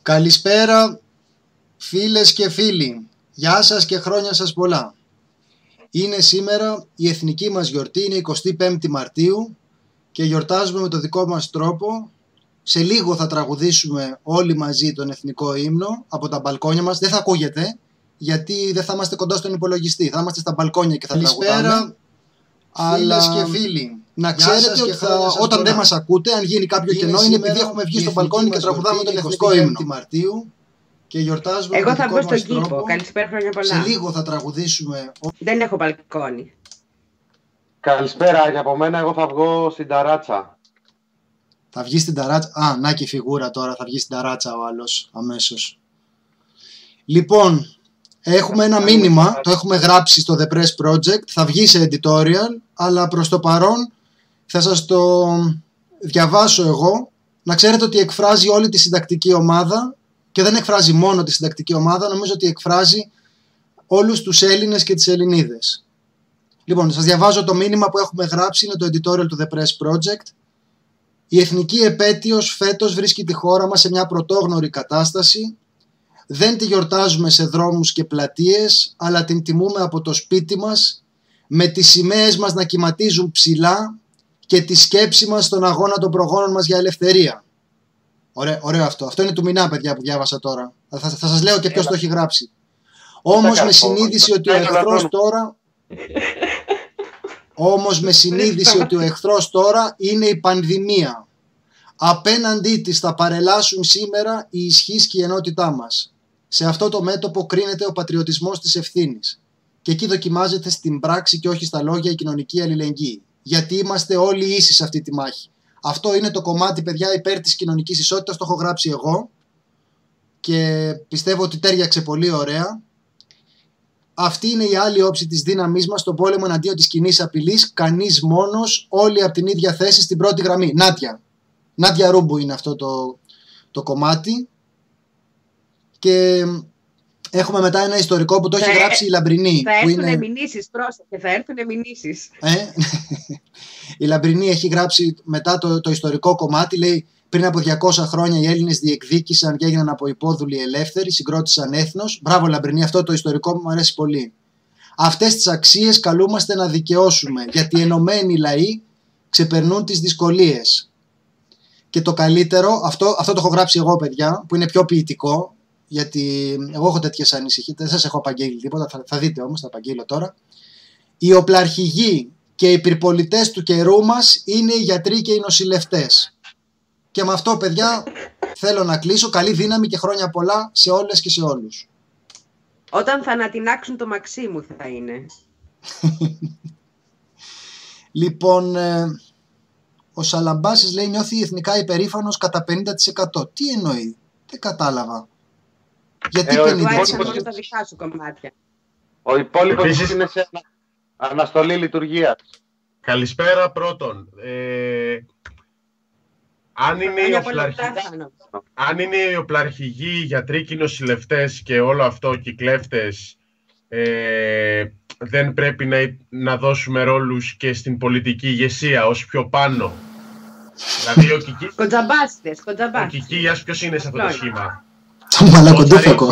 Καλησπέρα φίλες και φίλοι. Γεια σας και χρόνια σας πολλά. Είναι σήμερα η εθνική μας γιορτή, είναι 25η Μαρτίου και γιορτάζουμε με το δικό μας τρόπο. Σε λίγο θα τραγουδήσουμε όλοι μαζί τον εθνικό ύμνο από τα μπαλκόνια μας. Δεν θα ακούγεται γιατί δεν θα είμαστε κοντά στον υπολογιστή. Θα είμαστε στα μπαλκόνια και θα τραγουδάμε. Φίλες και φίλοι, να ξέρετε ότι όταν δεν μας ακούτε, αν γίνει κάποιο κενό, είναι επειδή έχουμε βγει στο μπαλκόνι και τραγουδάμε τον εθνικό ύμνο. Μαρτίου και γιορτάζουμε. Εγώ θα μπω στον κήπο. Καλησπέρα, χρόνια πολλά. Σε λίγο θα τραγουδήσουμε. Δεν έχω μπαλκόνι. Καλησπέρα και από μένα. Εγώ θα βγω στην ταράτσα. Θα βγει στην ταράτσα. Α, να και η φιγούρα τώρα. Θα βγει στην ταράτσα ο άλλος αμέσως. Λοιπόν, έχουμε ένα μήνυμα. Το έχουμε γράψει στο The Press Project. Θα βγει σε editorial. Αλλά προς το παρόν θα σας το διαβάσω εγώ. Να ξέρετε ότι εκφράζει όλη τη συντακτική ομάδα. Και δεν εκφράζει μόνο τη συντακτική ομάδα. Νομίζω ότι εκφράζει όλους τους Έλληνες και τις Ελληνίδες. Λοιπόν, σας διαβάζω το μήνυμα που έχουμε γράψει. Είναι το editorial του The Press Project. Η εθνική επέτειος φέτος βρίσκει τη χώρα μας σε μια πρωτόγνωρη κατάσταση. Δεν τη γιορτάζουμε σε δρόμους και πλατείες, αλλά την τιμούμε από το σπίτι μας, με τις σημαίες μας να κυματίζουν ψηλά και τη σκέψη μας στον αγώνα των προγόνων μας για ελευθερία. Ωραίο αυτό. Αυτό είναι του Μινά, παιδιά, που διάβασα τώρα. Θα σας λέω και ποιος το έχει γράψει. Όμως με συνείδηση ότι ο εχθρός τώρα... Όμως με συνείδηση ότι ο εχθρός τώρα είναι η πανδημία. Απέναντί της θα παρελάσουν σήμερα η ισχύς και η ενότητά μας. Σε αυτό το μέτωπο κρίνεται ο πατριωτισμός της ευθύνης. Και εκεί δοκιμάζεται στην πράξη και όχι στα λόγια η κοινωνική αλληλεγγύη. Γιατί είμαστε όλοι ίσοι σε αυτή τη μάχη. Αυτό είναι το κομμάτι, παιδιά, υπέρ της κοινωνικής ισότητας. Το έχω γράψει εγώ και πιστεύω ότι τέριαξε πολύ ωραία. Αυτή είναι η άλλη όψη της δύναμής μας στον πόλεμο εναντίον της κοινής απειλής. Κανείς μόνος, όλοι από την ίδια θέση στην πρώτη γραμμή. Νάντια Ρούμπου είναι αυτό το κομμάτι. Και έχουμε μετά ένα ιστορικό που το έχει γράψει η Λαμπρινή. Θα έρθουν μηνύσεις, πρόσεχε, θα έρθουν μηνύσεις. Η Λαμπρινή έχει γράψει μετά το ιστορικό κομμάτι. Λέει: πριν από 200 χρόνια οι Έλληνες διεκδίκησαν και έγιναν από υπόδουλοι ελεύθεροι, συγκρότησαν έθνος. Μπράβο, Λαμπρινή, αυτό το ιστορικό μου αρέσει πολύ. Αυτές τις αξίες καλούμαστε να δικαιώσουμε, γιατί οι ενωμένοι λαοί ξεπερνούν τις δυσκολίες. Και το καλύτερο, αυτό το έχω γράψει εγώ, παιδιά, που είναι πιο ποιητικό, γιατί εγώ έχω τέτοιες ανησυχίες. Δεν σας έχω απαγγείλει τίποτα, θα δείτε όμως, θα απαγγείλω τώρα. Οι οπλαρχηγοί και οι πυρπολιτές του καιρού μας είναι οι γιατροί και οι νοσηλευτές. Και με αυτό, παιδιά, θέλω να κλείσω. Καλή δύναμη και χρόνια πολλά σε όλες και σε όλους. Όταν θα ανατινάξουν το μαξί μου θα είναι. Λοιπόν, ο Σαλαμπάσης λέει: νιώθει εθνικά υπερήφανος κατά 50%. Τι εννοεί? Δεν κατάλαβα. Γιατί 50%? Τα δικά σου κομμάτια. Ο υπόλοιπος είναι σε αναστολή λειτουργίας. Καλησπέρα πρώτον. Αν είναι οι οπλαρχηγοί, οι γιατροί και οι νοσηλευτές και όλο αυτό και οι κλέφτες, δεν πρέπει να δώσουμε ρόλους και στην πολιτική ηγεσία ως πιο πάνω? Δηλαδή ο Κικίλιας ποιος είναι σε αυτό το σχήμα? Το μαλακοντούφακο.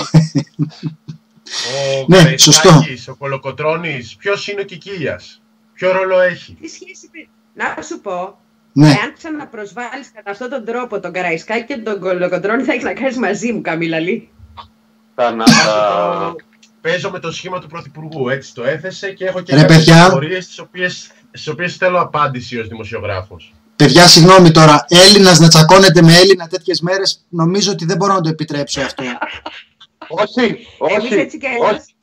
Ο ναι, σωστό. Ο Κολοκοτρώνης, ποιος είναι ο Κικίλιας? Ποιο ρόλο έχει? Τι σχέση, να σου πω. Ναι. Εάν ξαναπροσβάλλεις κατά αυτόν τον τρόπο τον Καραϊσκάκη και τον Κολοκοτρώνη, θα έχεις να κάνεις μαζί μου, Καμίλαλη. Παίζω με το σχήμα του Πρωθυπουργού, έτσι το έθεσε, και έχω και κάποιες απορίες στις οποίες θέλω απάντηση ως δημοσιογράφος. Παιδιά, συγγνώμη τώρα, Έλληνας να τσακώνεται με Έλληνα τέτοιες μέρες, νομίζω ότι δεν μπορώ να το επιτρέψω αυτό. Όχι. Εμείς έτσι και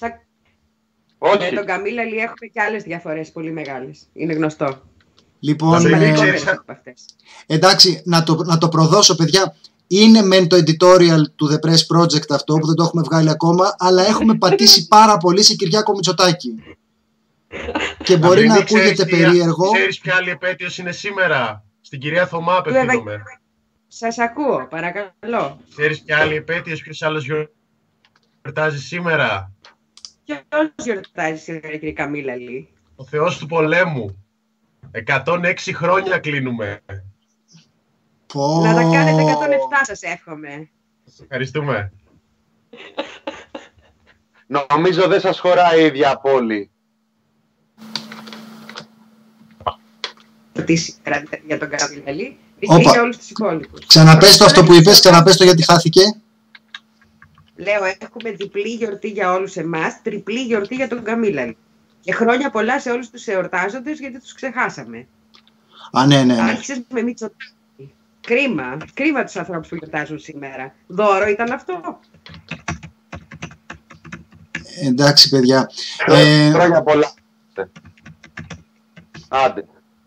με τον Καμίλαλη έχουμε και άλλες διαφορές πολύ μεγάλες. Είναι γνωστό. Λοιπόν, εντάξει, να το προδώσω, παιδιά. Είναι μεν το editorial του The Press Project αυτό, που δεν το έχουμε βγάλει ακόμα, αλλά έχουμε πατήσει πάρα πολύ σε Κυριάκο Μητσοτάκη. Και μπορεί να ακούγεται περίεργο. Ξέρεις ποια άλλη επέτειος είναι σήμερα? Στην κυρία Θωμά απευθύνομαι. Σας ακούω, παρακαλώ. Ξέρεις ποια άλλη επέτειος, ποιος άλλος γιορτάζει σήμερα? Ποιος γιορτάζει σήμερα, κύριε Καμίλαλη? Ο Θεός του πολέμου. 106 χρόνια κλείνουμε. Να τα κάνετε 107, σας εύχομαι. Ευχαριστούμε. Νομίζω δεν σας χωράει η ίδια πόλη. Για τον Καβιλέλη ή για όλους τους υπόλοιπους. Ξαναπες το αυτό που είπες, ξαναπες το γιατί χάθηκε. Λέω, έχουμε διπλή γιορτή για όλους εμάς, τριπλή γιορτή για τον Καμίλαλη. Και χρόνια πολλά σε όλους τους εορτάζοντες, γιατί τους ξεχάσαμε. Ναι. Άρχισες με Μητσοτάκη. Κρίμα τους ανθρώπους που γιορτάζουν σήμερα. Δώρο ήταν αυτό. Εντάξει, παιδιά. Χρόνια πολλά. Άντε.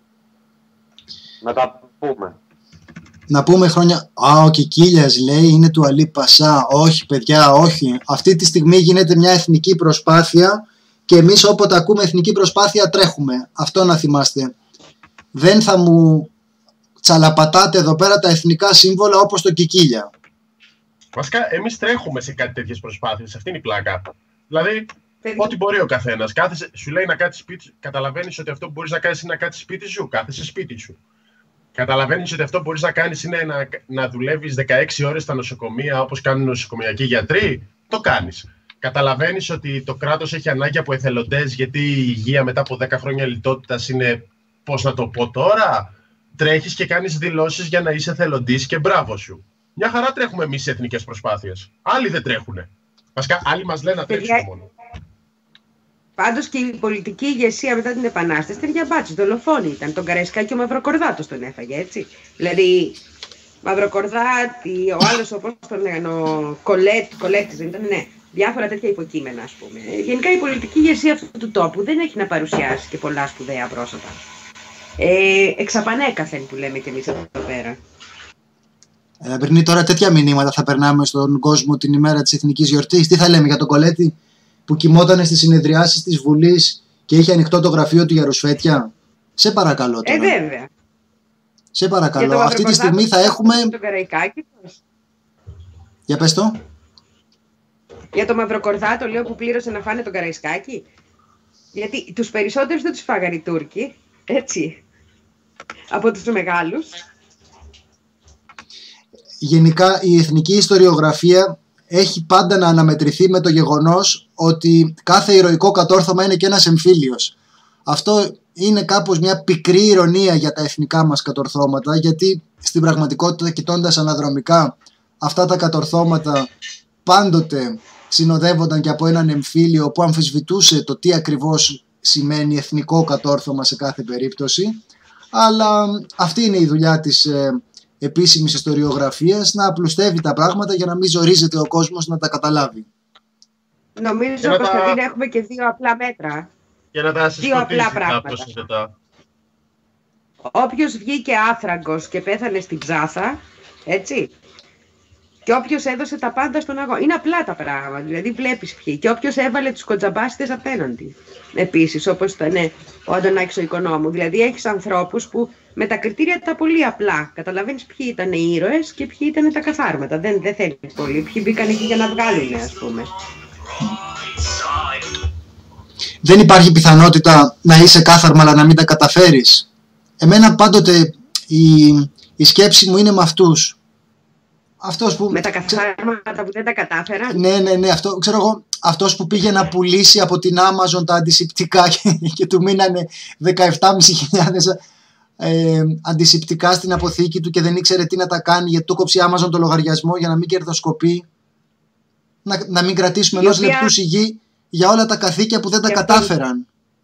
Να τα πούμε. Να πούμε χρόνια. Ο Κικίλιας λέει είναι του Αλή Πασά. Όχι, παιδιά, όχι. Αυτή τη στιγμή γίνεται μια εθνική προσπάθεια και εμείς όποτε ακούμε εθνική προσπάθεια τρέχουμε. Αυτό να θυμάστε. Δεν θα μου τσαλαπατάτε εδώ πέρα τα εθνικά σύμβολα όπως το Κικίλια. Βασικά, εμείς τρέχουμε σε κάτι τέτοιες προσπάθειες. Αυτή είναι η πλάκα. Δηλαδή, ό,τι μπορεί ο καθένας. Σου λέει να κάτσεις σπίτι σου. Καταλαβαίνεις ότι αυτό που μπορείς να κάνεις είναι να κάτσεις σπίτι σου. Κάθεσαι σπίτι σου. Καταλαβαίνεις ότι αυτό που μπορείς να κάνεις είναι να δουλεύεις 16 ώρες στα νοσοκομεία όπως κάνουν οι νοσοκομιακοί γιατροί. Το κάνεις. Καταλαβαίνεις ότι το κράτος έχει ανάγκη από εθελοντές γιατί η υγεία μετά από 10 χρόνια λιτότητας είναι, πώς να το πω τώρα, τρέχεις και κάνεις δηλώσεις για να είσαι εθελοντής και μπράβο σου. Μια χαρά τρέχουμε εμείς σε εθνικές προσπάθειες. Άλλοι δεν τρέχουνε. Βασικά, άλλοι μας λένε να τρέξουμε μόνο. Πάντως και η πολιτική ηγεσία μετά την Επανάσταση ήταν για μπάτσους, δολοφόνοι ήταν. Τον Καραϊσκάκη και ο Μαυροκορδάτος τον έφαγε, έτσι. Δηλαδή, Μαυροκορδάτη, ο άλλος, όπως τον λέγανε, ο Κολέτης δεν ήταν, ναι. Διάφορα τέτοια υποκείμενα, ας πούμε. Γενικά η πολιτική ηγεσία αυτού του τόπου δεν έχει να παρουσιάσει και πολλά σπουδαία πρόσωπα. Εξαπανέκαθεν που λέμε κι εμείς εδώ πέρα. Πριν τώρα τέτοια μηνύματα θα περνάμε στον κόσμο την ημέρα της Εθνικής Γιορτής. Τι θα λέμε για τον Κολέτη που κοιμόταν στις συνεδριάσεις της Βουλής και είχε ανοιχτό το γραφείο του για ρουσφέτια. Σε παρακαλώ τώρα. Βέβαια. Σε παρακαλώ. Αυτή τη στιγμή θα έχουμε... Τον Καραϊκάκη. Για πες το. Για το Μαυροκορδάτο λέω που πλήρωσε να φάνε τον Καραϊσκάκη. Γιατί τους περισσότερους δεν τους φάγανε οι Τούρκοι. Έτσι. Από τους μεγάλους. Γενικά η εθνική ιστοριογραφία έχει πάντα να αναμετρηθεί με το γεγονός ότι κάθε ηρωικό κατόρθωμα είναι και ένας εμφύλιος. Αυτό είναι κάπως μια πικρή ηρωνία για τα εθνικά μας κατορθώματα, γιατί στην πραγματικότητα, κοιτώντας αναδρομικά, αυτά τα κατορθώματα πάντοτε συνοδεύονταν και από έναν εμφύλιο που αμφισβητούσε το τι ακριβώς σημαίνει εθνικό κατόρθωμα σε κάθε περίπτωση. Αλλά αυτή είναι η δουλειά της επίσημης ιστοριογραφίας, να απλουστεύει τα πράγματα για να μην ζορίζεται ο κόσμος να τα καταλάβει. Νομίζω, Κωνσταντίνε, έχουμε και δύο απλά μέτρα. Για να τα δύο απλά πράγματα. Όποιος βγήκε άθραγκος και πέθανε στην Ψάθα, έτσι, και όποιος έδωσε τα πάντα στον αγώνα. Είναι απλά τα πράγματα, δηλαδή βλέπεις ποιοι. Και όποιος έβαλε τους κοντζαμπάστες απέναντι. Επίσης, όπως ήταν ο Αντωνάκης ο Οικονόμου. Δηλαδή έχεις ανθρώπους που με τα κριτήρια τα πολύ απλά καταλαβαίνεις ποιοι ήταν οι ήρωες και ποιοι ήταν τα καθάρματα. Δεν θέλει πολύ. Ποιοι μπήκαν εκεί για να βγάλουν, ας πούμε. Δεν υπάρχει πιθανότητα να είσαι κάθαρμα αλλά να μην τα καταφέρεις. Εμένα πάντοτε η σκέψη μου είναι με αυτούς. Με τα καθάρματα που δεν τα κατάφεραν. Ναι, αυτό, ξέρω εγώ, αυτός που πήγε να πουλήσει από την Amazon τα αντισηπτικά και του μείνανε 17.500 αντισηπτικά στην αποθήκη του και δεν ήξερε τι να τα κάνει γιατί του κόψει η Amazon το λογαριασμό για να μην κερδοσκοπεί. Να μην κρατήσουμε ενός λεπτού σιγή για όλα τα καθήκια που δεν τα κατάφεραν.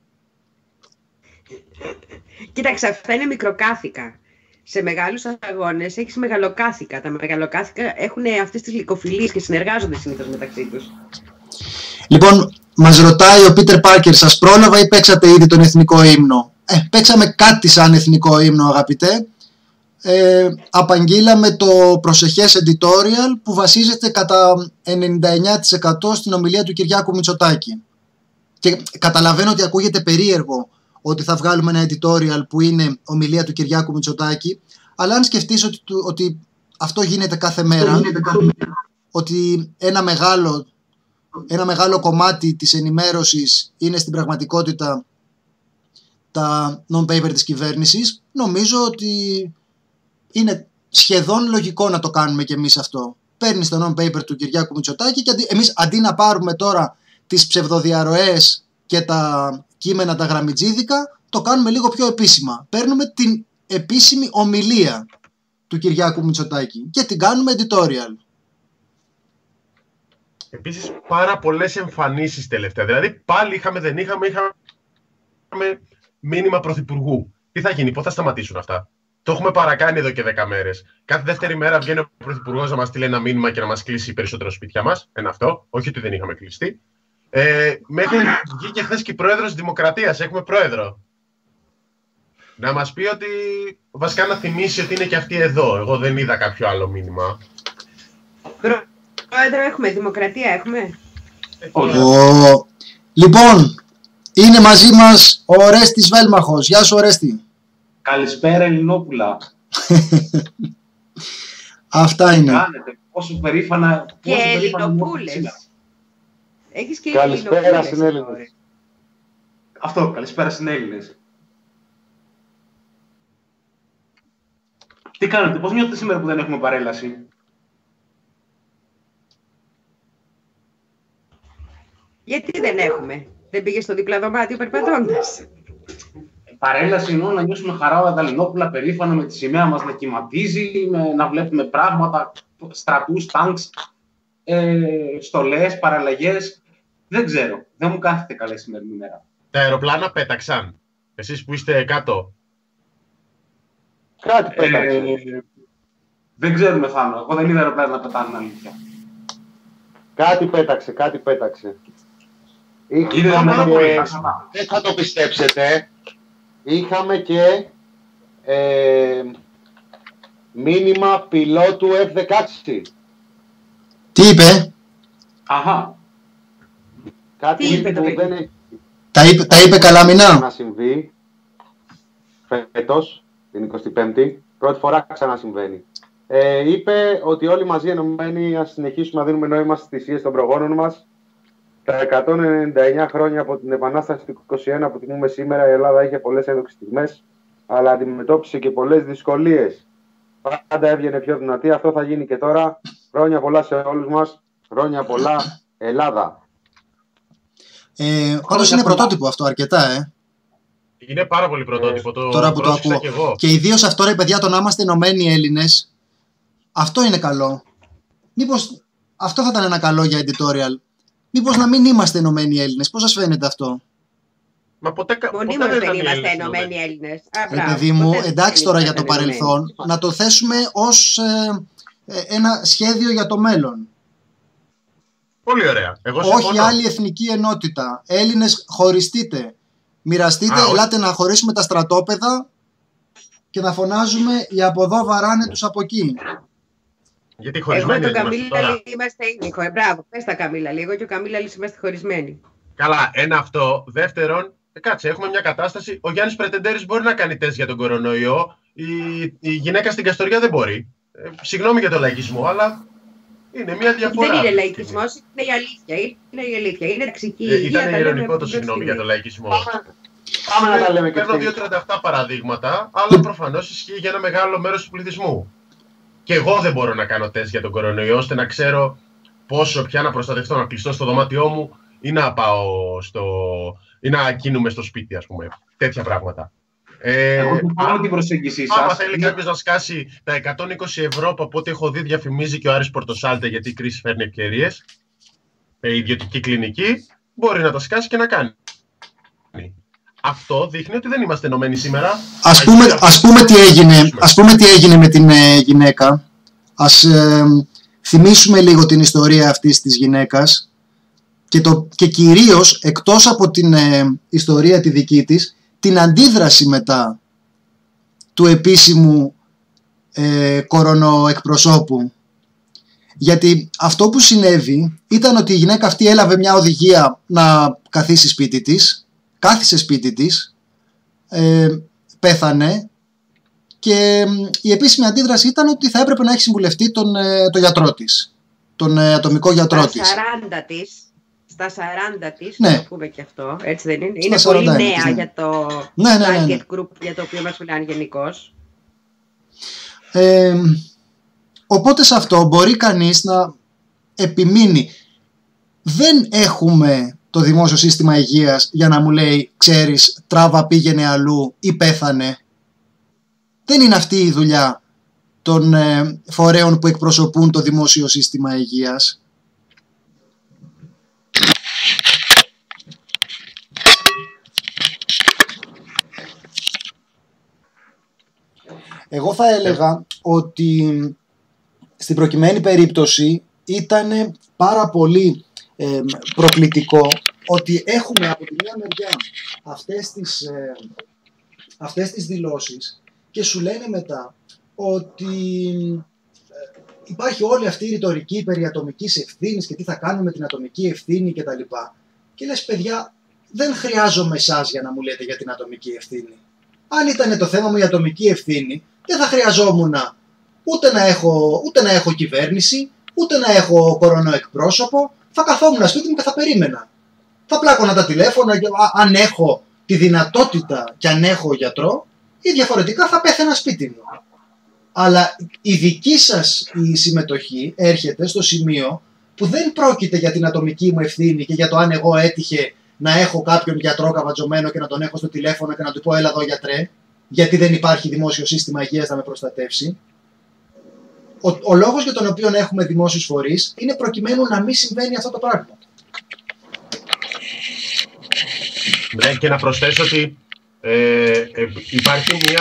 Κοίταξε, αυτά είναι μικροκάθηκα. Σε μεγάλους αγώνες έχεις μεγαλοκάθηκα. Τα μεγαλοκάθηκα έχουν αυτές τις λυκοφιλίες και συνεργάζονται συνήθως μεταξύ τους. Λοιπόν, μας ρωτάει ο Πίτερ Πάρκερ, σας πρόλαβα ή παίξατε ήδη τον εθνικό ύμνο? Παίξαμε κάτι σαν εθνικό ύμνο, αγαπητέ. Απαγγείλαμε το προσεχές editorial που βασίζεται κατά 99% στην ομιλία του Κυριάκου Μητσοτάκη. Και καταλαβαίνω ότι ακούγεται περίεργο ότι θα βγάλουμε ένα editorial που είναι ομιλία του Κυριάκου Μητσοτάκη, αλλά αν σκεφτείς ότι αυτό γίνεται κάθε μέρα, ότι ένα μεγάλο κομμάτι της ενημέρωσης είναι στην πραγματικότητα τα non-paper της κυβέρνησης, νομίζω ότι είναι σχεδόν λογικό να το κάνουμε κι εμείς αυτό. παίρνεις το non-paper του Κυριάκου Μητσοτάκη και εμείς αντί να πάρουμε τώρα τις ψευδοδιαρροές και τα κείμενα τα γραμμιτζίδικα, το κάνουμε λίγο πιο επίσημα. Παίρνουμε την επίσημη ομιλία του Κυριάκου Μητσοτάκη και την κάνουμε editorial. Επίσης πάρα πολλές εμφανίσεις τελευταία. Δηλαδή πάλι δεν είχαμε μήνυμα πρωθυπουργού. Τι θα γίνει, πότε θα σταματήσουν αυτά? Το έχουμε παρακάνει εδώ και 10 μέρες. Κάθε δεύτερη μέρα βγαίνει ο πρωθυπουργός να μας στείλει ένα μήνυμα και να μας κλείσει περισσότερο σπίτια μας. Ένα αυτό, όχι ότι δεν είχαμε κλειστεί. Μέχρι βγήκε χθες και η πρόεδρος της Δημοκρατίας. Έχουμε πρόεδρο. Να μας πει ότι, βασικά να θυμίσει ότι είναι και αυτή εδώ. Εγώ δεν είδα κάποιο άλλο μήνυμα. Πρόεδρο έχουμε, Δημοκρατία έχουμε. Λοιπόν, είναι μαζί μας ο Ορέστης Βέλμαχος. Γεια σου, Ορέστη. Καλησπέρα, Ελληνόπουλα. Αυτά είναι. Κάνετε, πόσο περήφανα. Και Ελληνοπούλες. Έχεις και καλησπέρα στην Έλληνες. Αυτό, καλησπέρα στην Έλληνες. Τι κάνετε, πώς νιώθετε σήμερα που δεν έχουμε παρέλαση? Γιατί δεν έχουμε? Δεν πήγε στο δίπλα δωμάτιο περπατώντας? Παρέλαση εννοώ να νιώσουμε χαρά όλα τα Ελληνόπουλα, περήφανα με τη σημαία μας να κυματίζει, να βλέπουμε πράγματα, στρατούς, τάγκς, στολές, παραλλαγές. Δεν ξέρω. Δεν μου κάθεται καλή σημερινή μέρα. Τα αεροπλάνα πέταξαν. Εσείς που είστε κάτω. Κάτι πέταξε. Δεν ξέρουμε, Θάνο. Εγώ δεν είδα αεροπλάνα να πετάνε, αλήθεια. Κάτι πέταξε. Δεν θα το πιστέψετε. Είχαμε και μήνυμα πιλότου F-16. Τι είπε? Αχα. Κάτι είπε που δεν έχει. Τα είπε καλά μηνά. Να συμβεί φέτος, την 25η, πρώτη φορά ξανασυμβαίνει. Είπε ότι όλοι μαζί ενωμένοι ας συνεχίσουμε να δίνουμε νόημα στις θυσίες των προγόνων μας. Τα 199 χρόνια από την Επανάσταση του 21 που τιμούμε σήμερα, η Ελλάδα είχε πολλές ένδοξες στιγμές, αλλά αντιμετώπισε και πολλές δυσκολίες. Πάντα έβγαινε πιο δυνατή. Αυτό θα γίνει και τώρα. Χρόνια πολλά σε όλους μας. Χρόνια πολλά, Ελλάδα. Όντως είναι πρωτότυπο αυτό αρκετά, Είναι πάρα πολύ πρωτότυπο. Τώρα που το ακούω. Και ιδίως αυτό, ρε παιδιά, το να είμαστε ενωμένοι Έλληνες, αυτό είναι καλό. Μήπως αυτό θα ήταν ένα καλό για editorial? Μήπως να μην είμαστε ενωμένοι Έλληνες? Πώς σας φαίνεται αυτό? Μα ποτέ μονίμως δεν είμαστε ενωμένοι Έλληνες. Παιδί μου, εντάξει τώρα για το παρελθόν, να το θέσουμε ως ένα σχέδιο για το μέλλον. Πολύ ωραία. Όχι άλλη εθνική ενότητα. Έλληνες, χωριστείτε. Μοιραστείτε, ελάτε να χωρίσουμε τα στρατόπεδα και να φωνάζουμε οι από εδώ βαράνε τους από εκεί. Γιατί χωρισμένοι εγώ τον Καμίλα είμαστε ίδιοι. Μπράβο, πες τα Καμίλα λίγο και ο Καμίλα είμαστε χωρισμένοι. Καλά, ένα αυτό. Δεύτερον, κάτσε, έχουμε μια κατάσταση. Ο Γιάννης Πρετεντέρης μπορεί να κάνει τεστ για τον κορονοϊό. Η γυναίκα στην Καστοριά δεν μπορεί. Συγγνώμη για το λαϊκισμό, αλλά είναι μια διαφορά. Δεν είναι λαϊκισμός, είναι η αλήθεια. Είναι η αλήθεια. Είναι ταξική υγεία. Ήταν ειρωνικό το συγγνώμη για το λαϊκισμό. Πάμε να τα λέμε και παίρνω 2-37 παραδείγματα, αλλά προφανώς ισχύει για ένα μεγάλο μέρος του πληθυσμού. Και εγώ δεν μπορώ να κάνω τεστ για τον κορονοϊό, ώστε να ξέρω πόσο πια να προστατευτώ, να κλειστώ στο δωμάτιό μου ή να πάω ή να κινούμε στο σπίτι, ας πούμε. Τέτοια πράγματα. Εγώ κάνω την προσέγγιση σας. Άμα θέλει κάποιος να σκάσει τα 120 ευρώ που από ό,τι έχω δει διαφημίζει και ο Άρης Πορτοσάλτε, γιατί η κρίση φέρνει ευκαιρίες, ιδιωτική κλινική, μπορεί να τα σκάσει και να κάνει. Αυτό δείχνει ότι δεν είμαστε ενωμένοι σήμερα. Ας πούμε τι έγινε με την γυναίκα. Ας θυμίσουμε λίγο την ιστορία αυτής της γυναίκας και κυρίως, εκτός από την ιστορία τη δική της, την αντίδραση μετά του επίσημου κορονοεκπροσώπου. Γιατί αυτό που συνέβη ήταν ότι η γυναίκα αυτή έλαβε μια οδηγία να καθίσει σπίτι της, κάθισε σπίτι της, πέθανε και η επίσημη αντίδραση ήταν ότι θα έπρεπε να έχει συμβουλευτεί τον γιατρό της, τον ατομικό γιατρό της. Στα 40 της, ναι. Να πούμε και αυτό, έτσι δεν είναι? Είναι πολύ νέα για το target group για το οποίο μας μιλάνε γενικώς. Οπότε σε αυτό μπορεί κανείς να επιμείνει. Δεν έχουμε το δημόσιο σύστημα υγείας για να μου λέει, ξέρεις, τράβα, πήγαινε αλλού ή πέθανε. Δεν είναι αυτή η δουλειά των φορέων που εκπροσωπούν το δημόσιο σύστημα υγείας. Εγώ θα έλεγα ότι στην προκειμένη περίπτωση ήταν πάρα πολύ προκλητικό ότι έχουμε από τη μια μεριά αυτές τις δηλώσεις και σου λένε μετά ότι υπάρχει όλη αυτή η ρητορική περί ατομικής ευθύνης και τι θα κάνουμε με την ατομική ευθύνη κτλ. Και λες, παιδιά, δεν χρειάζομαι εσάς για να μου λέτε για την ατομική ευθύνη. Αν ήταν το θέμα μου η ατομική ευθύνη, δεν θα χρειαζόμουν ούτε να έχω κυβέρνηση, ούτε να έχω κορονοεκπρόσωπο. Θα καθόμουν σπίτι μου και θα περίμενα. Θα πλάκωνα τα τηλέφωνα αν έχω τη δυνατότητα και αν έχω γιατρό, ή διαφορετικά θα πέθαινα σπίτι μου. Αλλά η δική σας η συμμετοχή έρχεται στο σημείο που δεν πρόκειται για την ατομική μου ευθύνη και για το αν εγώ έτυχε να έχω κάποιον γιατρό καβατζωμένο και να τον έχω στο τηλέφωνο και να του πω έλα εδώ γιατρέ, γιατί δεν υπάρχει δημόσιο σύστημα υγείας να με προστατεύσει. Ο λόγος για τον οποίο έχουμε δημόσιους φορείς είναι προκειμένου να μην συμβαίνει αυτό το πράγμα. Ναι, και να προσθέσω ότι υπάρχει μια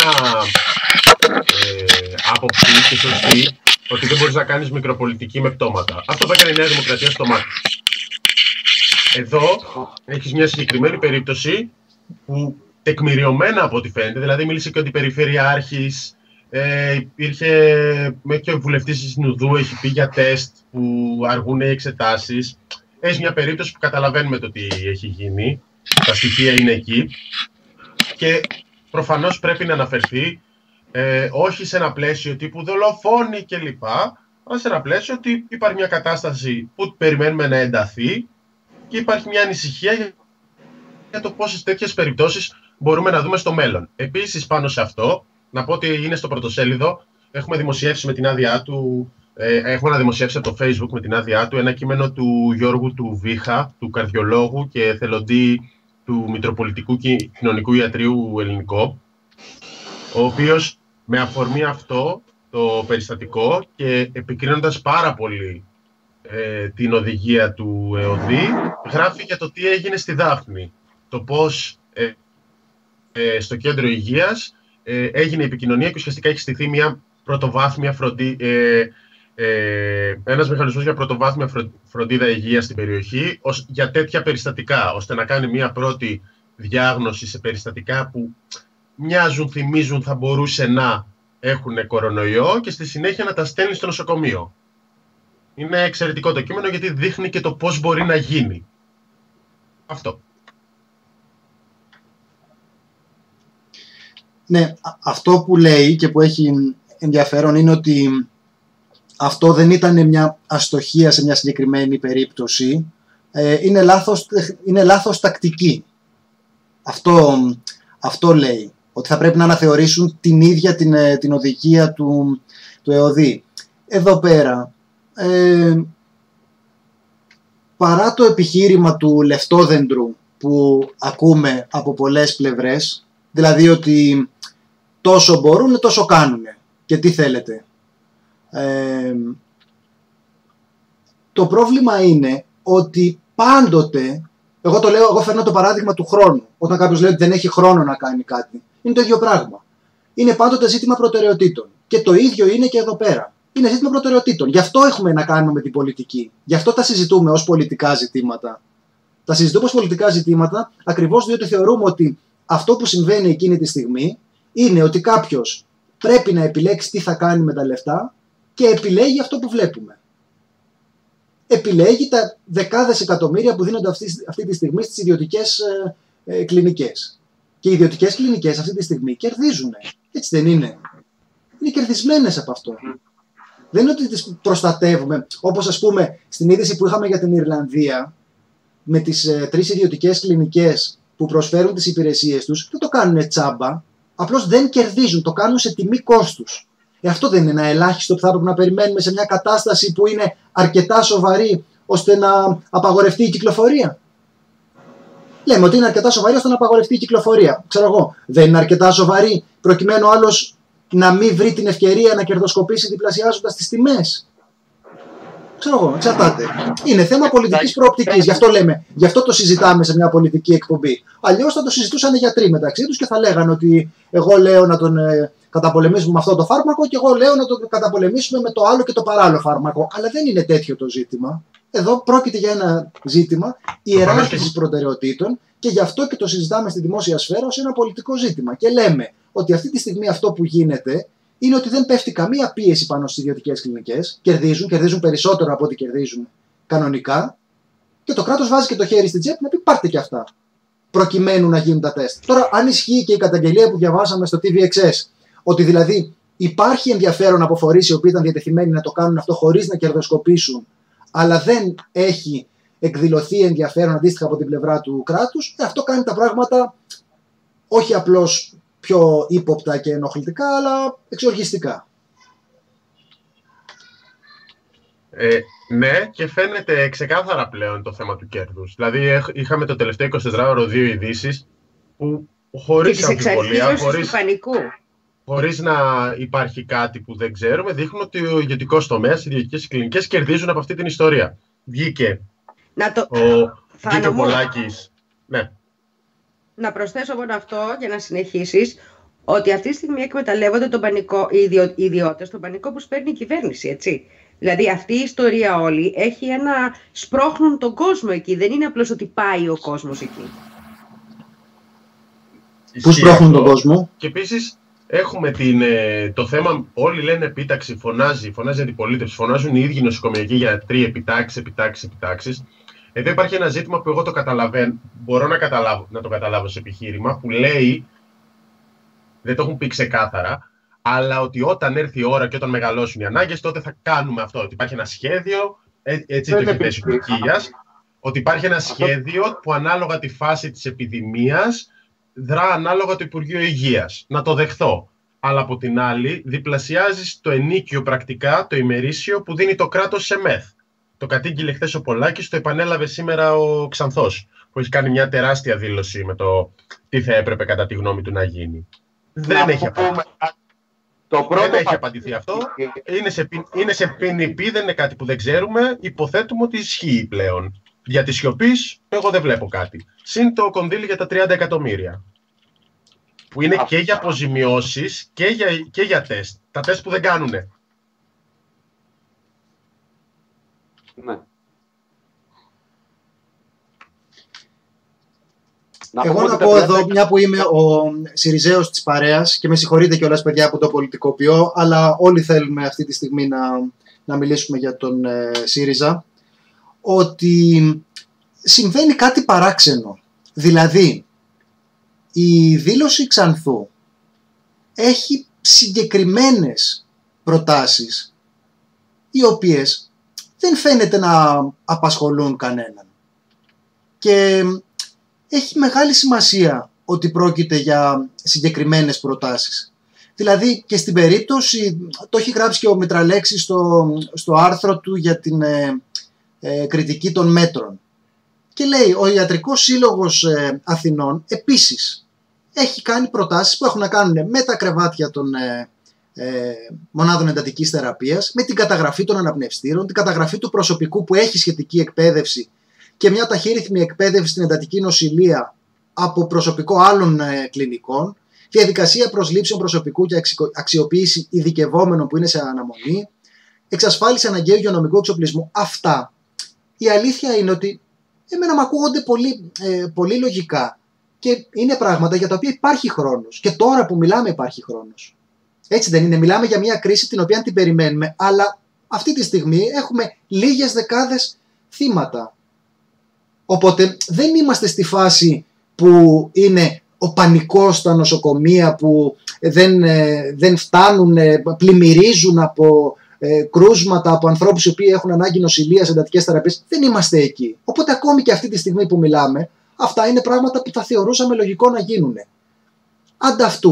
άποψη και σωστή ότι δεν μπορείς να κάνεις μικροπολιτική με πτώματα. Αυτό που έκανε η Νέα Δημοκρατία στο Μάτι. Εδώ έχεις μια συγκεκριμένη περίπτωση που τεκμηριωμένα από ό,τι φαίνεται, δηλαδή μίλησε και ο αντιπεριφερειάρχης, υπήρχε μέχρι και ο βουλευτής της Νουδού, έχει πει για τεστ που αργούν οι εξετάσεις. Έχει μια περίπτωση που καταλαβαίνουμε το τι έχει γίνει, τα στοιχεία είναι εκεί και προφανώς πρέπει να αναφερθεί όχι σε ένα πλαίσιο τύπου δολοφόνοι κλπ, αλλά σε ένα πλαίσιο ότι υπάρχει μια κατάσταση που περιμένουμε να ενταθεί και υπάρχει μια ανησυχία για το πόσες τέτοιες περιπτώσεις μπορούμε να δούμε στο μέλλον. Επίσης, πάνω σε αυτό, να πω ότι είναι στο πρωτοσέλιδο, έχουμε δημοσιεύσει με την άδειά του, έχουμε αναδημοσιεύσει από το Facebook με την άδειά του ένα κείμενο του Γιώργου του Βίχα, του καρδιολόγου και εθελοντή του Μητροπολιτικού Κοινωνικού Ιατρείου Ελληνικό, ο οποίος με αφορμή αυτό το περιστατικό και επικρίνοντας πάρα πολύ την οδηγία του ΕΟΔΗ, γράφει για το τι έγινε στη Δάφνη. Το πώς στο κέντρο υγείας έγινε η επικοινωνία και ουσιαστικά έχει στηθεί μια πρωτοβάθμια ένας μηχανισμός για πρωτοβάθμια φροντίδα υγείας στην περιοχή για τέτοια περιστατικά, ώστε να κάνει μια πρώτη διάγνωση σε περιστατικά που μοιάζουν, θυμίζουν, θα μπορούσε να έχουν κορονοϊό και στη συνέχεια να τα στέλνει στο νοσοκομείο. Είναι εξαιρετικό το κείμενο γιατί δείχνει και το πώς μπορεί να γίνει. Αυτό. Ναι, αυτό που λέει και που έχει ενδιαφέρον είναι ότι αυτό δεν ήταν μια αστοχία σε μια συγκεκριμένη περίπτωση. Είναι λάθος τακτική. Αυτό λέει. Ότι θα πρέπει να αναθεωρήσουν την ίδια την οδηγία του ΕΟΔΗ. Εδώ πέρα, παρά το επιχείρημα του λεφτόδεντρου που ακούμε από πολλές πλευρές, δηλαδή ότι τόσο μπορούν τόσο κάνουν και τι θέλετε, το πρόβλημα είναι ότι πάντοτε, εγώ φέρνω το παράδειγμα του χρόνου, όταν κάποιος λέει ότι δεν έχει χρόνο να κάνει κάτι, είναι το ίδιο πράγμα. Είναι πάντοτε ζήτημα προτεραιοτήτων. Και το ίδιο είναι και εδώ πέρα. Είναι ζήτημα προτεραιοτήτων. Γι' αυτό έχουμε να κάνουμε με την πολιτική. Γι' αυτό τα συζητούμε ως πολιτικά ζητήματα. Τα συζητούμε ως πολιτικά ζητήματα ακριβώς διότι θεωρούμε ότι αυτό που συμβαίνει εκείνη τη στιγμή είναι ότι κάποιος πρέπει να επιλέξει τι θα κάνει με τα λεφτά και επιλέγει αυτό που βλέπουμε. Επιλέγει τα δεκάδες εκατομμύρια που δίνονται αυτή τη στιγμή στις ιδιωτικές κλινικές. Και οι ιδιωτικές κλινικές αυτή τη στιγμή κερδίζουν. Έτσι δεν είναι? Είναι κερδισμένες από αυτό. Δεν είναι ότι τις προστατεύουμε. Όπως ας πούμε στην είδηση που είχαμε για την Ιρλανδία, με τις 3 ιδιωτικές κλινικές που προσφέρουν τις υπηρεσίες τους, δεν το κάνουν τσάμπα. Απλώς δεν κερδίζουν. Το κάνουν σε τιμή κόστους. Αυτό δεν είναι ένα ελάχιστο που θα έπρεπε να περιμένουμε σε μια κατάσταση που είναι αρκετά σοβαρή ώστε να απαγορευτεί η κυκλοφορία? Λέμε ότι είναι αρκετά σοβαρή ώστε να απαγορευτεί η κυκλοφορία. Ξέρω εγώ, δεν είναι αρκετά σοβαρή προκειμένου ο άλλος να μην βρει την ευκαιρία να κερδοσκοπήσει διπλασιάζοντας τις τιμές? Ξέρω εγώ, εξαρτάται. Είναι θέμα πολιτικής προοπτικής. Γι' αυτό λέμε, γι' αυτό το συζητάμε σε μια πολιτική εκπομπή. Αλλιώς θα το συζητούσαν οι γιατροί μεταξύ τους και θα λέγανε ότι εγώ λέω να τον καταπολεμήσουμε με αυτό το φάρμακο και εγώ λέω να τον καταπολεμήσουμε με το άλλο και το παράλληλο φάρμακο. Αλλά δεν είναι τέτοιο το ζήτημα. Εδώ πρόκειται για ένα ζήτημα ιεράρχησης προτεραιοτήτων και γι' αυτό και το συζητάμε στη δημόσια σφαίρα ως ένα πολιτικό ζήτημα. Και λέμε ότι αυτή τη στιγμή αυτό που γίνεται είναι ότι δεν πέφτει καμία πίεση πάνω στις ιδιωτικές κλινικές. Κερδίζουν περισσότερο από ό,τι κερδίζουν κανονικά. Και το κράτος βάζει και το χέρι στην τσέπη να πει πάρτε και αυτά. Προκειμένου να γίνουν τα τεστ. Τώρα, αν ισχύει και η καταγγελία που διαβάσαμε στο TVXS, ότι δηλαδή υπάρχει ενδιαφέρον από φορείς οι οποίοι ήταν διατεθειμένοι να το κάνουν αυτό χωρίς να κερδοσκοπήσουν, αλλά δεν έχει εκδηλωθεί ενδιαφέρον αντίστοιχα από την πλευρά του κράτους, αυτό κάνει τα πράγματα όχι απλώς πιο ύποπτα και ενοχλητικά, αλλά εξοργιστικά. Ναι, και φαίνεται ξεκάθαρα πλέον το θέμα του κέρδους. Δηλαδή, είχαμε το τελευταίο 24ωρο 2 ειδήσεις που χωρίς αμφιβολία, χωρίς να υπάρχει κάτι που δεν ξέρουμε, δείχνουν ότι ο ιδιωτικός τομέας, οι ιδιωτικές κλινικές κερδίζουν από αυτή την ιστορία. Βγήκε ο Πολάκης. Ναι. Να προσθέσω μόνο αυτό για να συνεχίσεις, ότι αυτή τη στιγμή εκμεταλλεύονται τον πανικό, οι ιδιώτες, τον πανικό που σπέρνει η κυβέρνηση, έτσι. Δηλαδή αυτή η ιστορία όλη έχει ένα σπρώχνουν τον κόσμο εκεί, δεν είναι απλώς ότι πάει ο κόσμος εκεί. Πού σπρώχνουν τον κόσμο? Και επίσης έχουμε το θέμα, όλοι λένε επίταξη, φωνάζει αντιπολίτευση, φωνάζουν οι ίδιοι νοσοκομιακοί γιατροί επιτάξεις. Εδώ υπάρχει ένα ζήτημα που εγώ το καταλαβαίνω, μπορώ να το καταλάβω σε επιχείρημα, που λέει, δεν το έχουν πει ξεκάθαρα, αλλά ότι όταν έρθει η ώρα και όταν μεγαλώσουν οι ανάγκες, τότε θα κάνουμε αυτό. Ότι υπάρχει ένα σχέδιο, έτσι το έχει θέσει η Τουρκία, ότι υπάρχει ένα σχέδιο που ανάλογα τη φάση της επιδημίας δρά ανάλογα το Υπουργείο Υγείας. Να το δεχθώ. Αλλά από την άλλη, διπλασιάζεις το ενίκιο πρακτικά, το ημερήσιο που δίνει το κράτος σε ΜΕΘ. Το κατήγγειλε χθες ο Πολάκης, το επανέλαβε σήμερα ο Ξανθός, που έχει κάνει μια τεράστια δήλωση με το τι θα έπρεπε κατά τη γνώμη του να γίνει. Δεν έχει απαντηθεί αυτό. Είναι σε ποινική, δεν είναι κάτι που δεν ξέρουμε. Υποθέτουμε ότι ισχύει πλέον. Για τη σιωπή, εγώ δεν βλέπω κάτι. Συν το κονδύλι για τα 30 εκατομμύρια. Που είναι και για αποζημιώσεις και για τεστ. Τα τεστ που δεν κάνουνε. Ναι. Εγώ να πω εδώ, μια που είμαι ο Συριζέος της παρέας και με συγχωρείτε κιόλας παιδιά που το πολιτικοποιώ, αλλά όλοι θέλουμε αυτή τη στιγμή να μιλήσουμε για τον ΣΥΡΙΖΑ, ότι συμβαίνει κάτι παράξενο. Δηλαδή, η δήλωση Ξανθού έχει συγκεκριμένες προτάσεις, οι οποίες δεν φαίνεται να απασχολούν κανέναν. Και έχει μεγάλη σημασία ότι πρόκειται για συγκεκριμένες προτάσεις. Δηλαδή και στην περίπτωση, το έχει γράψει και ο Μητραλέξης στο άρθρο του για την κριτική των μέτρων. Και λέει, ο Ιατρικός Σύλλογος Αθηνών επίσης έχει κάνει προτάσεις που έχουν να κάνουν με τα κρεβάτια των μονάδων εντατικής θεραπείας, με την καταγραφή των αναπνευστήρων, την καταγραφή του προσωπικού που έχει σχετική εκπαίδευση και μια ταχύρυθμη εκπαίδευση στην εντατική νοσηλεία από προσωπικό άλλων κλινικών, διαδικασία προσλήψεων προσωπικού και αξιοποίηση ειδικευόμενων που είναι σε αναμονή, εξασφάλιση αναγκαίου υγειονομικού εξοπλισμού. Αυτά. Η αλήθεια είναι ότι εμένα μου ακούγονται πολύ λογικά και είναι πράγματα για τα οποία υπάρχει χρόνος. Και τώρα που μιλάμε υπάρχει χρόνος. Έτσι δεν είναι? Μιλάμε για μια κρίση την οποία την περιμένουμε, αλλά αυτή τη στιγμή έχουμε λίγες δεκάδες θύματα. Οπότε δεν είμαστε στη φάση που είναι ο πανικός στα νοσοκομεία, που δεν φτάνουν, πλημμυρίζουν από κρούσματα, από ανθρώπους οι οποίοι έχουν ανάγκη νοσηλείας, εντατικές θεραπείες. Δεν είμαστε εκεί. Οπότε ακόμη και αυτή τη στιγμή που μιλάμε, αυτά είναι πράγματα που θα θεωρούσαμε λογικό να γίνουν. Ανταυτού,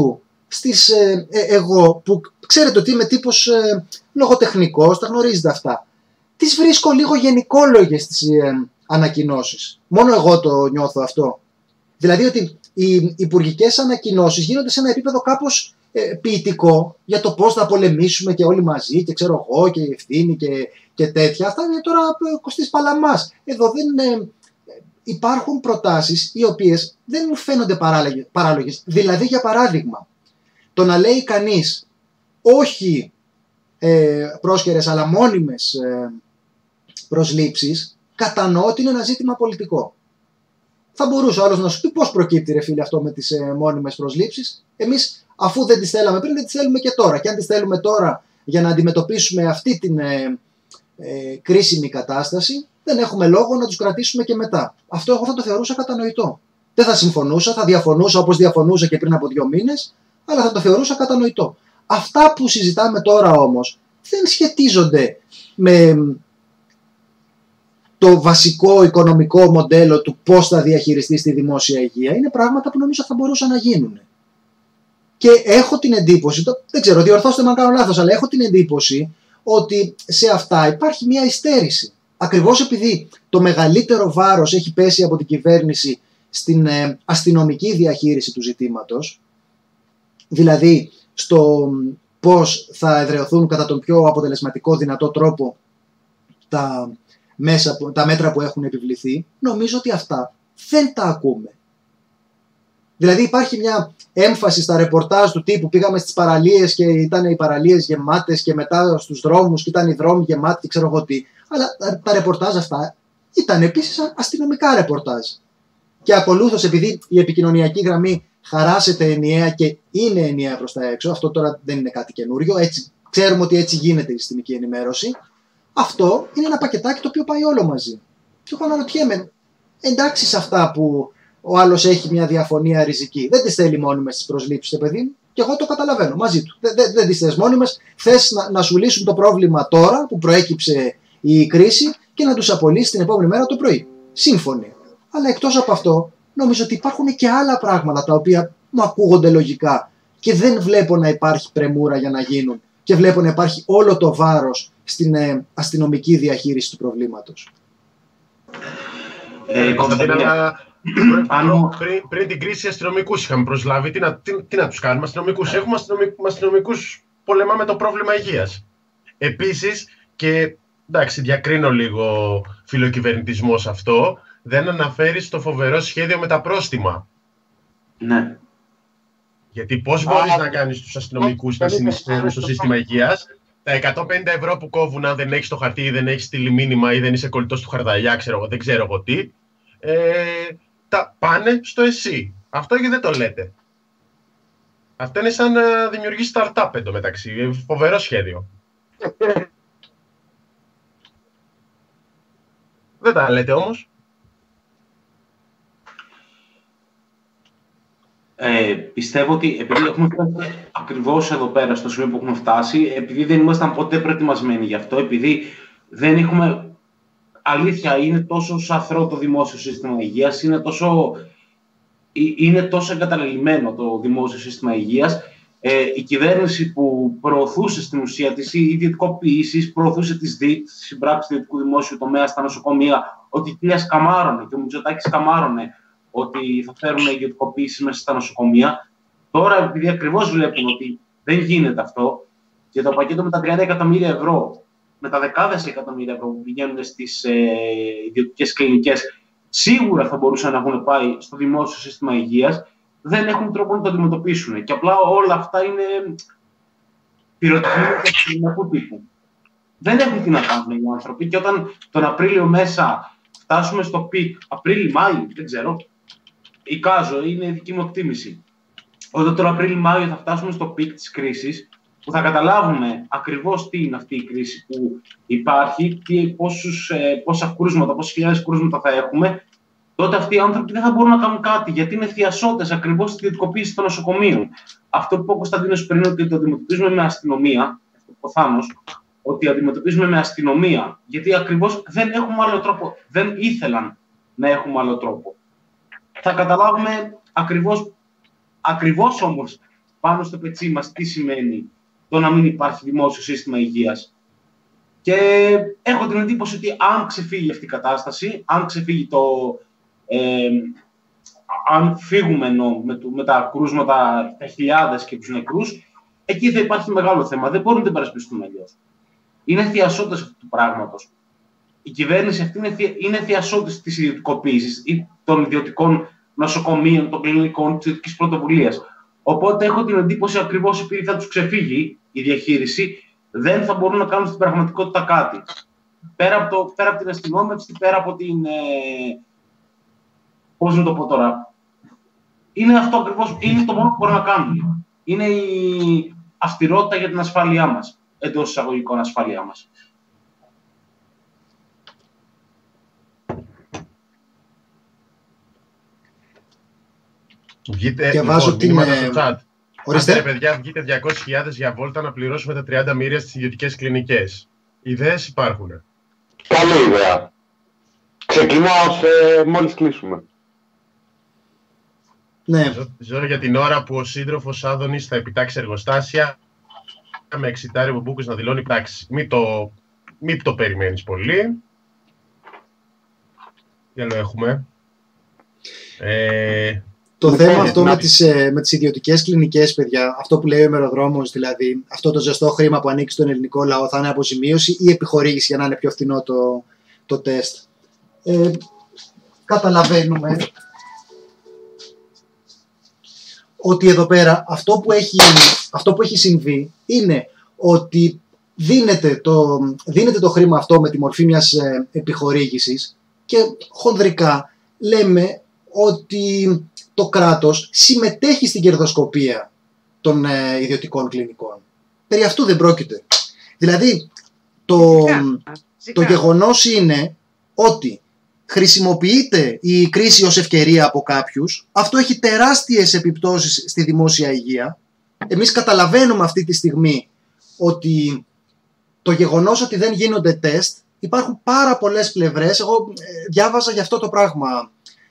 εγώ που ξέρετε ότι είμαι τύπος λογοτεχνικός, τα γνωρίζετε αυτά, τις βρίσκω λίγο γενικόλογες τις ανακοινώσεις. Μόνο εγώ το νιώθω αυτό. Δηλαδή ότι οι υπουργικές ανακοινώσεις γίνονται σε ένα επίπεδο κάπως ποιητικό για το πώς θα πολεμήσουμε και όλοι μαζί και ξέρω εγώ και η ευθύνη και τέτοια. Αυτά είναι τώρα Κωστής Παλαμάς. Εδώ δεν υπάρχουν προτάσεις οι οποίες δεν μου φαίνονται παράλογες. Δηλαδή, για παράδειγμα, το να λέει κανείς όχι πρόσχερες αλλά μόνιμες προσλήψεις, κατανοώ ότι είναι ένα ζήτημα πολιτικό. Θα μπορούσε ο άλλος να σου πει πώς προκύπτει ρε φίλε αυτό με τις μόνιμες προσλήψεις. Εμείς αφού δεν τις θέλαμε πριν, δεν τις θέλουμε και τώρα. Και αν τις θέλουμε τώρα για να αντιμετωπίσουμε αυτή την κρίσιμη κατάσταση, δεν έχουμε λόγο να τους κρατήσουμε και μετά. Αυτό εγώ θα το θεωρούσα κατανοητό. Δεν θα συμφωνούσα, θα διαφωνούσα όπως διαφωνούσα και πριν από 2 μήνες, αλλά θα το θεωρούσα κατανοητό. Αυτά που συζητάμε τώρα όμως δεν σχετίζονται με το βασικό οικονομικό μοντέλο του πώς θα διαχειριστεί τη δημόσια υγεία. Είναι πράγματα που νομίζω θα μπορούσαν να γίνουν. Και έχω την εντύπωση, δεν ξέρω, διορθώστε με αν κάνω λάθος, αλλά έχω την εντύπωση ότι σε αυτά υπάρχει μια υστέρηση. Ακριβώς επειδή το μεγαλύτερο βάρος έχει πέσει από την κυβέρνηση στην αστυνομική διαχείριση του ζητήματος, δηλαδή στο πώς θα εδραιωθούν κατά τον πιο αποτελεσματικό δυνατό τρόπο τα μέτρα που έχουν επιβληθεί, νομίζω ότι αυτά δεν τα ακούμε. Δηλαδή υπάρχει μια έμφαση στα ρεπορτάζ του τύπου πήγαμε στις παραλίες και ήταν οι παραλίες γεμάτες και μετά στους δρόμους και ήταν οι δρόμοι γεμάτοι και ξέρω εγώ τι. Αλλά τα ρεπορτάζ αυτά ήταν επίσης αστυνομικά ρεπορτάζ. Και ακολούθως, επειδή η επικοινωνιακή γραμμή χαράσεται ενιαία και είναι ενιαία προς τα έξω, αυτό τώρα δεν είναι κάτι καινούριο, έτσι, ξέρουμε ότι έτσι γίνεται η συστημική ενημέρωση, αυτό είναι ένα πακετάκι το οποίο πάει όλο μαζί. Και εγώ αναρωτιέμαι, εντάξει σε αυτά που ο άλλος έχει μια διαφωνία ριζική, δεν τις θέλει μόνιμες τις προσλήψεις, το παιδί μου, και εγώ το καταλαβαίνω μαζί του. Δεν τις θες μόνιμες, θες να σου λύσουν το πρόβλημα τώρα που προέκυψε η κρίση και να τους απολύσει την επόμενη μέρα το πρωί. Σύμφωνοι. Αλλά εκτός από αυτό, νομίζω ότι υπάρχουν και άλλα πράγματα τα οποία μου ακούγονται λογικά και δεν βλέπω να υπάρχει πρεμούρα για να γίνουν και βλέπω να υπάρχει όλο το βάρος στην αστυνομική διαχείριση του προβλήματος. Πριν την κρίση αστυνομικούς είχαμε προσλάβει. Τι να τους κάνουμε αστυνομικούς. Έχουμε αστυνομικούς, πολεμάμε το πρόβλημα υγείας. Επίσης, και εντάξει, διακρίνω λίγο φιλοκυβερνητισμό σε αυτό, δεν αναφέρει στο φοβερό σχέδιο με τα πρόστιμα. Ναι. Γιατί πώς μπορείς να κάνεις τους αστυνομικούς να συνεισφέρουν στο σύστημα υγείας, τα 150 ευρώ που κόβουν αν δεν έχεις το χαρτί ή δεν έχεις στείλει μήνυμα ή δεν είσαι κολλητός του χαρταλιά, δεν ξέρω εγώ τι, τα πάνε στο ΕΣΥ. Αυτό γιατί δεν το λέτε. Αυτό είναι σαν να δημιουργήσει startup εντωμεταξύ. Φοβερό σχέδιο. Δεν τα λέτε όμως. Πιστεύω ότι επειδή έχουμε φτάσει ακριβώς εδώ πέρα στο σημείο που έχουμε φτάσει, επειδή δεν ήμασταν ποτέ προετοιμασμένοι γι' αυτό, επειδή δεν έχουμε... Αλήθεια, είναι τόσο σαθρό το δημόσιο σύστημα υγείας, είναι τόσο εγκαταλελειμμένο το δημόσιο σύστημα υγείας. Η κυβέρνηση που προωθούσε στην ουσία τις ιδιωτικοποιήσεις, προωθούσε τις συμπράξεις του ιδιωτικού δημόσιου τομέα στα νοσοκομεία, ότι η κυρία σκαμάρωνε και ο Μητσοτάκης σκαμάρωνε ότι θα φέρουν ιδιωτικοποιήσεις μέσα στα νοσοκομεία. Τώρα, επειδή ακριβώς βλέπουν ότι δεν γίνεται αυτό και το πακέτο με τα 30 εκατομμύρια ευρώ, με τα δεκάδες εκατομμύρια ευρώ που πηγαίνουν στις ιδιωτικές κλινικές, σίγουρα θα μπορούσαν να έχουν πάει στο δημόσιο σύστημα υγείας, δεν έχουν τρόπο να το αντιμετωπίσουν. Και απλά όλα αυτά είναι πυροτεχνήματα του τύπου. Δεν έχουν τι να κάνουν οι άνθρωποι. Και όταν τον Απρίλιο μέσα φτάσουμε στο πικ, Απρίλιο-Μάιο, δεν ξέρω, εικάζω, είναι η δική μου εκτίμηση. Όταν τον Απρίλιο-Μάιο θα φτάσουμε στο πικ της κρίσης, που θα καταλάβουμε ακριβώς τι είναι αυτή η κρίση που υπάρχει, πόσα κρούσματα, πόσες χιλιάδες κρούσματα θα έχουμε, τότε αυτοί οι άνθρωποι δεν θα μπορούν να κάνουν κάτι, γιατί είναι θειασότες ακριβώς στη ιδιωτικοποίηση των νοσοκομείων. Αυτό που είπε ο Κωνσταντίνος πριν, ότι το αντιμετωπίζουμε με αστυνομία, ο Θάνος, ότι αντιμετωπίζουμε με αστυνομία, γιατί ακριβώς δεν έχουμε άλλο τρόπο, δεν ήθελαν να έχουμε άλλο τρόπο. Θα καταλάβουμε ακριβώς όμως πάνω στο πετσί μας τι σημαίνει το να μην υπάρχει δημόσιο σύστημα υγείας. Και έχω την εντύπωση ότι αν ξεφύγει αυτή η κατάσταση, αν ξεφύγει αν φύγουμε με τα κρούσματα, τα χιλιάδες και τους νεκρούς, εκεί θα υπάρχει μεγάλο θέμα. Δεν μπορούμε να την περασπιστούμε αλλιώς. Είναι θειασότες αυτού του πράγματος. Η κυβέρνηση αυτή είναι θειασότες της ιδιωτικοποίησης ή των ιδιωτικών νοσοκομείων, των κλινικών, της ιδιωτικής πρωτοβουλίας. Οπότε έχω την εντύπωση ακριβώς επειδή θα τους ξεφύγει η διαχείριση, δεν θα μπορούν να κάνουν στην πραγματικότητα κάτι. Πέρα από την αστυνόμευση, πέρα από την. Πώς να το πω τώρα. Είναι αυτό ακριβώς. Είναι το μόνο που μπορούν να κάνουν. Είναι η αυστηρότητα για την ασφάλειά μας. Εντός εισαγωγικών ασφάλειά μας. Βγείτε, και βάζω την... στο chat. Άντε, παιδιά, βγείτε 200.000 για βόλτα να πληρώσουμε τα 30 μοίρια στις ιδιωτικές κλινικές. Ιδέες υπάρχουν. Καλή ιδέα. Ξεκινάω μόλις κλείσουμε. Ναι. Ζω για την ώρα που ο σύντροφος Άδωνης θα επιτάξει εργοστάσια με εξιτάρι Μπουμπούκους να δηλώνει πράξεις. Μην το περιμένεις πολύ. Τι άλλο έχουμε. Το θέμα αυτό με τις ιδιωτικές κλινικές, παιδιά, αυτό που λέει ο ημεροδρόμος, δηλαδή αυτό το ζεστό χρήμα που ανήκει στον ελληνικό λαό, θα είναι αποζημίωση ή επιχορήγηση για να είναι πιο φθηνό το τεστ. Καταλαβαίνουμε ότι εδώ πέρα αυτό που έχει συμβεί είναι ότι δίνεται το χρήμα αυτό με τη μορφή μιας επιχορήγησης και χονδρικά λέμε ότι το κράτος συμμετέχει στην κερδοσκοπία των ιδιωτικών κλινικών. Περί αυτού δεν πρόκειται. Δηλαδή, το γεγονός είναι ότι χρησιμοποιείται η κρίση ως ευκαιρία από κάποιους. Αυτό έχει τεράστιες επιπτώσεις στη δημόσια υγεία. Εμείς καταλαβαίνουμε αυτή τη στιγμή ότι το γεγονός ότι δεν γίνονται τεστ, υπάρχουν πάρα πολλές πλευρές. Εγώ διάβαζα για αυτό το πράγμα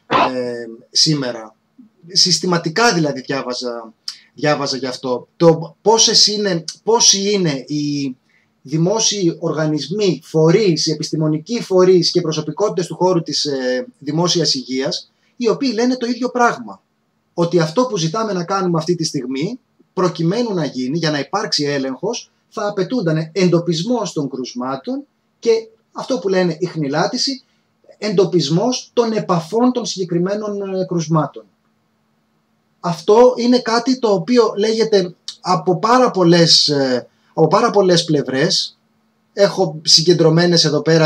σήμερα. Συστηματικά δηλαδή διάβαζα γι' αυτό. Το πόσοι είναι οι δημόσιοι οργανισμοί, φορείς, επιστημονικοί φορείς και προσωπικότητες του χώρου της δημόσιας υγείας, οι οποίοι λένε το ίδιο πράγμα. Ότι αυτό που ζητάμε να κάνουμε αυτή τη στιγμή, προκειμένου να γίνει, για να υπάρξει έλεγχος, θα απαιτούνταν εντοπισμός των κρουσμάτων και αυτό που λένε ιχνηλάτηση, εντοπισμός των επαφών των συγκεκριμένων κρουσμάτων. Αυτό είναι κάτι το οποίο λέγεται από πάρα πολλές πλευρές. Έχω συγκεντρωμένες εδώ πέρα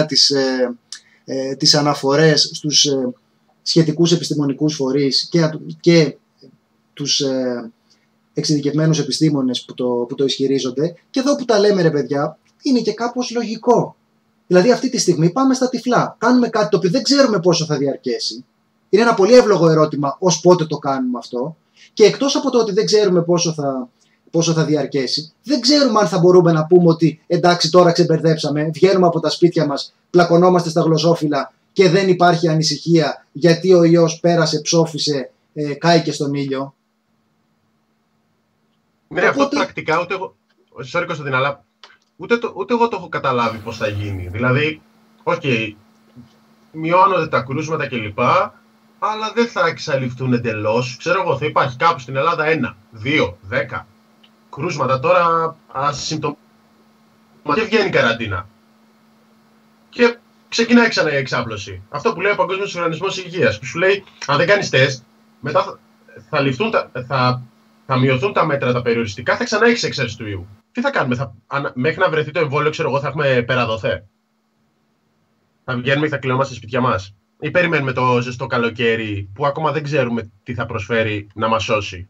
τις αναφορές στους σχετικούς επιστημονικούς φορείς και τους εξειδικευμένους επιστήμονες που το ισχυρίζονται. Και εδώ που τα λέμε, ρε παιδιά, είναι και κάπως λογικό. Δηλαδή αυτή τη στιγμή πάμε στα τυφλά. Κάνουμε κάτι το οποίο δεν ξέρουμε πόσο θα διαρκέσει. Είναι ένα πολύ εύλογο ερώτημα ως πότε το κάνουμε αυτό. Και εκτός από το ότι δεν ξέρουμε πόσο θα διαρκέσει, δεν ξέρουμε αν θα μπορούμε να πούμε ότι εντάξει, τώρα ξεμπερδέψαμε, βγαίνουμε από τα σπίτια μας, πλακωνόμαστε στα γλωσσόφυλλα και δεν υπάρχει ανησυχία γιατί ο ιός πέρασε, ψόφισε, κάηκε στον ήλιο. Ναι, οπότε... αυτό πρακτικά ούτε εγώ. Sorry, Κωνσταντίνα, αλλά ούτε εγώ το έχω καταλάβει πώς θα γίνει. Δηλαδή, μειώνονται τα κρούσματα κλπ. Αλλά δεν θα εξαλειφθούν εντελώς. Ξέρω εγώ, θα υπάρχει κάπου στην Ελλάδα 1, 2, 10 κρούσματα τώρα ασυμπτωματικά και βγαίνει καραντίνα. Και ξεκινάει ξανά η εξάπλωση. Αυτό που λέει ο Παγκόσμιος Οργανισμός Υγείας, που σου λέει, αν δεν κάνεις τεστ, μετά θα μειωθούν τα μέτρα τα περιοριστικά, θα ξανά έχεις εξαίρεση του ιού. Τι θα κάνουμε, μέχρι να βρεθεί το εμβόλιο, ξέρω εγώ, θα έχουμε περαδοθέ. Θα βγαίνουμε και θα κλεινόμαστε στα σπίτια μας. Ή περιμένουμε το ζεστό καλοκαίρι που ακόμα δεν ξέρουμε τι θα προσφέρει να μας σώσει.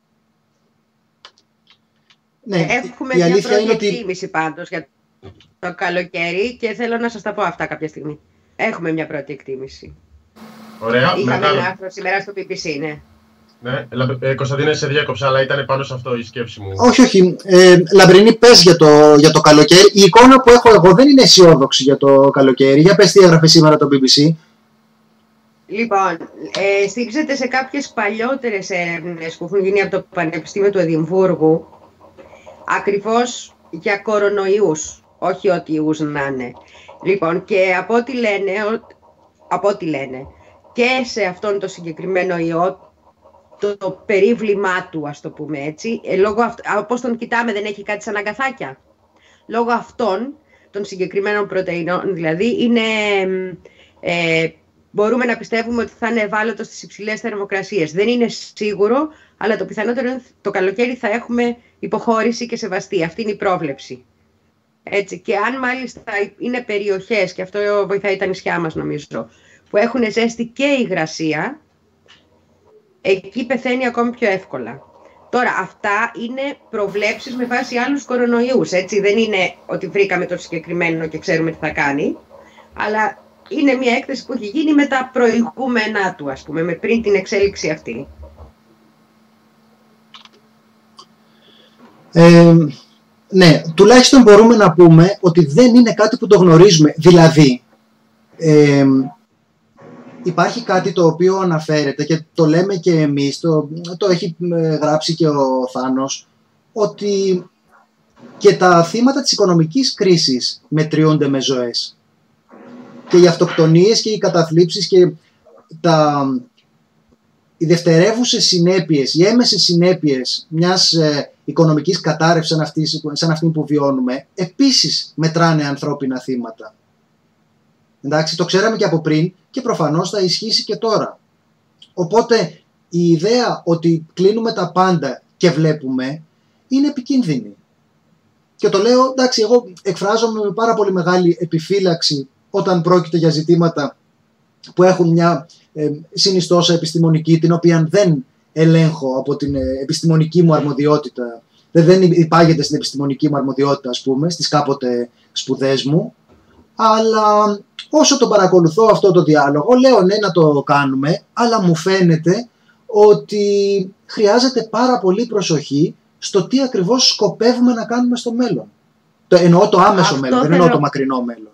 Ναι, έχουμε μια πρώτη εκτίμηση πάντως για το καλοκαίρι και θέλω να σας τα πω αυτά κάποια στιγμή. Έχουμε μια πρώτη εκτίμηση. Ωραία. Είχαμε ένα άρθρο σήμερα στο BBC, ναι. Ναι, Κωνσταντίνε, σε διάκοψα, αλλά ήταν πάνω σε αυτό η σκέψη μου. Όχι. Λαμπρινή, πες για το καλοκαίρι. Η εικόνα που έχω εγώ δεν είναι αισιόδοξη για το καλοκαίρι. Για πες τι έγραφε σήμερα το BBC. Λοιπόν, στήριξεται σε κάποιες παλιότερες έρευνες που έχουν γίνει από το Πανεπιστήμιο του Εδιμβούργου, ακριβώς για κορονοϊούς, όχι ό,τι ιούς να είναι. Λοιπόν, και από ό,τι λένε, και σε αυτόν το συγκεκριμένο ιό, το περίβλημά του, ας το πούμε έτσι, όπως τον κοιτάμε δεν έχει κάτι σαν αγκαθάκια. Λόγω αυτών των συγκεκριμένων πρωτεϊνών, δηλαδή, μπορούμε να πιστεύουμε ότι θα είναι ευάλωτο στις υψηλές θερμοκρασίες. Δεν είναι σίγουρο, αλλά το πιθανότερο είναι το καλοκαίρι θα έχουμε υποχώρηση και σεβαστή. Αυτή είναι η πρόβλεψη. Έτσι. Και αν μάλιστα είναι περιοχές, και αυτό βοηθάει τα νησιά μας νομίζω, που έχουν ζέστη και υγρασία, εκεί πεθαίνει ακόμη πιο εύκολα. Τώρα, αυτά είναι προβλέψεις με βάση άλλους κορονοϊούς, έτσι. Δεν είναι ότι βρήκαμε το συγκεκριμένο και ξέρουμε τι θα κάνει, αλλά είναι μια έκθεση που έχει γίνει με τα προηγούμενά του, ας πούμε, με πριν την εξέλιξη αυτή. Ναι, τουλάχιστον μπορούμε να πούμε ότι δεν είναι κάτι που το γνωρίζουμε. Δηλαδή, υπάρχει κάτι το οποίο αναφέρεται και το λέμε και εμείς, το έχει γράψει και ο Θάνος, ότι και τα θύματα της οικονομικής κρίσης μετριούνται με ζωές. Και οι αυτοκτονίες και οι καταθλίψεις και οι δευτερεύουσες συνέπειες, οι έμμεσες συνέπειες μιας οικονομικής κατάρρευσης σαν αυτή που βιώνουμε, επίσης μετράνε ανθρώπινα θύματα. Εντάξει, το ξέραμε και από πριν και προφανώς θα ισχύσει και τώρα. Οπότε η ιδέα ότι κλείνουμε τα πάντα και βλέπουμε είναι επικίνδυνη. Και το λέω, εντάξει, εγώ εκφράζομαι με πάρα πολύ μεγάλη επιφύλαξη όταν πρόκειται για ζητήματα που έχουν μια συνιστόσα επιστημονική, την οποία δεν ελέγχω από την επιστημονική μου αρμοδιότητα, δεν υπάγεται στην επιστημονική μου αρμοδιότητα, ας πούμε, στις κάποτε σπουδές μου, αλλά όσο το παρακολουθώ αυτό το διάλογο, λέω ναι να το κάνουμε, αλλά μου φαίνεται ότι χρειάζεται πάρα πολύ προσοχή στο τι ακριβώς σκοπεύουμε να κάνουμε στο μέλλον. Εννοώ το άμεσο μέλλον, δεν εννοώ το μακρινό μέλλον.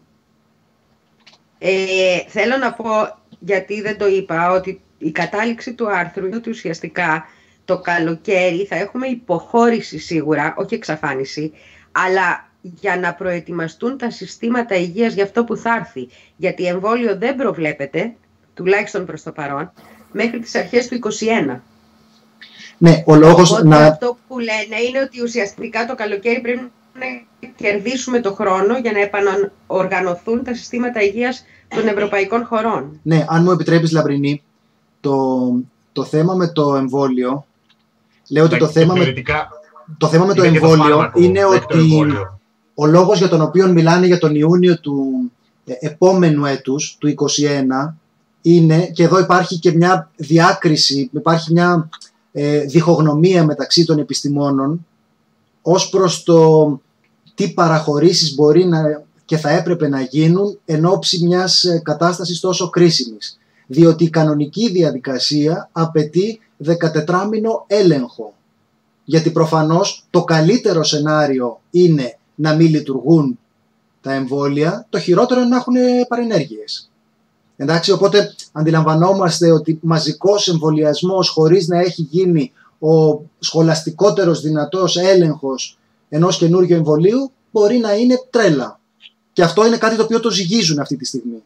Θέλω να πω, γιατί δεν το είπα, ότι η κατάληξη του άρθρου είναι ότι ουσιαστικά το καλοκαίρι θα έχουμε υποχώρηση σίγουρα, όχι εξαφάνιση, αλλά για να προετοιμαστούν τα συστήματα υγείας για αυτό που θα έρθει. Γιατί εμβόλιο δεν προβλέπεται, τουλάχιστον προς το παρόν, μέχρι τις αρχές του 2021. Ναι, ο λόγος αυτό που λένε είναι ότι ουσιαστικά το καλοκαίρι πρέπει να κερδίσουμε το χρόνο για να επανοργανωθούν τα συστήματα υγείας των ευρωπαϊκών χωρών. Ναι, αν μου επιτρέπεις, Λαμπρινή, το θέμα με το εμβόλιο, λέω ότι το θέμα με το εμβόλιο είναι ότι ο λόγος για τον οποίο μιλάνε για τον Ιούνιο του επόμενου έτους, του 2021, είναι, και εδώ υπάρχει και μια διάκριση, υπάρχει μια διχογνωμία μεταξύ των επιστημόνων ως προς το τι παραχωρήσεις μπορεί και θα έπρεπε να γίνουν εν ώψη μιας κατάστασης τόσο κρίσιμης. Διότι η κανονική διαδικασία απαιτεί 14μηνο έλεγχο. Γιατί προφανώς το καλύτερο σενάριο είναι να μην λειτουργούν τα εμβόλια, το χειρότερο είναι να έχουν παρενέργειες. Εντάξει, οπότε αντιλαμβανόμαστε ότι μαζικός εμβολιασμός χωρίς να έχει γίνει ο σχολαστικότερος δυνατός έλεγχος ενός καινούργιου εμβολίου μπορεί να είναι τρέλα. Και αυτό είναι κάτι το οποίο το ζυγίζουν αυτή τη στιγμή.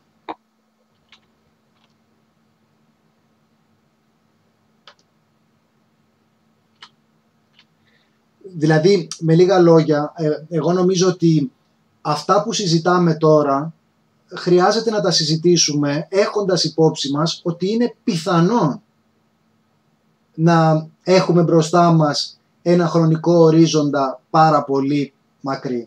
Δηλαδή, με λίγα λόγια, εγώ νομίζω ότι αυτά που συζητάμε τώρα χρειάζεται να τα συζητήσουμε έχοντας υπόψη μας ότι είναι πιθανό να έχουμε μπροστά μας ένα χρονικό ορίζοντα πάρα πολύ μακρύ.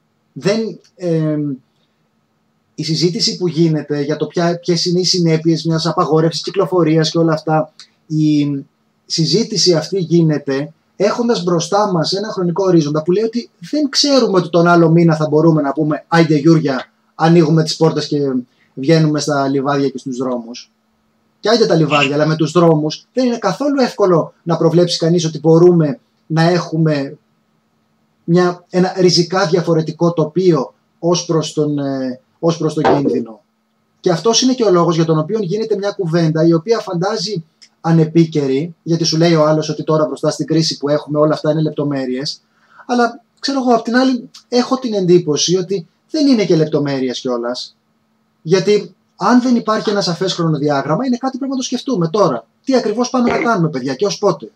Η συζήτηση που γίνεται για το ποιες είναι οι συνέπειες μιας απαγόρευσης κυκλοφορίας και όλα αυτά, η συζήτηση αυτή γίνεται έχοντας μπροστά μας ένα χρονικό ορίζοντα που λέει ότι δεν ξέρουμε ότι τον άλλο μήνα θα μπορούμε να πούμε «Άιντε Γιούρια, ανοίγουμε τις πόρτες και βγαίνουμε στα λιβάδια και στους δρόμους». Και άιντε τα λιβάδια, αλλά με τους δρόμους δεν είναι καθόλου εύκολο να προβλέψει κανείς ότι μπορούμε να έχουμε ένα ριζικά διαφορετικό τοπίο ως προς τον κίνδυνο. Και αυτός είναι και ο λόγος για τον οποίο γίνεται μια κουβέντα η οποία φαντάζει ανεπίκαιρη, γιατί σου λέει ο άλλος ότι τώρα μπροστά στην κρίση που έχουμε όλα αυτά είναι λεπτομέρειες. Αλλά ξέρω εγώ, απ' την άλλη, έχω την εντύπωση ότι δεν είναι και λεπτομέρειες κιόλας. Γιατί αν δεν υπάρχει ένα σαφές χρονοδιάγραμμα, είναι κάτι που πρέπει να το σκεφτούμε τώρα. Τι ακριβώς πάμε να κάνουμε, παιδιά, και ως πότε.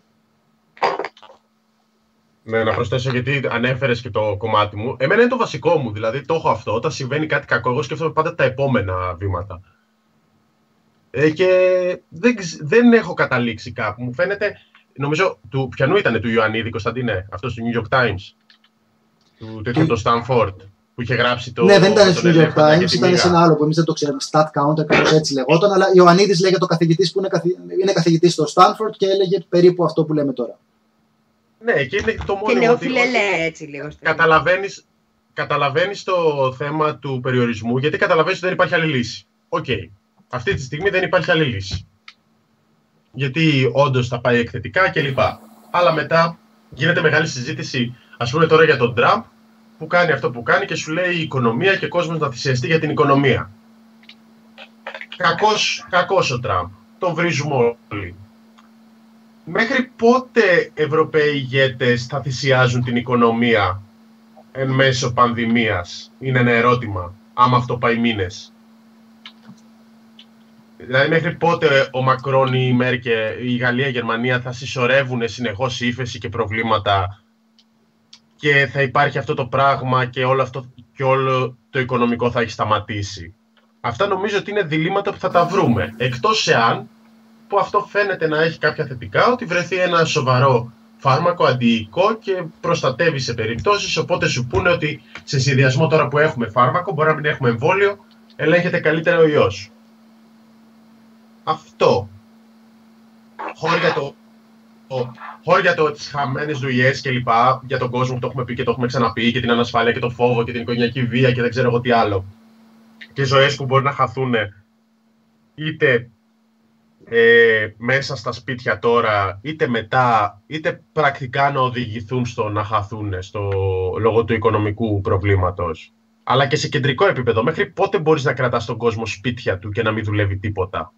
Ναι, να προσθέσω γιατί ανέφερες και το κομμάτι μου. Εμένα είναι το βασικό μου, δηλαδή το έχω αυτό. Όταν συμβαίνει κάτι κακό, εγώ σκέφτομαι πάντα τα επόμενα βήματα. Και δεν έχω καταλήξει κάπου. Μου φαίνεται, νομίζω, ποιανού ήταν του Ιωαννίδη, Κωνσταντίνε, αυτό του New York Times, του τέτοιου το Stanford, που είχε γράψει το. Ναι, δεν ήταν στο New York Times, ήταν σε ένα άλλο που εμείς δεν το ξέραμε, Stat Counter, κάπως έτσι λεγόταν. Αλλά Ιωαννίδης λέγεται ο καθηγητής που είναι καθηγητής στο Stanford και έλεγε περίπου αυτό που λέμε τώρα. Ναι, και είναι το μόνο. Και νεοφιλελέ, έτσι λίγο. Καταλαβαίνεις το θέμα του περιορισμού, γιατί καταλαβαίνεις ότι δεν υπάρχει άλλη λύση. Οκ. Αυτή τη στιγμή δεν υπάρχει άλλη λύση. Γιατί όντως θα πάει εκθετικά κλπ. Αλλά μετά γίνεται μεγάλη συζήτηση, ας πούμε τώρα για τον Τραμπ, που κάνει αυτό που κάνει και σου λέει η οικονομία και ο κόσμος να θυσιαστεί για την οικονομία. Κακός ο Τραμπ. Τον βρίζουμε όλοι. Μέχρι πότε Ευρωπαίοι ηγέτες θα θυσιάζουν την οικονομία εν μέσω πανδημίας? Είναι ένα ερώτημα, άμα αυτό πάει μήνες. Δηλαδή μέχρι πότε ο Μακρόν, η Μέρκελ, η Γαλλία, η Γερμανία θα συσσωρεύουν συνεχώς ύφεση και προβλήματα και θα υπάρχει αυτό το πράγμα και όλο το οικονομικό θα έχει σταματήσει. Αυτά νομίζω ότι είναι διλήμματα που θα τα βρούμε. Εκτός εάν, που αυτό φαίνεται να έχει κάποια θετικά, ότι βρεθεί ένα σοβαρό φάρμακο αντιϊκό και προστατεύει σε περιπτώσεις, οπότε σου πούνε ότι σε συνδυασμό τώρα που έχουμε φάρμακο, μπορεί να μην έχουμε εμβόλιο, ελέγχεται καλύτερα ο ιός. Αυτό. Χώρια τις χαμένες δουλειές και λοιπά, για τον κόσμο που το έχουμε πει και το έχουμε ξαναπεί, και την ανασφάλεια και το φόβο και την οικογενειακή βία και δεν ξέρω εγώ τι άλλο. Και ζωές που μπορεί να χαθούν είτε μέσα στα σπίτια τώρα, είτε μετά, είτε πρακτικά να οδηγηθούν στο να χαθούν λόγω του οικονομικού προβλήματος. Αλλά και σε κεντρικό επίπεδο, μέχρι πότε μπορείς να κρατάς τον κόσμο σπίτια του και να μην δουλεύει τίποτα?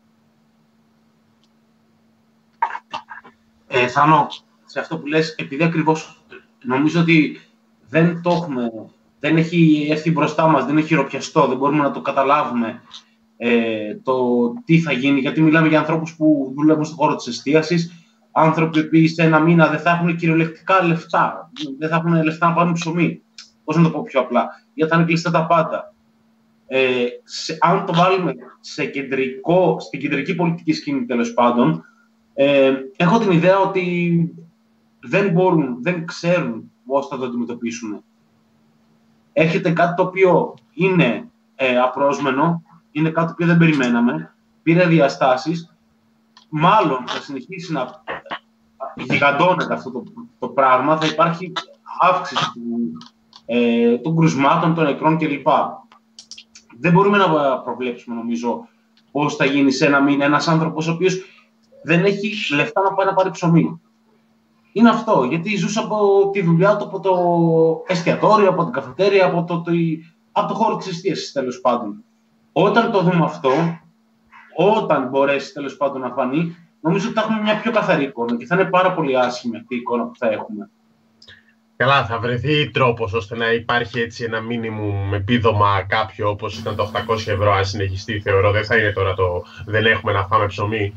Θάνο, σε αυτό που λες, επειδή ακριβώς νομίζω ότι δεν έχει έρθει μπροστά μας, δεν έχει χειροπιαστό, δεν μπορούμε να το καταλάβουμε το τι θα γίνει, γιατί μιλάμε για ανθρώπους που δουλεύουν στον χώρο της εστίασης, άνθρωποι που σε ένα μήνα δεν θα έχουν κυριολεκτικά λεφτά, δεν θα έχουν λεφτά να πάρουν ψωμί. Πώς να το πω πιο απλά, γιατί θα είναι κλειστά τα πάντα. Αν το βάλουμε στην κεντρική πολιτική σκηνή, τέλος πάντων, έχω την ιδέα ότι δεν ξέρουν πώς θα το αντιμετωπίσουν. Έρχεται κάτι το οποίο είναι απρόσμενο, είναι κάτι το οποίο δεν περιμέναμε, πήρε διαστάσεις, μάλλον θα συνεχίσει να γιγαντώνεται αυτό το πράγμα, θα υπάρχει αύξηση των κρουσμάτων, των νεκρών κλπ. Δεν μπορούμε να προβλέψουμε, νομίζω, πώς θα γίνει σε ένα μήνα ένας άνθρωπος ο οποίος δεν έχει λεφτά να πάει να πάρει ψωμί. Είναι αυτό, γιατί ζούσε από τη δουλειά του, από το εστιατόριο, από την καφετέρια, από το χώρο της εστίασης, τέλος πάντων. Όταν το δούμε αυτό, όταν μπορέσει τέλος πάντων να φανεί, νομίζω ότι θα έχουμε μια πιο καθαρή εικόνα και θα είναι πάρα πολύ άσχημη αυτή η εικόνα που θα έχουμε. Καλά, θα βρεθεί τρόπος ώστε να υπάρχει έτσι ένα μίνιμουμ επίδομα κάποιο, όπως ήταν το 800 ευρώ, αν συνεχιστεί, θεωρώ. Δεν θα είναι τώρα δεν έχουμε να φάμε ψωμί.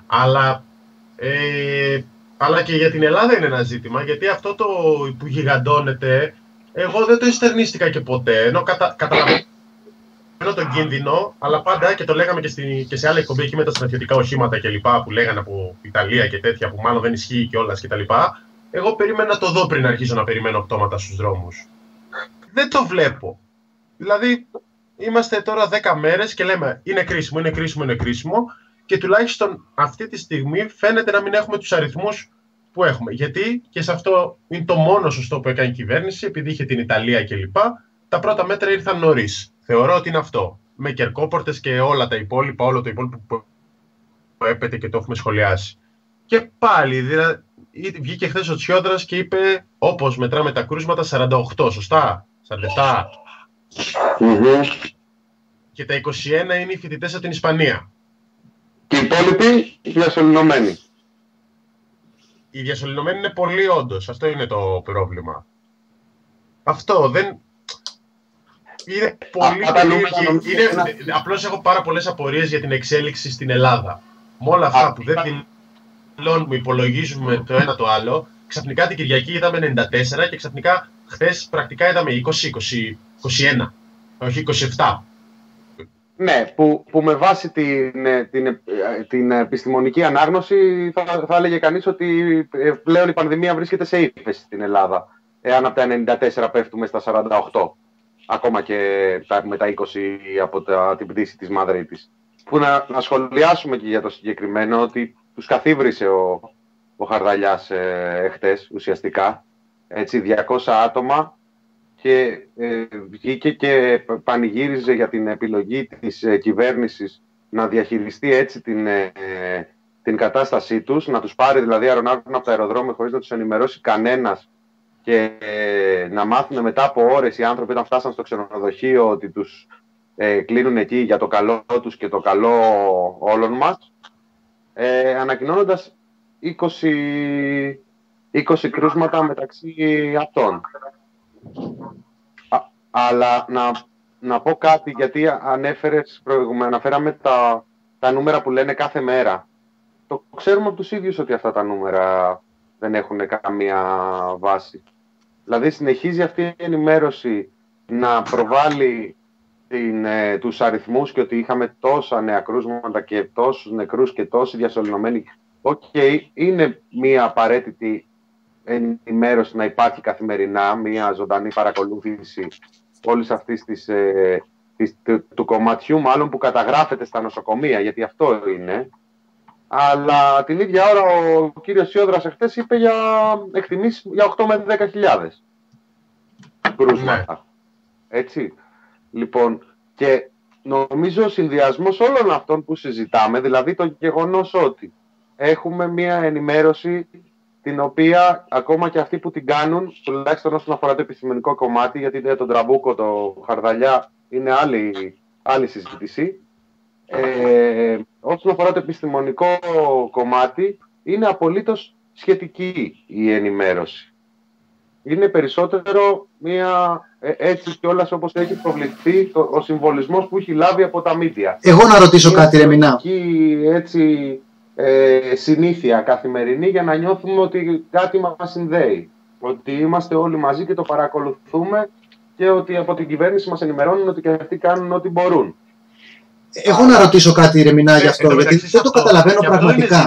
Αλλά και για την Ελλάδα είναι ένα ζήτημα, γιατί αυτό το που γιγαντώνεται, εγώ δεν το εστερνίστηκα και ποτέ, ενώ καταλαβαίνω τον κίνδυνο, αλλά πάντα, και το λέγαμε και σε άλλη εκπομπή εκεί με τα στρατιωτικά οχήματα κλπ. Που λέγανε από Ιταλία και τέτοια, που μάλλον δεν ισχύει κιόλας κτλ. Εγώ περίμενα να το δω πριν αρχίσω να περιμένω πτώματα στους δρόμους. Δεν το βλέπω. Δηλαδή, είμαστε τώρα 10 μέρες και λέμε είναι κρίσιμο, και τουλάχιστον αυτή τη στιγμή φαίνεται να μην έχουμε τους αριθμούς που έχουμε. Γιατί, και σε αυτό είναι το μόνο σωστό που έκανε η κυβέρνηση, επειδή είχε την Ιταλία κλπ. Τα πρώτα μέτρα ήρθαν νωρίς. Θεωρώ ότι είναι αυτό. Με κερκόπορτες και όλα τα υπόλοιπα, όλο το υπόλοιπο που έπεται και το έχουμε σχολιάσει. Και πάλι, δηλαδή, βγήκε χθες ο Τσιόδρας και είπε, όπως μετράμε τα κρούσματα, 48, σωστά, 47. και τα 21 είναι οι φοιτητές από την Ισπανία. Και οι υπόλοιποι διασωληνωμένοι. Οι διασωληνωμένοι είναι πολλοί όντως. Αυτό είναι το πρόβλημα. Αυτό δεν... Είναι πολύ περίεργη. Απλώς έχω πάρα πολλές απορίες για την εξέλιξη στην Ελλάδα. Με όλα αυτά που δεν δηλώνουμε, υπολογίζουμε το ένα το άλλο, ξαφνικά την Κυριακή είδαμε 94 και ξαφνικά χθες πρακτικά είδαμε 20-21, όχι 27. Ναι, που με βάση την επιστημονική ανάγνωση θα έλεγε κανείς ότι πλέον η πανδημία βρίσκεται σε ύφεση στην Ελλάδα. Εάν από τα 94 πέφτουμε στα 48, ακόμα και με τα 20 από την πτήση της Μαδρίτης. Που να σχολιάσουμε και για το συγκεκριμένο ότι τους καθίβρισε ο Χαρδαλιάς χτες ουσιαστικά. Έτσι, 200 άτομα και βγήκε και πανηγύριζε για την επιλογή της κυβέρνησης να διαχειριστεί έτσι την κατάστασή τους, να τους πάρει δηλαδή αεροναύτων από τα αεροδρόμια χωρίς να τους ενημερώσει κανένας και να μάθουν μετά από ώρες οι άνθρωποι όταν φτάσαν στο ξενοδοχείο ότι τους κλείνουν εκεί για το καλό τους και το καλό όλων μας, ανακοινώνοντας 20 κρούσματα μεταξύ αυτών. Αλλά να πω κάτι, γιατί αναφέραμε τα νούμερα που λένε κάθε μέρα. Το ξέρουμε από τους ίδιους ότι αυτά τα νούμερα δεν έχουν καμία βάση. Δηλαδή συνεχίζει αυτή η ενημέρωση να προβάλλει τους αριθμούς και ότι είχαμε τόσα νέα κρούσματα και τόσους νεκρούς και τόσοι διασωληνωμένοι. Είναι μία απαραίτητη ενημέρωση να υπάρχει καθημερινά, μία ζωντανή παρακολούθηση όλης αυτής του κομματιού μάλλον που καταγράφεται στα νοσοκομεία, γιατί αυτό είναι. Αλλά την ίδια ώρα ο κύριος Σιόδρας εχθές είπε για εκτιμήσεις για 8 με 10.000 κρούσματα. Έτσι. Λοιπόν, και νομίζω ο συνδυασμός όλων αυτών που συζητάμε, δηλαδή το γεγονός ότι έχουμε μία ενημέρωση την οποία ακόμα και αυτοί που την κάνουν, τουλάχιστον όσον αφορά το επιστημονικό κομμάτι, γιατί τον Τραμπούκο, το Χαρδαλιά είναι άλλη συζήτηση, όσον αφορά το επιστημονικό κομμάτι, είναι απολύτως σχετική η ενημέρωση. Είναι περισσότερο μία, έτσι κιόλας όπως έχει προβληθεί ο συμβολισμός που έχει λάβει από τα μίντια. Εγώ να ρωτήσω κάτι, Ρεμινά. Έτσι, συνήθεια καθημερινή για να νιώθουμε ότι κάτι μας συνδέει. Ότι είμαστε όλοι μαζί και το παρακολουθούμε και ότι από την κυβέρνηση μας ενημερώνουν ότι και αυτοί κάνουν ό,τι μπορούν. Εγώ να ρωτήσω κάτι, Ρεμινά, γι' αυτό, γιατί δεν το καταλαβαίνω πραγματικά.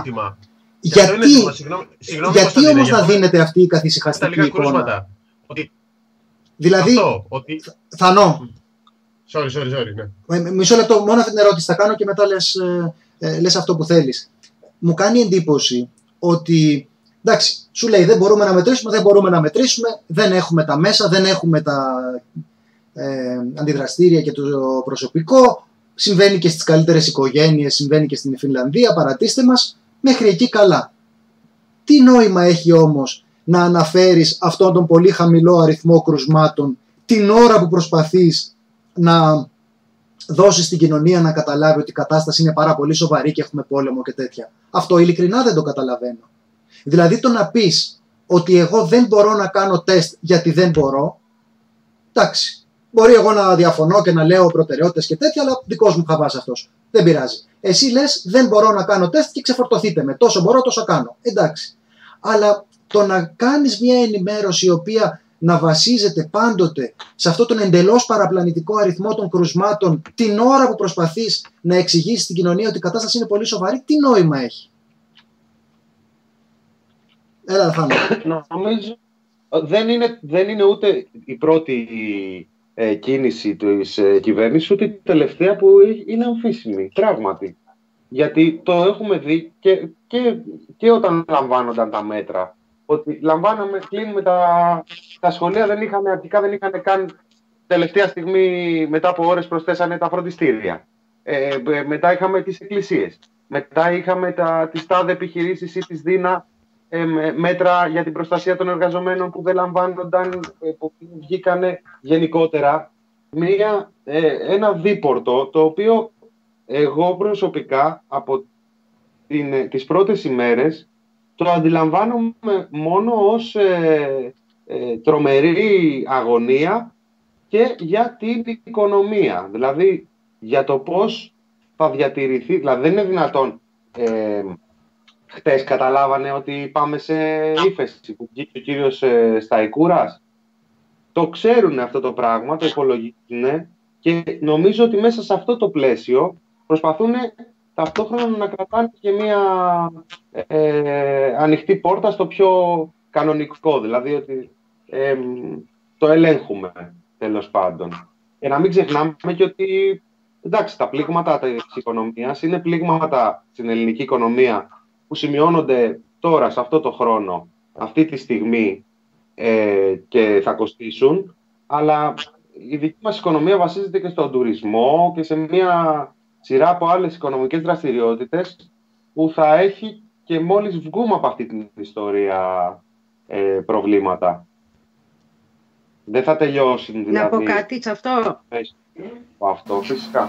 Γιατί όμως να δίνεται αυτή η καθησυχαστική εικόνα? Δηλαδή, Θανό, ναι. Μισό λεπτό, μόνο αυτή την ερώτηση θα κάνω και μετά λες αυτό που θέλεις. Μου κάνει εντύπωση ότι, εντάξει, σου λέει δεν μπορούμε να μετρήσουμε, δεν έχουμε τα μέσα, δεν έχουμε τα αντιδραστήρια και το προσωπικό, συμβαίνει και στις καλύτερες οικογένειες, συμβαίνει και στην Φινλανδία, παρατήστε μας, μέχρι εκεί καλά. Τι νόημα έχει όμως να αναφέρεις αυτόν τον πολύ χαμηλό αριθμό κρουσμάτων την ώρα που προσπαθείς να δώσεις στην κοινωνία να καταλάβει ότι η κατάσταση είναι πάρα πολύ σοβαρή και έχουμε πόλεμο και τέτοια? Αυτό ειλικρινά δεν το καταλαβαίνω. Δηλαδή το να πεις ότι εγώ δεν μπορώ να κάνω τεστ γιατί δεν μπορώ, εντάξει, μπορεί εγώ να διαφωνώ και να λέω προτεραιότητες και τέτοια, αλλά δικός μου χαβάς αυτός, δεν πειράζει. Εσύ λες δεν μπορώ να κάνω τεστ και ξεφορτωθείτε με, τόσο μπορώ τόσο κάνω, εντάξει. Αλλά το να κάνεις μια ενημέρωση η οποία να βασίζεται πάντοτε σε αυτόν τον εντελώς παραπλανητικό αριθμό των κρουσμάτων την ώρα που προσπαθείς να εξηγήσεις στην κοινωνία ότι η κατάσταση είναι πολύ σοβαρή, τι νόημα έχει? Έλα, Θάνο. Νομίζω δεν είναι ούτε η πρώτη κίνηση της κυβέρνησης, ούτε η τελευταία που είναι αμφίσιμη, πράγματι. Γιατί το έχουμε δει και όταν λαμβάνονταν τα μέτρα. Ότι κλείνουμε τα σχολεία, αρχικά δεν είχαν καν τελευταία στιγμή, μετά από ώρες προσθέσανε τα φροντιστήρια. Μετά είχαμε τις εκκλησίες. Μετά είχαμε τις τάδε επιχειρήσεις ή τις ΔΥΝΑ μέτρα για την προστασία των εργαζομένων που δεν λαμβάνονταν, που βγήκανε γενικότερα. ένα δίπορτο, το οποίο εγώ προσωπικά από τις πρώτες ημέρες το αντιλαμβάνομαι μόνο ως τρομερή αγωνία και για την οικονομία. Δηλαδή, για το πώς θα διατηρηθεί. Δηλαδή, δεν είναι δυνατόν. Χτες καταλάβανε ότι πάμε σε ύφεση που βγήκε ο κύριος Σταϊκούρας. Το ξέρουν αυτό το πράγμα, το υπολογίζουν και νομίζω ότι μέσα σε αυτό το πλαίσιο προσπαθούν ταυτόχρονα να κρατάνε και μια ανοιχτή πόρτα στο πιο κανονικό, δηλαδή ότι το ελέγχουμε τέλος πάντων. Και να μην ξεχνάμε και ότι εντάξει, τα πλήγματα της οικονομίας είναι πλήγματα στην ελληνική οικονομία που σημειώνονται τώρα σε αυτό το χρόνο, αυτή τη στιγμή και θα κοστίσουν, αλλά η δική μας οικονομία βασίζεται και στον τουρισμό και σε μια σειρά από άλλες οικονομικές δραστηριότητες που θα έχει και μόλις βγούμε από αυτή την ιστορία προβλήματα. Δεν θα τελειώσει δηλαδή. Να πω κάτι σε αυτό. Αυτό φυσικά.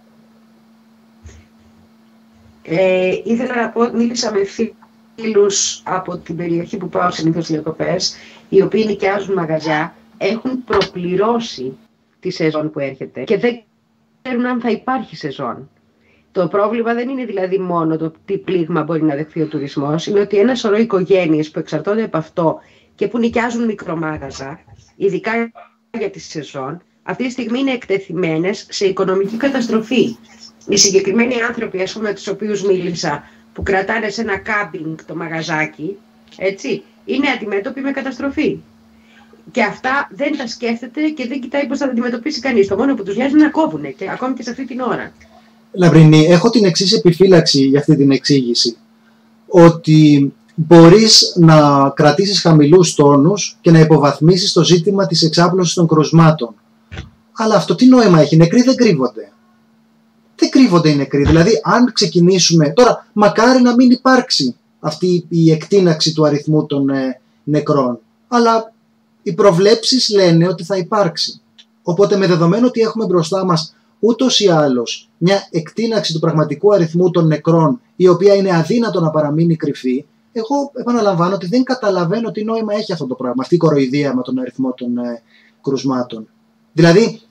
Ήθελα να πω, μίλησα με φίλους από την περιοχή που πάω συνήθως διακοπές, οι οποίοι νοικιάζουν μαγαζιά, έχουν προπληρώσει τη σεζόν που έρχεται και δεν ξέρουν αν θα υπάρχει σεζόν. Το πρόβλημα δεν είναι δηλαδή μόνο το τι πλήγμα μπορεί να δεχθεί ο τουρισμός, είναι ότι ένα σωρό οικογένειες που εξαρτώνται από αυτό και που νοικιάζουν μικρομάγαζα, ειδικά για τη σεζόν, αυτή τη στιγμή είναι εκτεθειμένες σε οικονομική καταστροφή. Οι συγκεκριμένοι άνθρωποι, ας πούμε, τους οποίους μίλησα, που κρατάνε σε ένα κάμπινγκ το μαγαζάκι, έτσι, είναι αντιμέτωποι με καταστροφή. Και αυτά δεν τα σκέφτεται και δεν κοιτάει πώς θα τα αντιμετωπίσει κανείς. Το μόνο που τους νοιάζει είναι να κόβουνε, και ακόμη και σε αυτή την ώρα. Λαμπρινή, έχω την εξής επιφύλαξη για αυτή την εξήγηση. Ότι μπορείς να κρατήσεις χαμηλούς τόνους και να υποβαθμίσεις το ζήτημα της εξάπλωσης των κρουσμάτων. Αλλά αυτό τι νόημα έχει? Οι νεκροί δεν κρύβονται. Δεν κρύβονται οι νεκροί. Δηλαδή, αν ξεκινήσουμε. Τώρα, μακάρι να μην υπάρξει αυτή η εκτείναξη του αριθμού των νεκρών. Αλλά οι προβλέψεις λένε ότι θα υπάρξει. Οπότε, με δεδομένο ότι έχουμε μπροστά μας ούτως ή άλλως μια εκτείναξη του πραγματικού αριθμού των νεκρών, η οποία είναι αδύνατο να παραμείνει κρυφή, εγώ επαναλαμβάνω ότι δεν καταλαβαίνω τι νόημα έχει αυτό το πράγμα, αυτή η κοροϊδία με τον αριθμό των κρουσμάτων. Δηλαδή,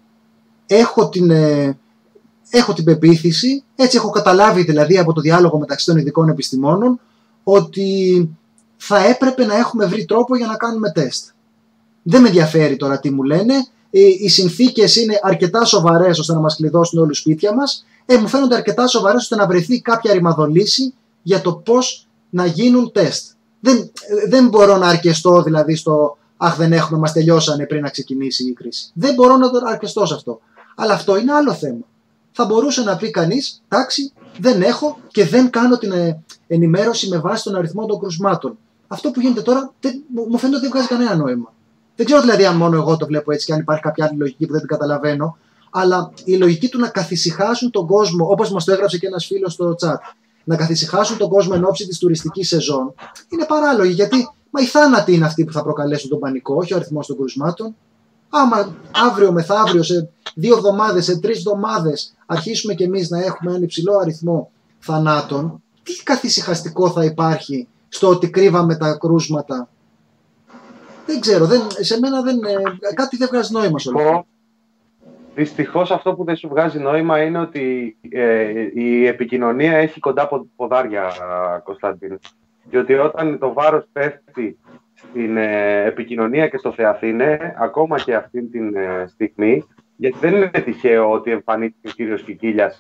έχω την πεποίθηση, έτσι έχω καταλάβει δηλαδή από το διάλογο μεταξύ των ειδικών επιστημόνων, ότι θα έπρεπε να έχουμε βρει τρόπο για να κάνουμε τεστ. Δεν με ενδιαφέρει τώρα τι μου λένε, οι συνθήκες είναι αρκετά σοβαρές ώστε να μας κλειδώσουν όλους σπίτια μας, μου φαίνονται αρκετά σοβαρές ώστε να βρεθεί κάποια ρημαδολύση για το πώς να γίνουν τεστ. Δεν μπορώ να αρκεστώ δηλαδή στο «αχ, δεν έχουμε, μας τελειώσανε πριν να ξεκινήσει η κρίση». Δεν μπορώ να το αρκεστώ σε αυτό. Αλλά αυτό είναι άλλο θέμα. Θα μπορούσε να πει κανείς, εντάξει, δεν έχω και δεν κάνω την ενημέρωση με βάση τον αριθμό των κρουσμάτων. Αυτό που γίνεται τώρα μου φαίνεται ότι δεν βγάζει κανένα νόημα. Δεν ξέρω δηλαδή αν μόνο εγώ το βλέπω έτσι και αν υπάρχει κάποια άλλη λογική που δεν την καταλαβαίνω, αλλά η λογική του να καθησυχάσουν τον κόσμο, όπως μας το έγραψε και ένας φίλος στο chat, να καθησυχάσουν τον κόσμο εν ώψη της τουριστικής σεζόν, είναι παράλογη, γιατί οι θάνατοι είναι αυτοί που θα προκαλέσουν τον πανικό, όχι ο αριθμός των κρουσμάτων. Άμα αύριο μεθαύριο, σε 2 εβδομάδες, σε 3 εβδομάδες αρχίσουμε κι εμείς να έχουμε έναν υψηλό αριθμό θανάτων, τι καθησυχαστικό θα υπάρχει στο ότι κρύβαμε τα κρούσματα? Δεν ξέρω, σε μένα κάτι δεν βγάζει νόημα σε όλο. Δυστυχώς αυτό που δεν σου βγάζει νόημα είναι ότι η επικοινωνία έχει κοντά ποδάρια, Κωνσταντίν. Διότι όταν το βάρος πέφτει στην επικοινωνία και στο Θεαθήνε, ακόμα και αυτή τη στιγμή, γιατί δεν είναι τυχαίο ότι εμφανίστηκε ο κύριος Κικίλιας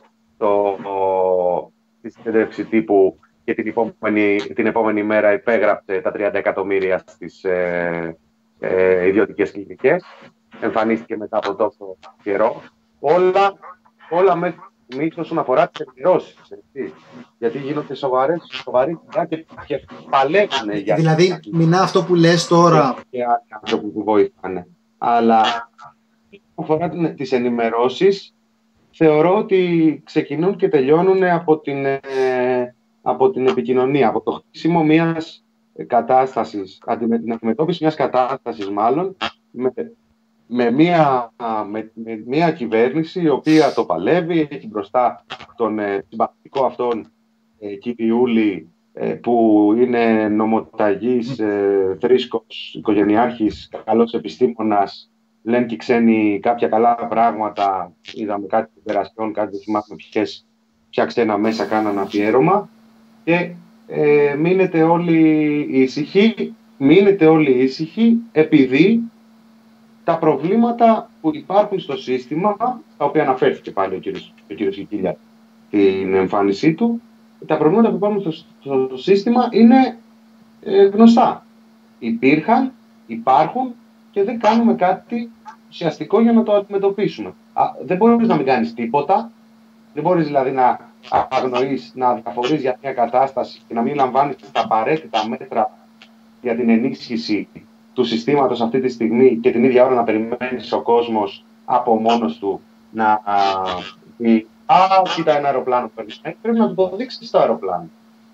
στη συνέντευξη τύπου και την επόμενη μέρα υπέγραψε τα 30 εκατομμύρια στις ιδιωτικές κλινικές. Εμφανίστηκε μετά από τόσο καιρό. Όλα μέχρι στιγμής όσον αφορά τις ενημερώσεις. Γιατί γίνονται σοβαρή και παλεύουν για δηλαδή, μηνά αυτό που λες τώρα. Και άλλοι άνθρωποι που βοηθάνε. Αλλά όσον αφορά τις ενημερώσεις, θεωρώ ότι ξεκινούν και τελειώνουν από την επικοινωνία, από το χτίσιμο μιας κατάστασης, την αντιμετώπιση μιας κατάστασης μάλλον, με μια κυβέρνηση η οποία το παλεύει, έχει μπροστά τον συμπαθητικό αυτόν Κυριούλη, που είναι νομοταγής, θρήσκος, οικογενειάρχης, καλός επιστήμονας, λένε και οι ξένοι κάποια καλά πράγματα, είδαμε κάτι υπερασιών, κάτι δεν θυμάμαι ποια ξένα μέσα κάναν αφιέρωμα, και μείνετε όλοι ήσυχοι, επειδή τα προβλήματα που υπάρχουν στο σύστημα, τα οποία αναφέρθηκε πάλι ο κύριος Κικίλια στην εμφάνισή του, τα προβλήματα που υπάρχουν στο σύστημα είναι γνωστά. Υπάρχουν και δεν κάνουμε κάτι ουσιαστικό για να το αντιμετωπίσουμε. Δεν μπορείς να μην κάνεις τίποτα, δεν μπορείς δηλαδή να αγνοείς, να διαφορείς για μια κατάσταση και να μην λαμβάνεις τα απαραίτητα μέτρα για την ενίσχυση του συστήματος αυτή τη στιγμή και την ίδια ώρα να περιμένεις ο κόσμος από μόνος του να πει κοίτα ένα αεροπλάνο που περνάει. Πρέπει να του το δείξεις στο αεροπλάνο.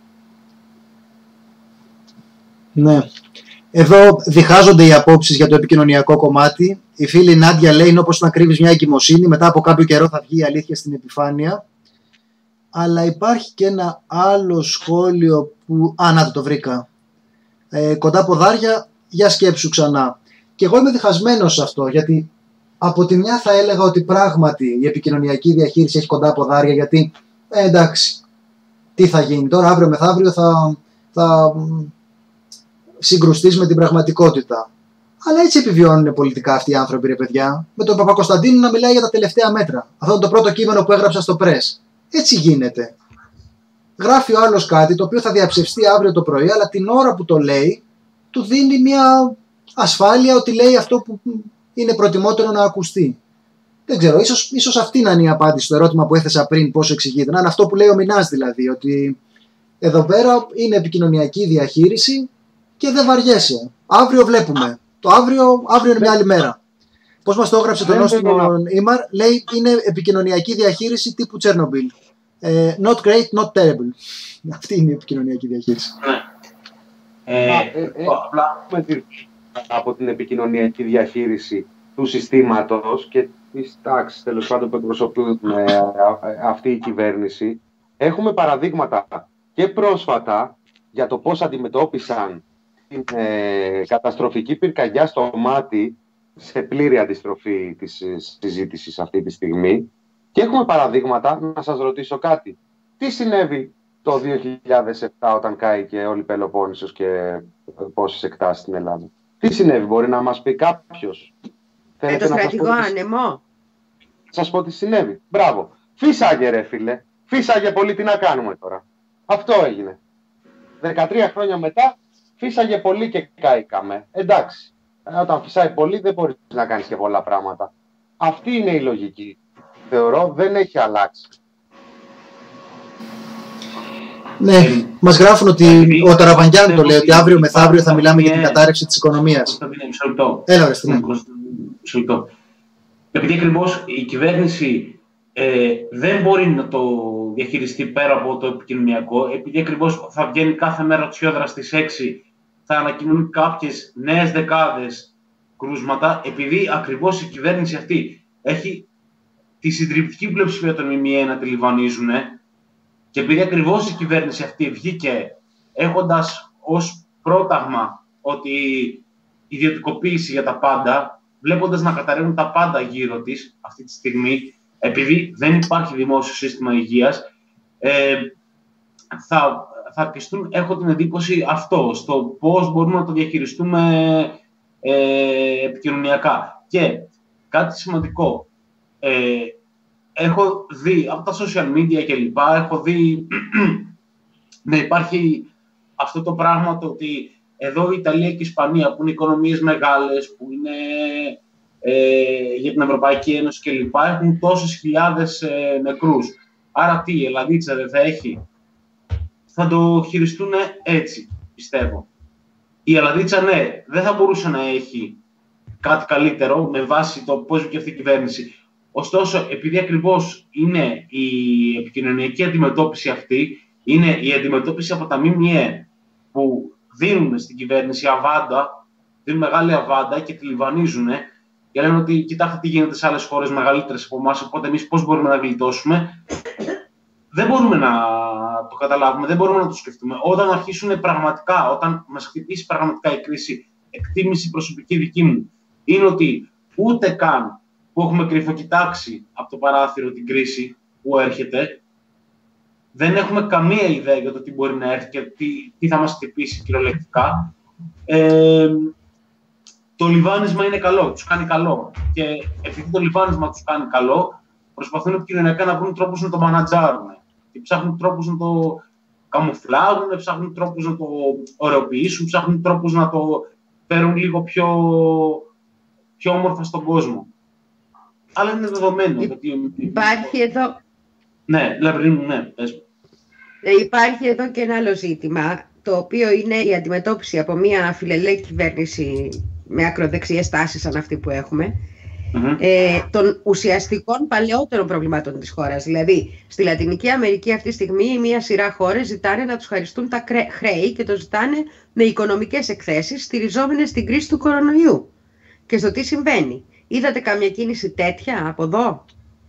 Ναι. Εδώ διχάζονται οι απόψεις για το επικοινωνιακό κομμάτι. Η φίλη Νάντια λέει είναι όπως να κρύβεις μια εγκυμοσύνη, μετά από κάποιο καιρό θα βγει η αλήθεια στην επιφάνεια. Αλλά υπάρχει και ένα άλλο σχόλιο που... να το βρήκα. Κοντά ποδάρια, για σκέψου ξανά. Και εγώ είμαι διχασμένος σε αυτό, γιατί από τη μια θα έλεγα ότι πράγματι η επικοινωνιακή διαχείριση έχει κοντά ποδάρια, γιατί εντάξει, τι θα γίνει τώρα, αύριο μεθαύριο θα συγκρουστείς με την πραγματικότητα. Αλλά έτσι επιβιώνουν πολιτικά αυτοί οι άνθρωποι, ρε παιδιά. Με τον Παπακοσταντίνου να μιλάει για τα τελευταία μέτρα. Αυτό είναι το πρώτο κείμενο που έγραψα στο Press. Έτσι γίνεται. Γράφει ο άλλος κάτι το οποίο θα διαψευστεί αύριο το πρωί, αλλά την ώρα που το λέει, του δίνει μια ασφάλεια ότι λέει αυτό που είναι προτιμότερο να ακουστεί. Δεν ξέρω, ίσως αυτή να είναι η απάντηση στο ερώτημα που έθεσα πριν, πόσο εξηγείται. Να είναι αυτό που λέει ο Μινάς δηλαδή, ότι εδώ πέρα είναι επικοινωνιακή διαχείριση και δεν βαριέσαι. Αύριο βλέπουμε. Το αύριο είναι μια άλλη μέρα. Πώς μας το έγραψε το νόστιμο Ήμαρ, λέει είναι επικοινωνιακή διαχείριση τύπου Τσέρνομπιλ. Not great, not terrible. Αυτή είναι η επικοινωνιακή διαχείριση. Από την επικοινωνιακή διαχείριση του συστήματος και της τάξης, τέλος πάντων, που εκπροσωπούν αυτή η κυβέρνηση, έχουμε παραδείγματα και πρόσφατα για το πώς αντιμετώπισαν την καταστροφική πυρκαγιά στο Μάτι, σε πλήρη αντιστροφή της συζήτησης αυτή τη στιγμή, και έχουμε παραδείγματα. Να σας ρωτήσω κάτι. Τι συνέβη το 2007 όταν κάηκε όλη η Πελοπόννησος και πόσες εκτάσεις στην Ελλάδα? Τι συνέβη, μπορεί να μας πει κάποιος? Με το στρατηγό άνεμο. Σας πω τι συνέβη. Μπράβο. Φύσαγε ρε φίλε. Φύσαγε πολύ, τι να κάνουμε τώρα? Αυτό έγινε. 13 χρόνια μετά φύσαγε πολύ και κάηκαμε. Εντάξει. Όταν φυσάει πολύ δεν μπορείς να κάνεις και πολλά πράγματα. Αυτή είναι η λογική. Θεωρώ δεν έχει αλλάξει. Ναι, μας γράφουν ότι ο Ταραβανιάν το λέει ότι αύριο μεθαύριο θα μιλάμε για την κατάρρευση της οικονομίας. Έλα ρε Στυλ. Επειδή ακριβώς η κυβέρνηση δεν μπορεί να το διαχειριστεί πέρα από το επικοινωνιακό, επειδή ακριβώς θα βγαίνει κάθε μέρα Τσιόδρα στις 6, θα ανακοινούν κάποιες νέες δεκάδες κρούσματα, επειδή ακριβώς η κυβέρνηση αυτή έχει τη συντριπτική πλειοψηφία των ΜΜΕ να τη λιβανίζουν, και επειδή ακριβώς η κυβέρνηση αυτή βγήκε έχοντας ως πρόταγμα ότι η ιδιωτικοποίηση για τα πάντα, βλέποντας να καταρρεύουν τα πάντα γύρω της αυτή τη στιγμή, επειδή δεν υπάρχει δημόσιο σύστημα υγείας, θα αρκεστούν, έχω την εντύπωση, αυτό, στο πώς μπορούμε να το διαχειριστούμε επικοινωνιακά. Και κάτι σημαντικό, έχω δει από τα social media και λοιπά, έχω δει να υπάρχει αυτό το πράγμα, το ότι εδώ η Ιταλία και η Ισπανία, που είναι οικονομίες μεγάλες, που είναι για την Ευρωπαϊκή Ένωση και λοιπά, έχουν τόσες χιλιάδες νεκρούς. Άρα τι, η Ελλαδίτσα δεν θα έχει? Θα το χειριστούν έτσι, πιστεύω. Η Ελλαδίτσα, ναι, δεν θα μπορούσε να έχει κάτι καλύτερο με βάση το πώς βγήκε αυτή η κυβέρνηση. Ωστόσο, επειδή ακριβώς είναι η επικοινωνιακή αντιμετώπιση αυτή, είναι η αντιμετώπιση από τα ΜΜΕ που δίνουν στην κυβέρνηση αβάντα, δίνουν μεγάλη αβάντα και τη λιβανίζουν, και λένε ότι κοιτάξτε τι γίνεται σε άλλες χώρες μεγαλύτερες από εμάς, οπότε εμείς πώς μπορούμε να γλιτώσουμε. Δεν μπορούμε να το καταλάβουμε, δεν μπορούμε να το σκεφτούμε. Όταν αρχίσουν πραγματικά, όταν μας χτυπήσει πραγματικά η κρίση, εκτίμηση προσωπική δική μου, είναι ότι ούτε καν που έχουμε κρυφοκοιτάξει από το παράθυρο την κρίση που έρχεται, δεν έχουμε καμία ιδέα για το τι μπορεί να έρθει και τι θα μας χτυπήσει κυριολεκτικά. Το λιβάνισμα είναι καλό, τους κάνει καλό. Και επειδή το λιβάνισμα τους κάνει καλό, προσπαθούν επικοινωνιακά να βρουν τρόπους να το μανατζάρουν. Και ψάχνουν τρόπους να το καμουφλάρουν, ψάχνουν τρόπους να το ωρεοποιήσουν, ψάχνουν τρόπους να το φέρουν λίγο πιο όμορφα στον κόσμο. Αλλά είναι δεδομένο. Υπάρχει εδώ... Ναι, Λαμπρινή μου, ναι, πες. Υπάρχει εδώ και ένα άλλο ζήτημα, το οποίο είναι η αντιμετώπιση από μια φιλελεύθερη κυβέρνηση με ακροδεξιές τάσεις σαν αυτή που έχουμε, των ουσιαστικών παλαιότερων προβλημάτων της χώρας. Δηλαδή, στη Λατινική Αμερική αυτή τη στιγμή μια σειρά χώρες ζητάνε να τους χαριστούν τα χρέη και το ζητάνε με οικονομικές εκθέσεις στηριζόμενες στην κρίση του κορονοϊού. Και στο τι συμβαίνει. Είδατε καμία κίνηση τέτοια από εδώ?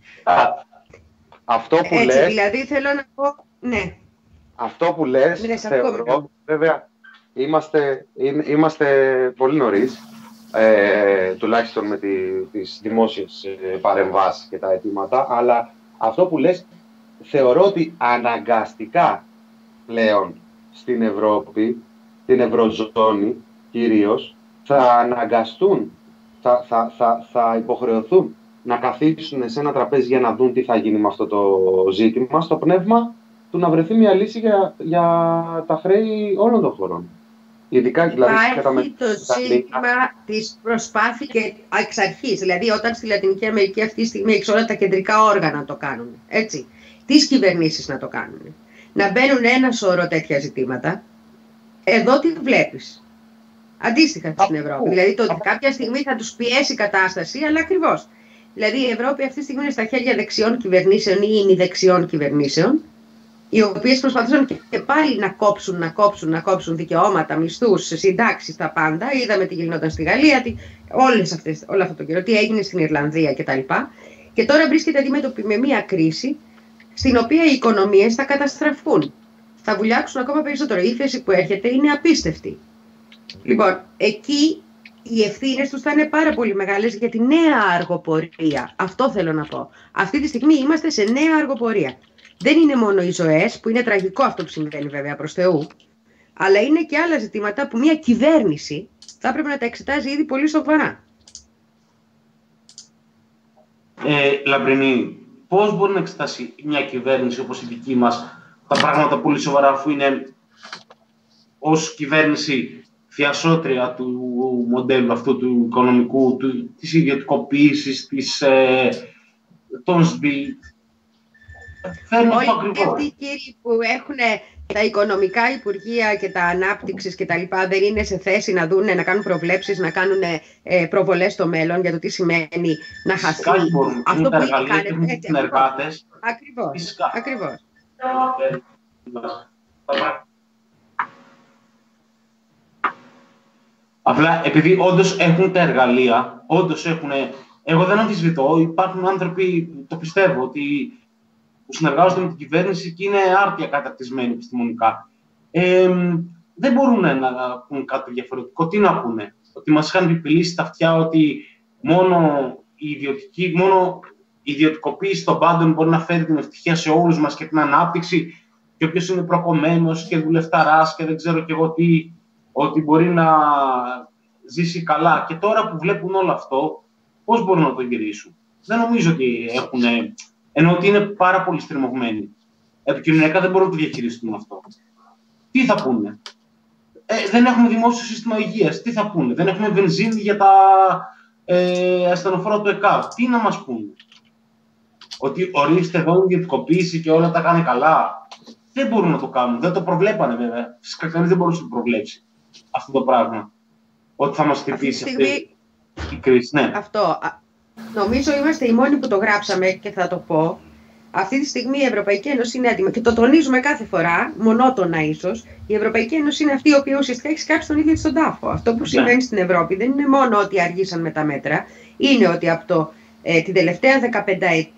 Αυτό που έτσι, λες... Δηλαδή θέλω να πω... Ναι. Αυτό που λες, θεωρώ, βέβαια, είμαστε πολύ νωρίς, τουλάχιστον με τις δημόσιες παρεμβάσεις και τα αιτήματα, αλλά αυτό που λες, θεωρώ ότι αναγκαστικά πλέον στην Ευρώπη, την Ευρωζώνη κυρίως, θα αναγκαστούν, θα υποχρεωθούν να καθίσουν σε ένα τραπέζι για να δουν τι θα γίνει με αυτό το ζήτημα, στο πνεύμα του να βρεθεί μια λύση για τα χρέη όλων των χωρών. Ειδικά, δηλαδή, υπάρχει το ζήτημα της προσπάθειας και εξ αρχής. Δηλαδή, όταν στη Λατινική Αμερική αυτή τη στιγμή εξ όλα τα κεντρικά όργανα το κάνουν, έτσι, τις κυβερνήσεις να το κάνουν, να μπαίνουν ένα σωρό τέτοια ζητήματα, εδώ τι βλέπεις? Αντίστοιχα στην Ευρώπη. Δηλαδή, το ότι κάποια στιγμή θα τους πιέσει η κατάσταση, αλλά ακριβώς. Δηλαδή, η Ευρώπη αυτή τη στιγμή είναι στα χέρια δεξιών κυβερνήσεων ή ημιδεξιών κυβερνήσεων, οι οποίες προσπαθούσαν και πάλι να κόψουν δικαιώματα, μισθούς, συντάξεις, τα πάντα. Είδαμε τι γινόταν στη Γαλλία, όλο αυτό το καιρό, τι έγινε στην Ιρλανδία κτλ. Και τώρα βρίσκεται αντιμέτωπη με μια κρίση στην οποία οι οικονομίες θα καταστραφούν. Θα βουλιάξουν ακόμα περισσότερο. Η ύφεση που έρχεται είναι απίστευτη. Λοιπόν, εκεί οι ευθύνες τους θα είναι πάρα πολύ μεγάλες για τη νέα αργοπορία. Αυτό θέλω να πω. Αυτή τη στιγμή είμαστε σε νέα αργοπορία. Δεν είναι μόνο οι ζωές, που είναι τραγικό αυτό που συμβαίνει βέβαια προς Θεού, αλλά είναι και άλλα ζητήματα που μια κυβέρνηση θα έπρεπε να τα εξετάζει ήδη πολύ σοβαρά. Λαμπρινή, πώς μπορεί να εξετάσει μια κυβέρνηση όπως η δική μας τα πράγματα πολύ σοβαρά, αφού είναι ως κυβέρνηση θειασότρια του μοντέλου αυτού του οικονομικού, της ιδιωτικοποίησης, των ΣΜΠ. Όλοι αυτοί οι κύριοι που έχουν τα οικονομικά υπουργεία και τα ανάπτυξης και τα λοιπά δεν είναι σε θέση να δουν, να κάνουν προβλέψεις, να κάνουν προβολές στο μέλλον για το τι σημαίνει να χαθεί. Αυτό που κάνουν οι συνεργάτες. Ακριβώς. Απλά επειδή όντως έχουν τα εργαλεία, εγώ δεν αμφισβητώ, υπάρχουν άνθρωποι, το πιστεύω, ότι που συνεργάζονται με την κυβέρνηση και είναι άρτια καταρτισμένοι επιστημονικά. Δεν μπορούν να πούν κάτι διαφορετικό. Τι να πούνε? Ότι μας είχαν επιπηλήσει τα αυτιά ότι μόνο η ιδιωτικοποίηση των πάντων μπορεί να φέρει την ευτυχία σε όλους μας και την ανάπτυξη, και όποιος είναι προκομμένος και δουλευταράς και δεν ξέρω και εγώ τι, ότι μπορεί να ζήσει καλά. Και τώρα που βλέπουν όλο αυτό, πώς μπορούν να το γυρίσουν? Δεν νομίζω ότι έχουν... Ενώ ότι είναι πάρα πολύ στριμωγμένοι. Επικοινωνιακά δεν μπορούν να το διαχειριστούν αυτό. Τι θα πούνε? Δεν έχουμε δημόσιο σύστημα υγείας. Τι θα πούνε? Δεν έχουμε βενζίνη για τα ασθενοφόρα του ΕΚΑΒ. Τι να μας πούνε? Ότι ορίστε εδώ η ιδιωτικοποίηση και όλα τα κάνει καλά? Δεν μπορούν να το κάνουν. Δεν το προβλέπανε βέβαια. Φυσικά κανείς δεν μπορούσε να το προβλέψει αυτό το πράγμα. Ότι θα μας χτυπήσει αυτή η κρίση. Ναι. Αυτό. Νομίζω είμαστε οι μόνοι που το γράψαμε και θα το πω. Αυτή τη στιγμή η Ευρωπαϊκή Ένωση είναι έτοιμη και το τονίζουμε κάθε φορά, μονότονα ίσως. Η Ευρωπαϊκή Ένωση είναι αυτή η οποία ουσιαστικά έχει σκάψει τον ίδιο της τον τάφο. Αυτό που συμβαίνει στην Ευρώπη δεν είναι μόνο ότι αργήσαν με τα μέτρα, είναι ότι από την τελευταία 13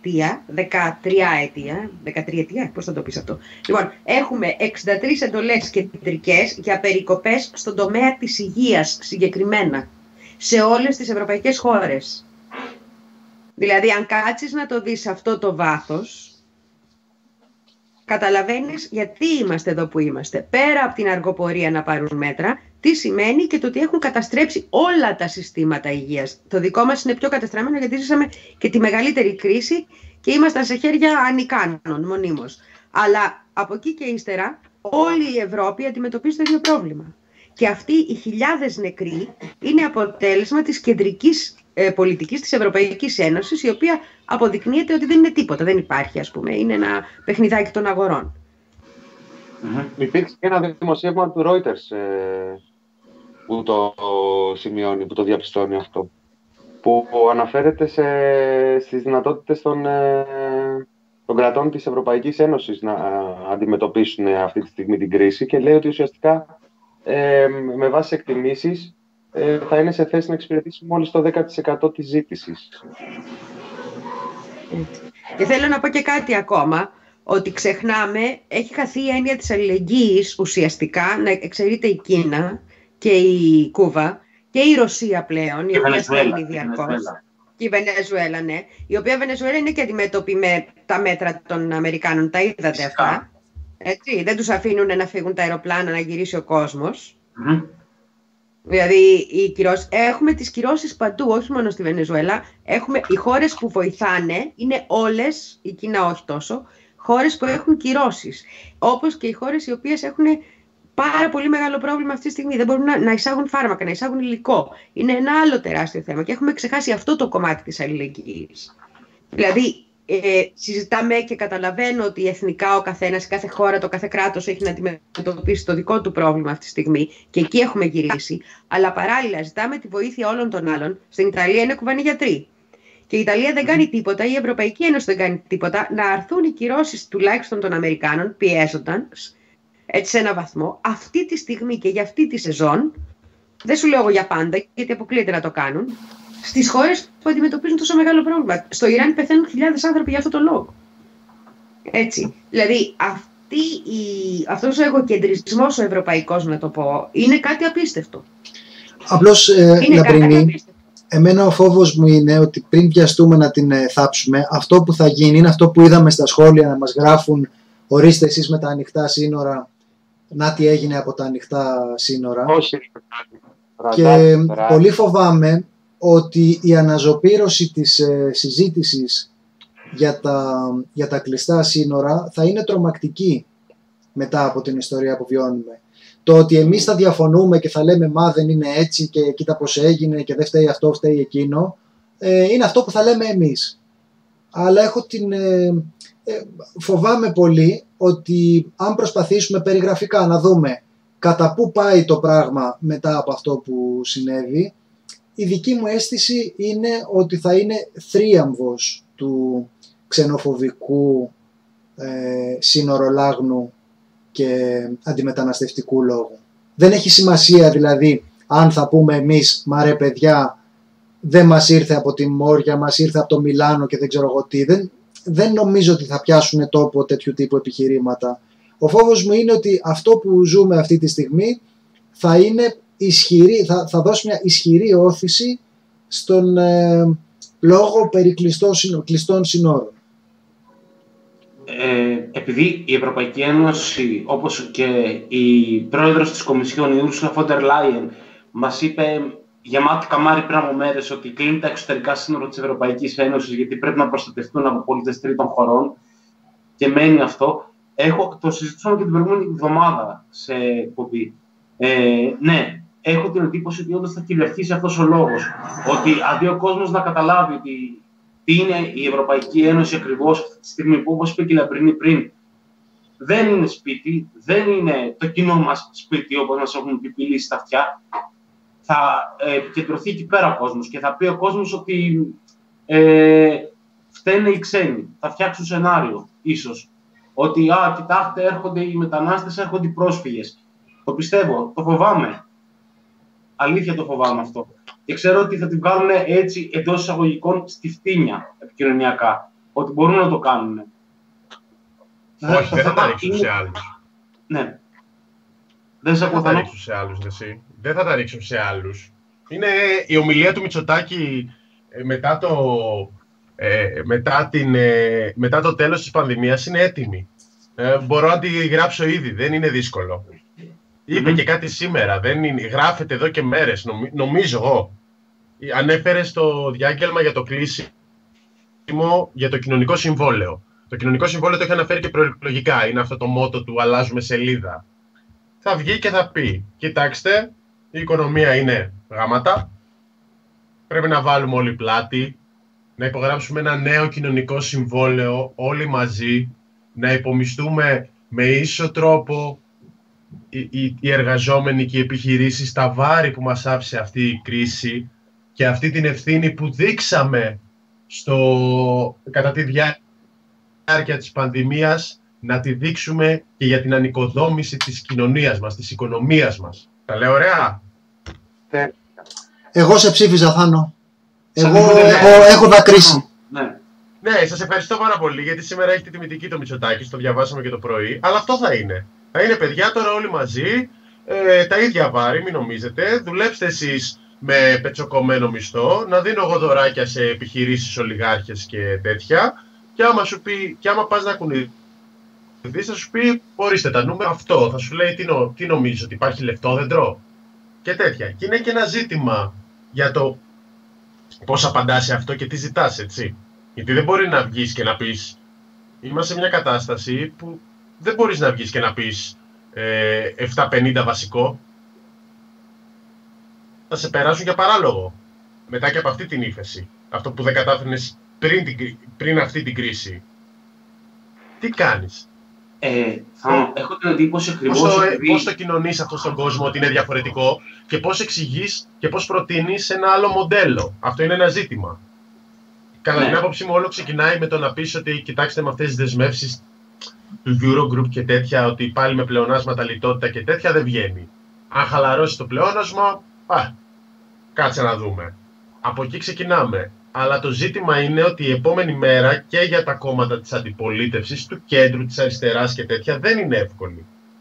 ετία, πώς θα το πεις αυτό. Λοιπόν, έχουμε 63 εντολές κεντρικές για περικοπές στον τομέα της υγείας συγκεκριμένα, σε όλες τις ευρωπαϊκές χώρες. Δηλαδή, αν κάτσεις να το δεις αυτό το βάθος, καταλαβαίνεις γιατί είμαστε εδώ που είμαστε. Πέρα από την αργοπορία να πάρουν μέτρα, τι σημαίνει και το ότι έχουν καταστρέψει όλα τα συστήματα υγείας. Το δικό μας είναι πιο καταστραμμένο γιατί ζήσαμε και τη μεγαλύτερη κρίση και ήμασταν σε χέρια ανικάνων μονίμως. Αλλά από εκεί και ύστερα όλη η Ευρώπη αντιμετωπίζει το ίδιο πρόβλημα. Και αυτοί οι χιλιάδες νεκροί είναι αποτέλεσμα της κεντρικής πολιτικής της Ευρωπαϊκής Ένωσης, η οποία αποδεικνύεται ότι δεν είναι τίποτα, δεν υπάρχει, ας πούμε, είναι ένα παιχνιδάκι των αγορών. Υπήρξε και ένα δημοσίευμα του Reuters που το σημειώνει, που το διαπιστώνει αυτό, που αναφέρεται στις δυνατότητες των κρατών της Ευρωπαϊκής Ένωσης να αντιμετωπίσουν αυτή τη στιγμή την κρίση και λέει ότι ουσιαστικά με βάση εκτιμήσεις θα είναι σε θέση να εξυπηρετήσει μόλις το 10% της ζήτησης. Και θέλω να πω και κάτι ακόμα, ότι ξεχνάμε, έχει χαθεί η έννοια της αλληλεγγύης ουσιαστικά, να εξαιρείται η Κίνα και η Κούβα και η Ρωσία πλέον, η οποία στέλνει διαρκώς. Και η Βενεζουέλα, ναι. Η οποία Βενεζουέλα είναι και αντιμέτωπη με τα μέτρα των Αμερικάνων, τα είδατε αυτά. Έτσι, δεν τους αφήνουν να φύγουν τα αεροπλάνα, να γυρίσει ο κόσμος. Δηλαδή, έχουμε τις κυρώσεις παντού, όχι μόνο στη Βενεζουέλα. Οι χώρες που βοηθάνε είναι όλες, η Κίνα όχι τόσο, χώρες που έχουν κυρώσεις. Όπως και οι χώρες οι οποίες έχουν πάρα πολύ μεγάλο πρόβλημα αυτή τη στιγμή. Δεν μπορούν να εισάγουν φάρμακα, να εισάγουν υλικό. Είναι ένα άλλο τεράστιο θέμα και έχουμε ξεχάσει αυτό το κομμάτι της αλληλεγγύης. Δηλαδή, συζητάμε και καταλαβαίνω ότι εθνικά ο καθένας, η κάθε χώρα, το κάθε κράτος έχει να αντιμετωπίσει το δικό του πρόβλημα αυτή τη στιγμή και εκεί έχουμε γυρίσει. Αλλά παράλληλα ζητάμε τη βοήθεια όλων των άλλων. Στην Ιταλία είναι κουβανοί γιατροί. Και η Ιταλία δεν κάνει τίποτα, η Ευρωπαϊκή Ένωση δεν κάνει τίποτα. Να αρθούν οι κυρώσεις τουλάχιστον των Αμερικάνων, πιέζοντας έτσι σε ένα βαθμό, αυτή τη στιγμή και για αυτή τη σεζόν, δεν σου λέω εγώ για πάντα, γιατί αποκλείεται να το κάνουν, στις χώρες που αντιμετωπίζουν τόσο μεγάλο πρόβλημα. Στο Ιράν πεθαίνουν χιλιάδες άνθρωποι για αυτό το λόγο. Έτσι. Δηλαδή, αυτός ο εγωκεντρισμός ο ευρωπαϊκός, να το πω, είναι κάτι απίστευτο. Απλώς, Λαμπρινή, εμένα ο φόβος μου είναι ότι πριν βιαστούμε να την θάψουμε, αυτό που θα γίνει είναι αυτό που είδαμε στα σχόλια να μας γράφουν, ορίστε εσείς με τα ανοιχτά σύνορα, να τι έγινε από τα ανοιχτά σύνορα. Όχι. Και πολύ φοβάμαι ότι η αναζωπήρωση της συζήτησης για τα κλειστά σύνορα θα είναι τρομακτική μετά από την ιστορία που βιώνουμε. Το ότι εμείς θα διαφωνούμε και θα λέμε μα δεν είναι έτσι και κοίτα πως έγινε και δεν φταίει αυτό, φταίει εκείνο, είναι αυτό που θα λέμε εμείς. Αλλά φοβάμαι πολύ ότι αν προσπαθήσουμε περιγραφικά να δούμε κατά πού πάει το πράγμα μετά από αυτό που συνέβη, η δική μου αίσθηση είναι ότι θα είναι θρίαμβος του ξενοφοβικού σύνορολάγνου και αντιμεταναστευτικού λόγου. Δεν έχει σημασία δηλαδή αν θα πούμε εμείς «Μα ρε παιδιά, δεν μας ήρθε από τη Μόρια, μας ήρθε από το Μιλάνο και δεν ξέρω εγώ τι». Δεν νομίζω ότι θα πιάσουν τόπο τέτοιου τύπου επιχειρήματα. Ο φόβος μου είναι ότι αυτό που ζούμε αυτή τη στιγμή θα είναι θα δώσει μια ισχυρή όθηση στον λόγο περί κλειστών συνόρων. Επειδή η Ευρωπαϊκή Ένωση, όπως και η πρόεδρος της Κομισιόν, η Ursula von der Leyen, μας είπε γεμάτη καμάρι πριν από μέρες ότι κλείνει τα εξωτερικά σύνορα της Ευρωπαϊκής Ένωσης γιατί πρέπει να προστατευτούν από πολίτες τρίτων χωρών και μένει αυτό. Το συζητούσαμε και την προηγούμενη εβδομάδα σε εκπομπή. Ναι, έχω την εντύπωση ότι όντως θα κυριαρχήσει αυτός ο λόγος. Ότι αντί ο κόσμος να καταλάβει ότι τι είναι η Ευρωπαϊκή Ένωση ακριβώς αυτή τη στιγμή που, όπως είπε και η Λαμπρινή πριν, δεν είναι σπίτι, δεν είναι το κοινό μας σπίτι όπως μας έχουν επιπηλήσει στα αυτιά, θα επικεντρωθεί εκεί πέρα ο κόσμος και θα πει ο κόσμος ότι φταίνε οι ξένοι. Θα φτιάξουν σενάριο, ίσως. Ότι, κοιτάξτε, έρχονται οι μετανάστες, έρχονται οι πρόσφυγες. Το πιστεύω, το φοβάμαι. Αλήθεια το φοβάμαι αυτό. Και ξέρω ότι θα την βγάλουν έτσι εντός εισαγωγικών στη φτύνια επικοινωνιακά. Ότι μπορούν να το κάνουν. Όχι, δεν θα τα ρίξουν σε άλλους. Ναι. Δεν θα τα ρίξουν σε άλλους, εσύ. Δεν θα τα ρίξουν σε άλλους. Είναι η ομιλία του Μητσοτάκη μετά το τέλος της πανδημίας είναι έτοιμη. Μπορώ να τη γράψω ήδη, δεν είναι δύσκολο. Είπε και κάτι σήμερα, γράφεται εδώ και μέρες, νομίζω εγώ. Ανέφερε στο διάγγελμα για το κλείσιμο για το κοινωνικό συμβόλαιο. Το κοινωνικό συμβόλαιο το έχει αναφέρει και προεκλογικά, είναι αυτό το μότο του αλλάζουμε σελίδα. Θα βγει και θα πει, κοιτάξτε, η οικονομία είναι γάματα, πρέπει να βάλουμε όλοι πλάτη, να υπογράψουμε ένα νέο κοινωνικό συμβόλαιο όλοι μαζί, να υπομισθούμε με ίσο τρόπο οι εργαζόμενοι και οι επιχειρήσεις τα βάρη που μας άφησε αυτή η κρίση και αυτή την ευθύνη που δείξαμε κατά τη διάρκεια της πανδημίας να τη δείξουμε και για την ανοικοδόμηση της κοινωνίας μας, της οικονομίας μας. Τα λέω ωραία. Εγώ σε ψήφιζα, Θάνο. Εγώ έχω δακρύσει. Ναι, σας ευχαριστώ πάρα πολύ γιατί σήμερα έχετε τιμητική το Μητσοτάκη, το διαβάσαμε και το πρωί, αλλά αυτό θα είναι. Θα είναι παιδιά τώρα όλοι μαζί, τα ίδια βάρη, μην νομίζετε. Δουλέψτε εσείς με πετσοκομμένο μισθό, να δίνω εγώ δωράκια σε επιχειρήσεις, ολιγάρχες και τέτοια. Και άμα πας να κουνηθείς, θα σου πει, ορίστε τα νούμερα, αυτό. Θα σου λέει, τι νομίζεις, ότι υπάρχει λεπτόδεντρο και τέτοια. Και είναι και ένα ζήτημα για το πώς απαντάς σε αυτό και τι ζητάς, έτσι. Γιατί δεν μπορεί να βγεις και να πεις, είμαστε σε μια κατάσταση που δεν μπορείς να βγεις και να πεις 750 βασικό. Θα σε περάσουν για παράλογο. Μετά και από αυτή την ύφεση. Αυτό που δεν κατάφερνες πριν αυτή την κρίση. Τι κάνεις? Έχω την εντύπωση ακριβώς πώς το κοινωνείς αυτό στον κόσμο ότι είναι διαφορετικό και πώς εξηγείς και πώς προτείνεις ένα άλλο μοντέλο. Αυτό είναι ένα ζήτημα. Κατά την άποψή μου, όλο ξεκινάει με το να πεις ότι κοιτάξτε με αυτές τις δεσμεύσεις του Eurogroup και τέτοια, ότι πάλι με πλεονάσματα, λιτότητα και τέτοια δεν βγαίνει. Αν χαλαρώσει το πλεόνασμα, κάτσε να δούμε. Από εκεί ξεκινάμε. Αλλά το ζήτημα είναι ότι η επόμενη μέρα και για τα κόμματα της αντιπολίτευσης, του κέντρου, της αριστεράς και τέτοια, δεν είναι εύκολη.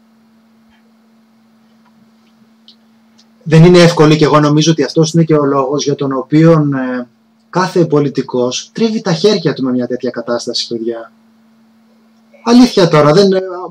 Δεν είναι εύκολη και εγώ νομίζω ότι αυτός είναι και ο λόγος για τον οποίο κάθε πολιτικός τρίβει τα χέρια του με μια τέτοια κατάσταση, παιδιά. Αλήθεια τώρα, δεν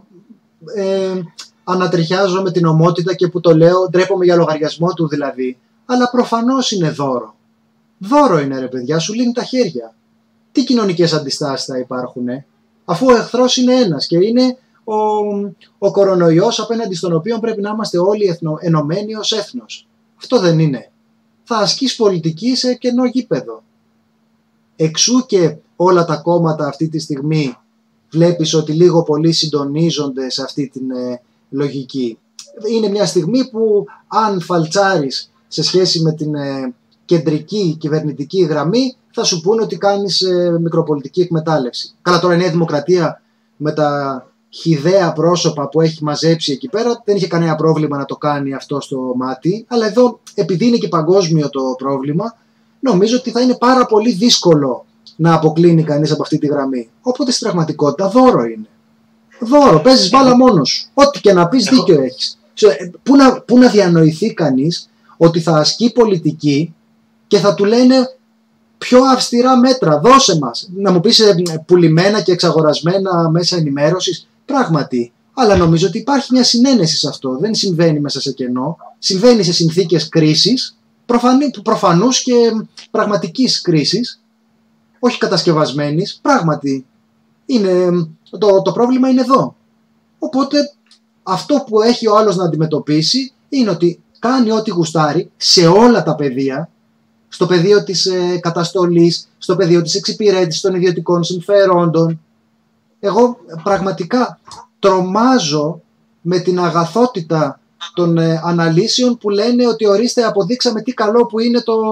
ανατριχιάζω με την ομότητα και που το λέω, ντρέπομαι για λογαριασμό του δηλαδή, αλλά προφανώς είναι δώρο. Δώρο είναι, ρε παιδιά, σου λύνει τα χέρια. Τι κοινωνικές αντιστάσεις θα υπάρχουν, αφού ο εχθρός είναι ένας και είναι ο κορονοϊός απέναντι στον οποίο πρέπει να είμαστε όλοι ενωμένοι ως έθνος. Αυτό δεν είναι. Θα ασκείς πολιτική σε κενό γήπεδο. Εξού και όλα τα κόμματα αυτή τη στιγμή βλέπεις ότι λίγο πολύ συντονίζονται σε αυτή την λογική. Είναι μια στιγμή που αν φαλτσάρεις σε σχέση με την κεντρική κυβερνητική γραμμή θα σου πούνε ότι κάνεις μικροπολιτική εκμετάλλευση. Καλά, τώρα η Νέα Δημοκρατία με τα χυδαία πρόσωπα που έχει μαζέψει εκεί πέρα δεν είχε κανένα πρόβλημα να το κάνει αυτό στο μάτι, αλλά εδώ επειδή είναι και παγκόσμιο το πρόβλημα νομίζω ότι θα είναι πάρα πολύ δύσκολο να αποκλίνει κανείς από αυτή τη γραμμή. Οπότε στην πραγματικότητα δώρο είναι. Δώρο, παίζεις μπάλα μόνος σου. Ό,τι και να πεις δίκιο έχεις. Πού να διανοηθεί κανείς ότι θα ασκεί πολιτική και θα του λένε πιο αυστηρά μέτρα, δώσε μας. Να μου πεις πουλημένα και εξαγορασμένα μέσα ενημέρωσης. Πράγματι. Αλλά νομίζω ότι υπάρχει μια συνένεση σε αυτό. Δεν συμβαίνει μέσα σε κενό. Συμβαίνει σε συνθήκες κρίσης, προφανούς και πραγματικής κρίσης. Όχι κατασκευασμένης. Πράγματι. Το πρόβλημα είναι εδώ. Οπότε αυτό που έχει ο άλλος να αντιμετωπίσει είναι ότι κάνει ό,τι γουστάρει σε όλα τα πεδία, στο πεδίο της καταστολής, στο πεδίο της εξυπηρέτησης των ιδιωτικών συμφερόντων. Εγώ πραγματικά τρομάζω με την αγαθότητα των αναλύσεων που λένε ότι ορίστε αποδείξαμε τι καλό που είναι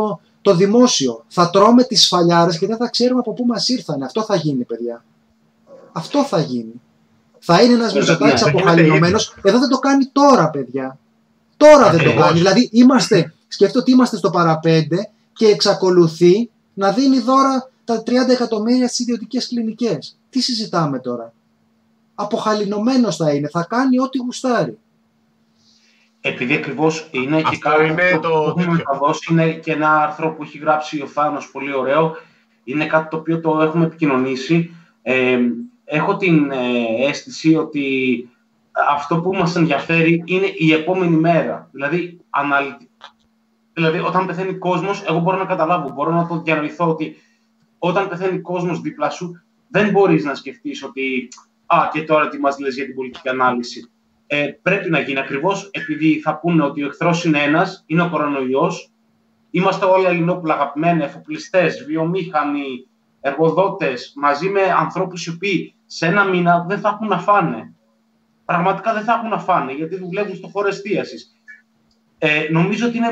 το δημόσιο. Θα τρώμε τις σφαλιάρες και δεν θα ξέρουμε από πού μας ήρθανε. Αυτό θα γίνει, παιδιά. Αυτό θα γίνει. Θα είναι ένας Μητσοτάκης αποχαλινωμένος. Εδώ δεν το κάνει τώρα, παιδιά. Τώρα δεν το κάνει. Δηλαδή, σκέφτομαι ότι είμαστε στο παραπέντε και εξακολουθεί να δίνει δώρα τα 30 εκατομμύρια στις ιδιωτικές κλινικές. Τι συζητάμε τώρα? Αποχαλινωμένος θα είναι. Θα κάνει ό,τι γουστάρει. Επειδή ακριβώς είναι και κάτι που έχουμε μεταδώσει, είναι και ένα άρθρο που έχει γράψει ο Θάνος, πολύ ωραίο. Είναι κάτι το οποίο το έχουμε επικοινωνήσει. Έχω την αίσθηση ότι αυτό που μας ενδιαφέρει είναι η επόμενη μέρα. Δηλαδή όταν πεθαίνει κόσμος, εγώ μπορώ να καταλάβω, μπορώ να το διανοηθώ ότι όταν πεθαίνει κόσμος δίπλα σου, δεν μπορείς να σκεφτείς ότι και τώρα τι μας λες για την πολιτική ανάλυση. Πρέπει να γίνει ακριβώς επειδή θα πούνε ότι ο εχθρός είναι ένας, είναι ο κορονοϊός. Είμαστε όλα Ελληνόπουλα αγαπημένοι, εφοπλιστές, βιομήχανοι, εργοδότες, μαζί με ανθρώπους οι οποίοι σε ένα μήνα δεν θα έχουν να φάνε. Πραγματικά δεν θα έχουν να φάνε, γιατί δουλεύουν στο χώρο εστίασης. Νομίζω ότι είναι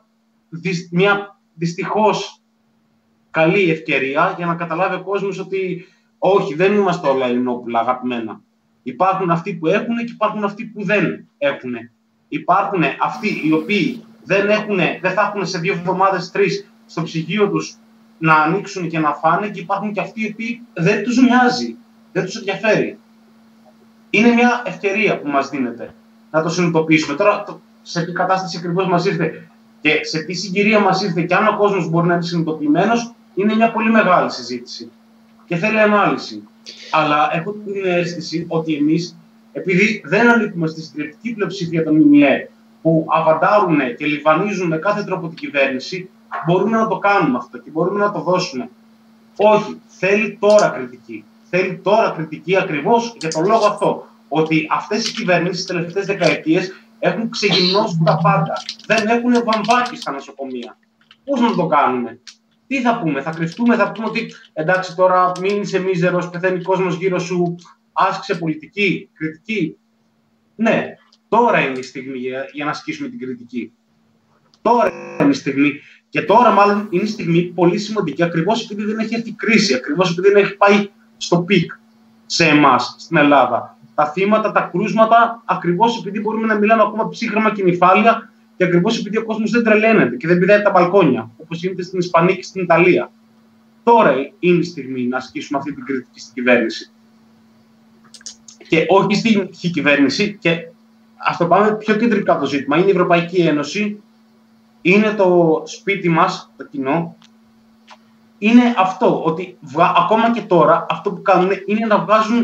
μια δυστυχώς καλή ευκαιρία για να καταλάβει ο κόσμος ότι όχι, δεν είμαστε όλα Ελληνόπουλα αγαπημένα. Υπάρχουν αυτοί που έχουν και υπάρχουν αυτοί που δεν έχουν. Υπάρχουν αυτοί οι οποίοι δεν θα έχουν σε 2 εβδομάδες, 3 στο ψυγείο τους να ανοίξουν και να φάνε, και υπάρχουν και αυτοί οι οποίοι δεν τους νοιάζει, δεν τους ενδιαφέρει. Είναι μια ευκαιρία που μας δίνεται να το συνειδητοποιήσουμε. Τώρα, σε τι κατάσταση ακριβώς μας ήρθε και σε τι συγκυρία μας ήρθε και αν ο κόσμος μπορεί να είναι συνειδητοποιημένος, είναι μια πολύ μεγάλη συζήτηση και θέλει ανάλυση. Αλλά έχω την αίσθηση ότι εμείς, επειδή δεν ανήκουμε στη συντριπτική πλειοψηφία των ΜΜΕ που αβαντάρουν και λιβανίζουν με κάθε τρόπο την κυβέρνηση, μπορούμε να το κάνουμε αυτό και μπορούμε να το δώσουμε. Όχι, θέλει τώρα κριτική. Θέλει τώρα κριτική ακριβώς για τον λόγο αυτό. Ότι αυτές οι κυβερνήσεις τις τελευταίες δεκαετίες έχουν ξεγυμνώσει τα πάντα. Δεν έχουν βαμβάκι στα νοσοκομεία. Πώς να το κάνουμε? Τι θα πούμε? Θα κρυφτούμε, θα πούμε ότι εντάξει, τώρα μην είσαι μίζερος, πεθαίνει κόσμος γύρω σου, άσκησε πολιτική, κριτική. Ναι, τώρα είναι η στιγμή για να ασκήσουμε την κριτική. Τώρα είναι η στιγμή. Και τώρα, μάλλον, είναι η στιγμή πολύ σημαντική, ακριβώς επειδή δεν έχει έρθει η κρίση, ακριβώς επειδή δεν έχει πάει στο πικ σε εμάς, στην Ελλάδα. Τα θύματα, τα κρούσματα, ακριβώς επειδή μπορούμε να μιλάμε ακόμα ψύχραμα και νυφάλια, και ακριβώς επειδή ο κόσμος δεν τρελαίνεται και δεν πηδάει τα μπαλκόνια, όπως γίνεται στην Ισπανία και στην Ιταλία. Τώρα είναι η στιγμή να ασκήσουμε αυτή την κριτική στην κυβέρνηση. Και όχι στην κυβέρνηση, και ας το πάμε πιο κεντρικά το ζήτημα. Είναι η Ευρωπαϊκή Ένωση, είναι το σπίτι μας, το κοινό. Είναι αυτό, ότι ακόμα και τώρα αυτό που κάνουν είναι να βγάζουν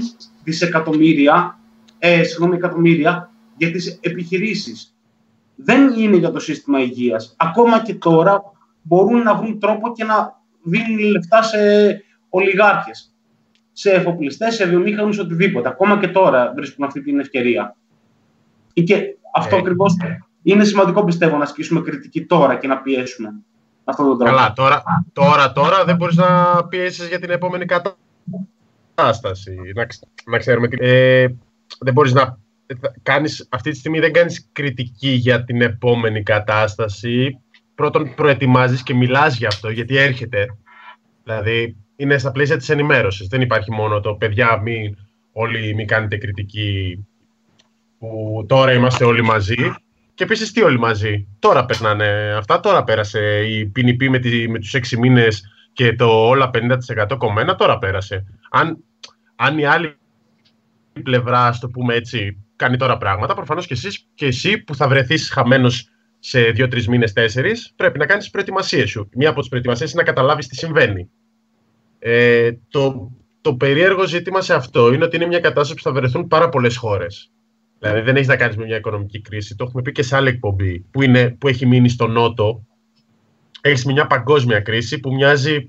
εκατομμύρια για τις επιχειρήσεις. Δεν είναι για το σύστημα υγείας. Ακόμα και τώρα μπορούν να βρουν τρόπο και να δίνουν λεφτά σε ολιγάρχες, σε εφοπλιστές, σε βιομήχανους, οτιδήποτε. Ακόμα και τώρα βρίσκουν αυτή την ευκαιρία. Και αυτό ακριβώς είναι σημαντικό, πιστεύω, να ασκήσουμε κριτική τώρα και να πιέσουμε αυτόν τον τρόπο. Καλά, τώρα δεν μπορείς να πιέσεις για την επόμενη κατάσταση. Να ξέρουμε τι... δεν μπορείς να κάνεις, αυτή τη στιγμή δεν κάνεις κριτική για την επόμενη κατάσταση. Πρώτον, προετοιμάζεις και μιλάς για αυτό, γιατί έρχεται. Δηλαδή, είναι στα πλαίσια της ενημέρωσης. Δεν υπάρχει μόνο το παιδιά, μην κάνετε κριτική, που τώρα είμαστε όλοι μαζί. Και επίσης, τι όλοι μαζί? Τώρα περνάνε αυτά, τώρα πέρασε η ποινική με τους 6 μήνες και το όλα 50% κομμένα, τώρα πέρασε. Αν η άλλη πλευρά, ας το πούμε έτσι, κάνει τώρα πράγματα, προφανώς και εσύ που θα βρεθείς χαμένος σε 2-3 μήνες, 4, πρέπει να κάνεις τις προετοιμασίες σου. Μία από τις προετοιμασίες είναι να καταλάβεις τι συμβαίνει. Το περίεργο ζήτημα σε αυτό είναι ότι είναι μια κατάσταση που θα βρεθούν πάρα πολλές χώρες. Δηλαδή δεν έχει να κάνεις με μια οικονομική κρίση. Το έχουμε πει και σε άλλη εκπομπή που έχει μείνει στο Νότο. Έχεις μια παγκόσμια κρίση που μοιάζει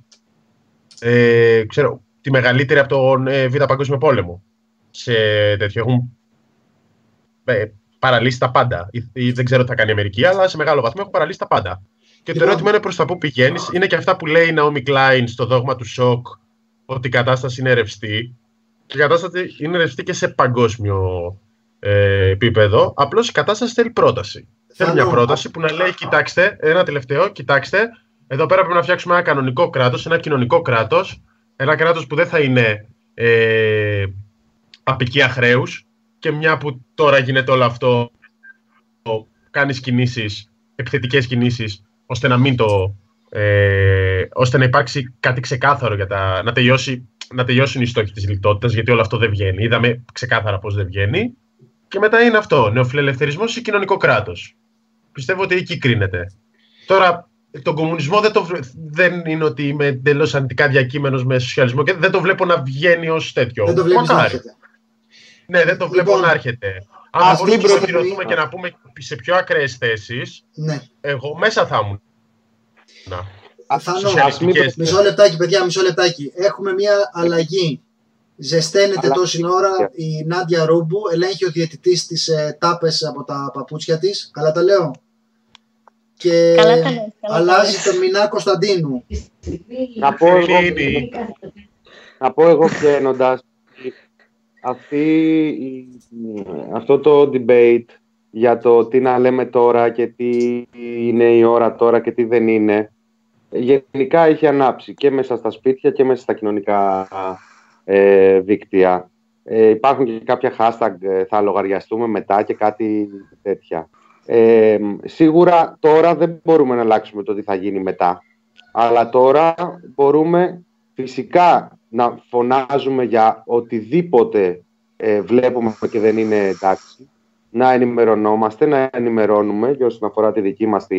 τη μεγαλύτερη από τον Β' Παγκόσμιο Πόλεμο. Σε τέτοιο έχουν παραλύσει τα πάντα. Ή δεν ξέρω τι θα κάνει η Αμερική, αλλά σε μεγάλο βαθμό έχουν παραλύσει τα πάντα. Και το ερώτημα είναι προς τα πού πηγαίνεις. Είναι και αυτά που λέει η Ναόμι Κλάιν στο δόγμα του σοκ, ότι η κατάσταση είναι ρευστή. Και η κατάσταση είναι ρευστή και σε παγκόσμιο επίπεδο. Απλώς η κατάσταση θέλει πρόταση. Θέλει μια πρόταση που να λέει: κοιτάξτε, ένα τελευταίο, κοιτάξτε, Εδώ πέρα πρέπει να φτιάξουμε ένα κανονικό κράτος, ένα κοινωνικό κράτος, ένα κράτος που δεν θα είναι απικία χρέους, και μια που τώρα γίνεται όλο αυτό, κάνεις κινήσεις, επιθετικές κινήσεις, ώστε να μην ώστε να υπάρξει κάτι ξεκάθαρο για να τελειώσουν οι στόχοι της λιτότητας, γιατί όλο αυτό δεν βγαίνει. Είδαμε ξεκάθαρα πώς δεν βγαίνει. Και μετά είναι αυτό, νεοφιλελευθερισμός ή κοινωνικό κράτος. Πιστεύω ότι εκεί κρίνεται. Τώρα, τον κομμουνισμό δεν είναι ότι είμαι εντελώς αντικά διακείμενος με σοσιαλισμό και δεν το βλέπω να βγαίνει ως τέτοιο. Δεν το βλέπεις να έρχεται. Ναι, δεν το βλέπω να έρχεται. Αν μπορούμε να συγκεντρωθούμε και να πούμε σε πιο ακραίες θέσεις, ναι, εγώ μέσα θα ήμουν. Μισό λεπτάκι, παιδιά, μισό λεπτάκι. Έχουμε μια αλλαγή. Ζεσταίνεται τόση ώρα η Νάντια Ρούμπου, ελέγχει ο διαιτητής τις τάπες από τα παπούτσια της. Καλά τα λέω. Και αλλάζει τον Μινά Κωνσταντίνου. Να πω εγώ βγαίνοντας, αυτό το debate για το τι να λέμε τώρα και τι είναι η ώρα τώρα και τι δεν είναι, γενικά έχει ανάψει και μέσα στα σπίτια και μέσα στα κοινωνικά δίκτυα. Υπάρχουν και κάποια hashtag, θα λογαριαστούμε μετά και κάτι τέτοια. Σίγουρα τώρα δεν μπορούμε να αλλάξουμε το τι θα γίνει μετά, αλλά τώρα μπορούμε φυσικά να φωνάζουμε για οτιδήποτε βλέπουμε και δεν είναι εντάξει, να ενημερωνόμαστε, να ενημερώνουμε για όσον αφορά τη δική μας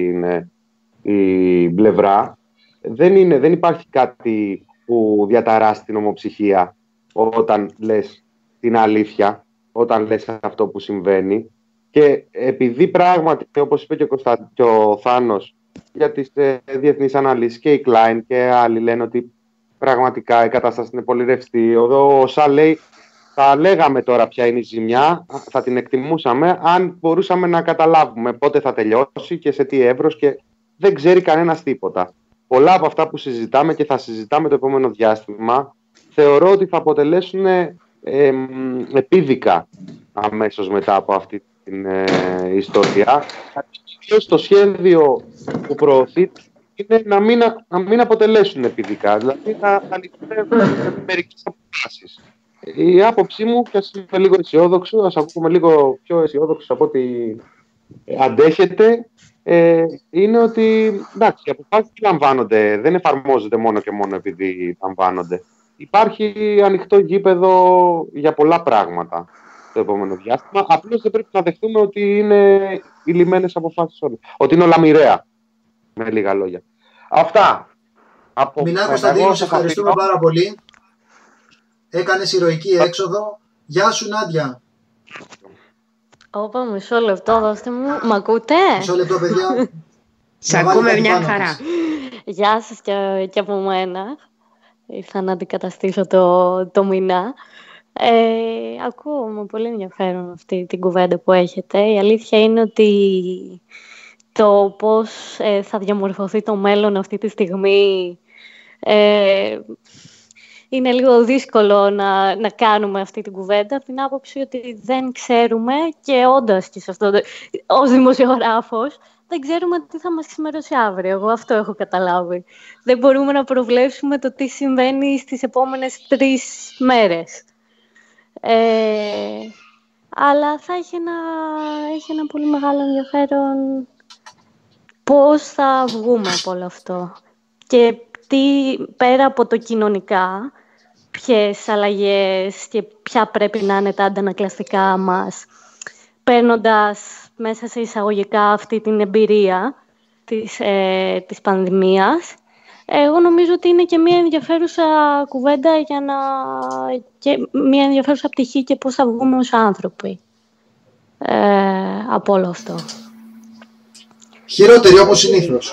την πλευρά. Δεν υπάρχει κάτι που διαταράσει την ομοψυχία όταν λες την αλήθεια, όταν λες αυτό που συμβαίνει. Και επειδή πράγματι, όπως είπε και ο Θάνος, για τις διεθνείς αναλύσεις και η Klein και άλλοι λένε ότι πραγματικά η κατάσταση είναι πολύ ρευστή. Ο ΣΑ λέει, θα λέγαμε τώρα ποια είναι η ζημιά, θα την εκτιμούσαμε αν μπορούσαμε να καταλάβουμε πότε θα τελειώσει και σε τι εύρος, και δεν ξέρει κανένας τίποτα. Πολλά από αυτά που συζητάμε και θα συζητάμε το επόμενο διάστημα θεωρώ ότι θα αποτελέσουν επίδικα αμέσως μετά από αυτή την ιστορία. Το σχέδιο που προωθείται είναι να μην αποτελέσουν επίδικα, δηλαδή να ληφθούν μερικές αποφάσεις. Η άποψή μου, και ας είμαι λίγο αισιόδοξο, ας ακούμε λίγο πιο αισιόδοξο από ό,τι αντέχετε, είναι ότι εντάξει, οι αποφάσεις λαμβάνονται, δεν εφαρμόζονται μόνο και μόνο επειδή λαμβάνονται. Υπάρχει ανοιχτό γήπεδο για πολλά πράγματα το επόμενο διάστημα. Απλώς δεν πρέπει να δεχτούμε ότι είναι οι λυμμένες αποφάσεις όλες. Ότι είναι όλα μοιραία, με λίγα λόγια. Αυτά. Μινά Κωνσταντίνου, σε ευχαριστούμε πάρα πολύ. Έκανες ηρωική έξοδο. Γεια σου, Νάντια. Όπα, μισό λεπτό, δώστε μου. Μ' ακούτε? Μισό λεπτό, παιδιά. Σ' ακούμε μια χαρά. Γεια σας και από μένα. Ήρθα να αντικαταστήσω το Μινά. Ακούω με πολύ ενδιαφέρον αυτή την κουβέντα που έχετε. Η αλήθεια είναι ότι το πώς θα διαμορφωθεί το μέλλον αυτή τη στιγμή είναι λίγο δύσκολο να κάνουμε αυτή την κουβέντα, από την άποψη ότι δεν ξέρουμε, και όντας και σε αυτό, ως δημοσιογράφος, δεν ξέρουμε τι θα μας ξημερώσει αύριο. Εγώ αυτό έχω καταλάβει. Δεν μπορούμε να προβλέψουμε το τι συμβαίνει στις επόμενες 3 μέρες. Αλλά θα έχει ένα πολύ μεγάλο ενδιαφέρον πώς θα βγούμε από όλο αυτό. Και τι, πέρα από το κοινωνικά, ποιες αλλαγές και ποια πρέπει να είναι τα αντανακλαστικά μας, παίρνοντας μέσα σε εισαγωγικά αυτή την εμπειρία της πανδημίας. Εγώ νομίζω ότι είναι και μια ενδιαφέρουσα κουβέντα και μια ενδιαφέρουσα πτυχή και πώς θα βγούμε ως άνθρωποι από όλο αυτό. Χειρότερη όπως συνήθως.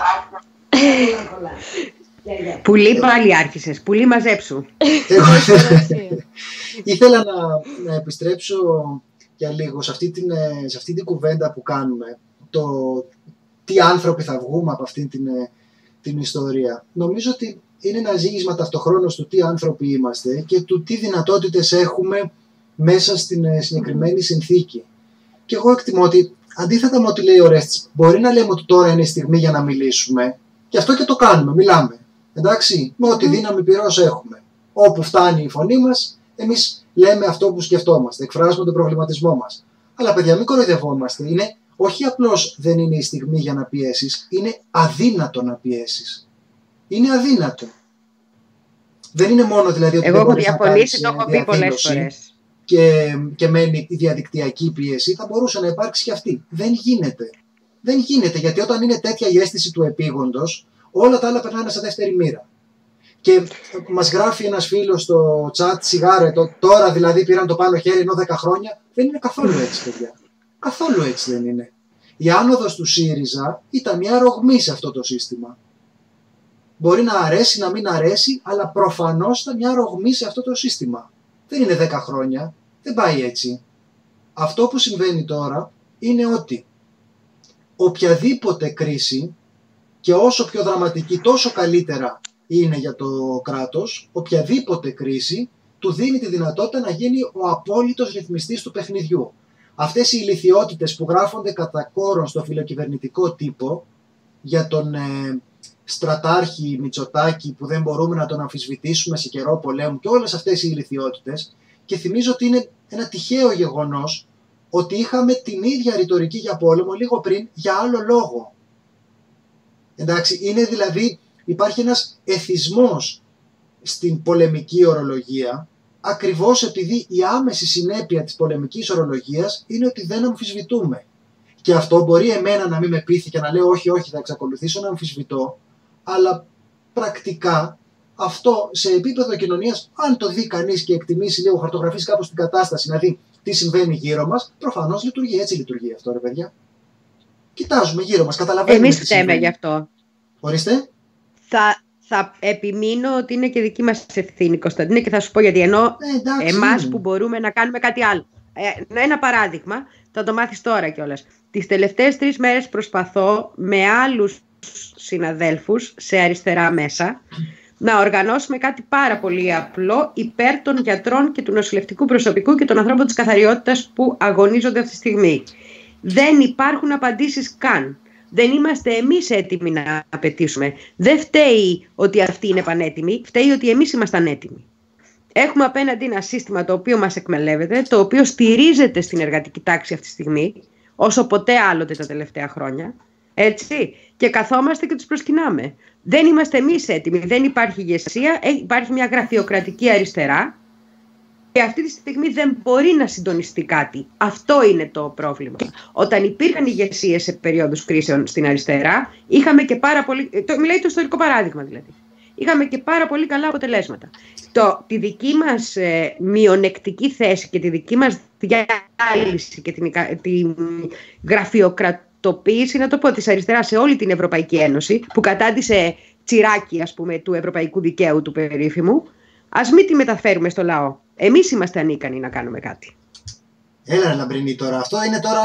Πουλί πάλι άρχισες. Πουλί μαζέψου. Ήθελα να επιστρέψω για λίγο σε αυτή την κουβέντα που κάνουμε. Το τι άνθρωποι θα βγούμε από αυτή την ιστορία. Νομίζω ότι είναι ένα ζήγισμα ταυτοχρόνως του τι άνθρωποι είμαστε και του τι δυνατότητες έχουμε μέσα στην συγκεκριμένη συνθήκη. Και εγώ εκτιμώ ότι, αντίθετα με ό,τι λέει ο Ρέστης, μπορεί να λέμε ότι τώρα είναι η στιγμή για να μιλήσουμε, Γι' αυτό και το κάνουμε, μιλάμε. Εντάξει, με ό,τι δύναμη πυρός έχουμε. Όπου φτάνει η φωνή μας, εμείς λέμε αυτό που σκεφτόμαστε, εκφράζουμε τον προβληματισμό μας. Αλλά παιδιά, μην κοροϊδευόμαστε. Είναι, όχι απλώς δεν είναι η στιγμή για να πιέσεις, είναι αδύνατο να πιέσεις. Είναι αδύνατο. Δεν είναι μόνο δηλαδή ότι εγώ δεν έχω μπορείς διαφωνήσει, να το έχω πει πολλές φορές. Και μένει η διαδικτυακή πίεση, θα μπορούσε να υπάρξει και αυτή. Δεν γίνεται. Δεν γίνεται, γιατί όταν είναι τέτοια η αίσθηση του επίγοντος, όλα τα άλλα περνάνε σε δεύτερη μοίρα. Και μας γράφει ένας φίλος στο chat, σιγάρε, τώρα δηλαδή πήραν το πάνω χέρι ενώ 10 χρόνια. Δεν είναι καθόλου έτσι, παιδιά. Καθόλου έτσι δεν είναι. Η άνοδος του ΣΥΡΙΖΑ ήταν μια ρογμή σε αυτό το σύστημα. Μπορεί να αρέσει, να μην αρέσει, αλλά προφανώς ήταν μια ρογμή σε αυτό το σύστημα. Δεν είναι 10 χρόνια. Δεν πάει έτσι. Αυτό που συμβαίνει τώρα είναι ότι οποιαδήποτε κρίση, και όσο πιο δραματική τόσο καλύτερα είναι για το κράτος, οποιαδήποτε κρίση του δίνει τη δυνατότητα να γίνει ο απόλυτος ρυθμιστής του παιχνιδιού. Αυτές οι ηλιθιότητες που γράφονται κατά κόρον στο φιλοκυβερνητικό τύπο για τον στρατάρχη Μητσοτάκη που δεν μπορούμε να τον αμφισβητήσουμε σε καιρό πολέμου και όλες αυτές οι ηλιθιότητες, και θυμίζω ότι είναι ένα τυχαίο γεγονός ότι είχαμε την ίδια ρητορική για πόλεμο λίγο πριν για άλλο λόγο. Εντάξει, είναι δηλαδή, υπάρχει ένας εθισμός στην πολεμική ορολογία, ακριβώς επειδή η άμεση συνέπεια της πολεμικής ορολογίας είναι ότι δεν αμφισβητούμε. Και αυτό μπορεί εμένα να μην με πείθει και να λέω όχι, θα εξακολουθήσω να αμφισβητώ, αλλά πρακτικά αυτό σε επίπεδο κοινωνίας, αν το δει κανείς και εκτιμήσει λίγο, χαρτογραφήσει κάπως την κατάσταση, να δει τι συμβαίνει γύρω μας, προφανώς λειτουργεί. Έτσι λειτουργεί αυτό, ρε παιδιά. Κοιτάζουμε γύρω μας, καταλαβαίνουμε. Εμείς φταίμε γι' αυτό. Ορίστε. Θα επιμείνω ότι είναι και δική μας ευθύνη, Κωνσταντίνε, και θα σου πω γιατί. Ενώ εμάς που μπορούμε να κάνουμε κάτι άλλο. Ένα παράδειγμα, θα το μάθεις τώρα κιόλας. Τις τελευταίες 3 μέρες προσπαθώ με άλλους συναδέλφους σε αριστερά μέσα να οργανώσουμε κάτι πάρα πολύ απλό υπέρ των γιατρών και του νοσηλευτικού προσωπικού και των ανθρώπων της καθαριότητας που αγωνίζονται αυτή τη στιγμή. Δεν υπάρχουν απαντήσεις καν. Δεν είμαστε εμείς έτοιμοι να απαιτήσουμε. Δεν φταίει ότι αυτοί είναι πανέτοιμοι, φταίει ότι εμείς ήμασταν έτοιμοι. Έχουμε απέναντι ένα σύστημα το οποίο μας εκμελεύεται, το οποίο στηρίζεται στην εργατική τάξη αυτή τη στιγμή, όσο ποτέ άλλοτε τα τελευταία χρόνια, έτσι, και καθόμαστε και τους προσκυνάμε. Δεν είμαστε εμείς έτοιμοι, δεν υπάρχει ηγεσία, υπάρχει μια γραφειοκρατική αριστερά και αυτή τη στιγμή δεν μπορεί να συντονιστεί κάτι. Αυτό είναι το πρόβλημα. Όταν υπήρχαν ηγεσίες σε περίοδους κρίσεων στην αριστερά, είχαμε και πάρα πολύ. Μιλάει το ιστορικό παράδειγμα δηλαδή. Είχαμε και πάρα πολύ καλά αποτελέσματα. Τη δική μας μειονεκτική θέση και τη δική μας διάλυση και την γραφειοκρατοποίηση, να το πω, της αριστεράς σε όλη την Ευρωπαϊκή Ένωση, που κατάντησε τσιράκι, ας πούμε, του ευρωπαϊκού δικαίου του περίφημου, ας μην τη μεταφέρουμε στο λαό. Εμείς είμαστε ανίκανοι να κάνουμε κάτι. Έλα, Λαμπρινή, τώρα. Αυτό είναι τώρα.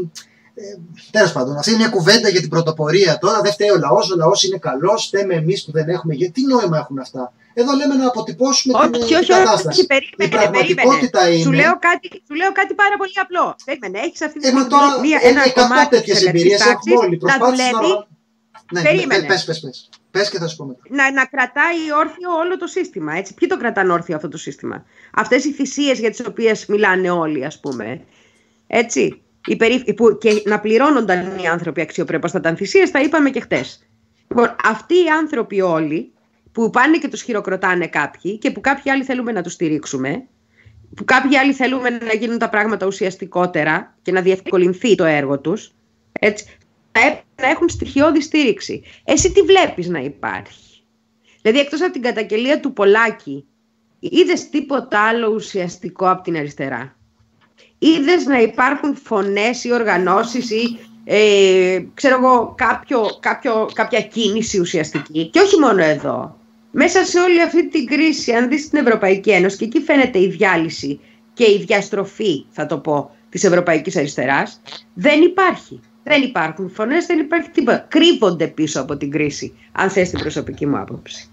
Τέλος πάντων, αυτή είναι μια κουβέντα για την πρωτοπορία τώρα. Δεν φταίει ο λαός είναι καλός. Φταίμε εμείς που δεν έχουμε. Γιατί τι νόημα έχουν αυτά. Εδώ λέμε να αποτυπώσουμε την κατάσταση. Όχι, περίμενε. Σου λέω κάτι πάρα πολύ απλό. Περίμενε, έχεις αυτή τη στιγμή ένα κομμάτι της εργατικής τάξης να δουλεύει. Περίμενε. Πες και θα σου πω μετά. Να κρατάει όρθιο όλο το σύστημα. Έτσι. Ποιοι το κρατάνε όρθιο αυτό το σύστημα? Αυτές οι θυσίες για τις οποίες μιλάνε όλοι, ας πούμε. Έτσι. Και να πληρώνονταν οι άνθρωποι αξιοπρέπως θα ήταν θυσίες, τα είπαμε και χτες. Λοιπόν, αυτοί οι άνθρωποι όλοι που πάνε και τους χειροκροτάνε κάποιοι και που κάποιοι άλλοι θέλουμε να τους στηρίξουμε, που κάποιοι άλλοι θέλουμε να γίνουν τα πράγματα ουσιαστικότερα και να διευκολυνθεί το έργο τους, έτσι, να έχουν στοιχειώδη στήριξη. Εσύ τι βλέπεις να υπάρχει? Δηλαδή, εκτός από την καταγγελία του Πολάκη, είδες τίποτα άλλο ουσιαστικό από την αριστερά? Είδες να υπάρχουν φωνές ή οργανώσεις ή ξέρω εγώ κάποια κίνηση ουσιαστική? Και όχι μόνο εδώ. Μέσα σε όλη αυτή την κρίση, αν δεις την Ευρωπαϊκή Ένωση, και εκεί φαίνεται η διάλυση και η διαστροφή, θα το πω, της Ευρωπαϊκής Αριστεράς, δεν υπάρχει. Δεν υπάρχουν φωνές, δεν υπάρχει τίποτα. Κρύβονται πίσω από την κρίση, αν θες την προσωπική μου άποψη.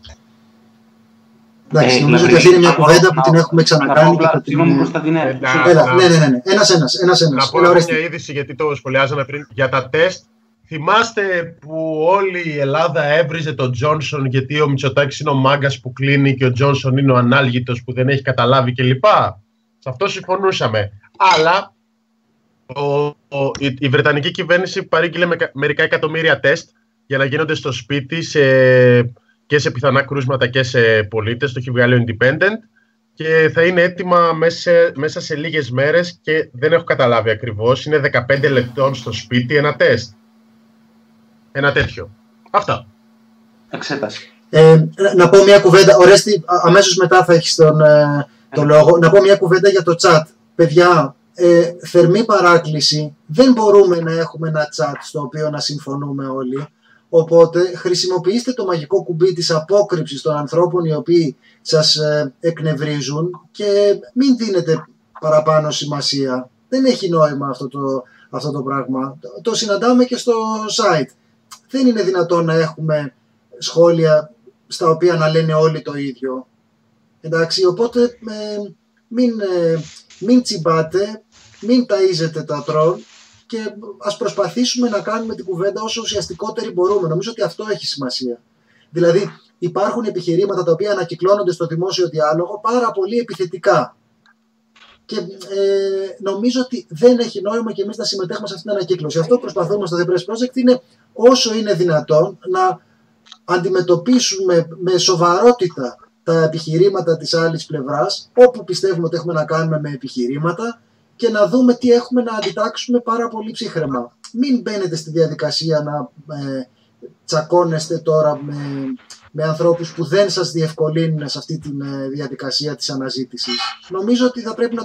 Εντάξει, νομίζω ότι αυτή είναι μια κουβέντα που την έχουμε ξανακάνει και που την... Ναι. Ένας. Να πω μια είδηση, γιατί το σχολιάζαμε πριν. Για τα τεστ θυμάστε που όλη η Ελλάδα έβριζε τον Τζόνσον γιατί ο Μητσοτάκης είναι ο μάγκας που κλείνει και ο Τζόνσον είναι ο ανάλγητος που δεν έχει καταλάβει κλπ. Σε αυτό συμφωνούσαμε. Αλλά η Βρετανική κυβέρνηση παρήγγειλε μερικά εκατομμύρια τεστ για να γίνονται στο σπίτι και σε πιθανά κρούσματα και σε πολίτες. Το έχει βγάλει ο Independent και θα είναι έτοιμα μέσα σε λίγες μέρες και δεν έχω καταλάβει ακριβώς. Είναι 15 λεπτών στο σπίτι ένα τεστ. Ένα τέτοιο. Αυτά. Εξέταση. Να πω μια κουβέντα. Ορέστη, αμέσως μετά θα έχεις τον λόγο. Να πω μια κουβέντα για το chat. Παιδιά, θερμή παράκληση. Δεν μπορούμε να έχουμε ένα chat στο οποίο να συμφωνούμε όλοι. Οπότε χρησιμοποιήστε το μαγικό κουμπί της απόκρυψης των ανθρώπων οι οποίοι σας εκνευρίζουν και μην δίνετε παραπάνω σημασία. Δεν έχει νόημα αυτό το πράγμα. Το συναντάμε και στο site. Δεν είναι δυνατόν να έχουμε σχόλια στα οποία να λένε όλοι το ίδιο. Εντάξει, οπότε μην τσιμπάτε, μην ταΐζετε τα τρόλ και ας προσπαθήσουμε να κάνουμε την κουβέντα όσο ουσιαστικότερη μπορούμε. Νομίζω ότι αυτό έχει σημασία. Δηλαδή υπάρχουν επιχειρήματα τα οποία ανακυκλώνονται στο δημόσιο διάλογο πάρα πολύ επιθετικά. Και νομίζω ότι δεν έχει νόημα και εμείς να συμμετέχουμε σε αυτήν την ανακύκλωση. Αυτό που προσπαθούμε στο The Press Project είναι όσο είναι δυνατόν να αντιμετωπίσουμε με σοβαρότητα τα επιχειρήματα της άλλης πλευράς, όπου πιστεύουμε ότι έχουμε να κάνουμε με επιχειρήματα και να δούμε τι έχουμε να αντιτάξουμε πάρα πολύ ψύχραιμα. Μην μπαίνετε στη διαδικασία να τσακώνεστε τώρα με ανθρώπους που δεν σας διευκολύνουν σε αυτή τη διαδικασία της αναζήτησης. Νομίζω ότι θα πρέπει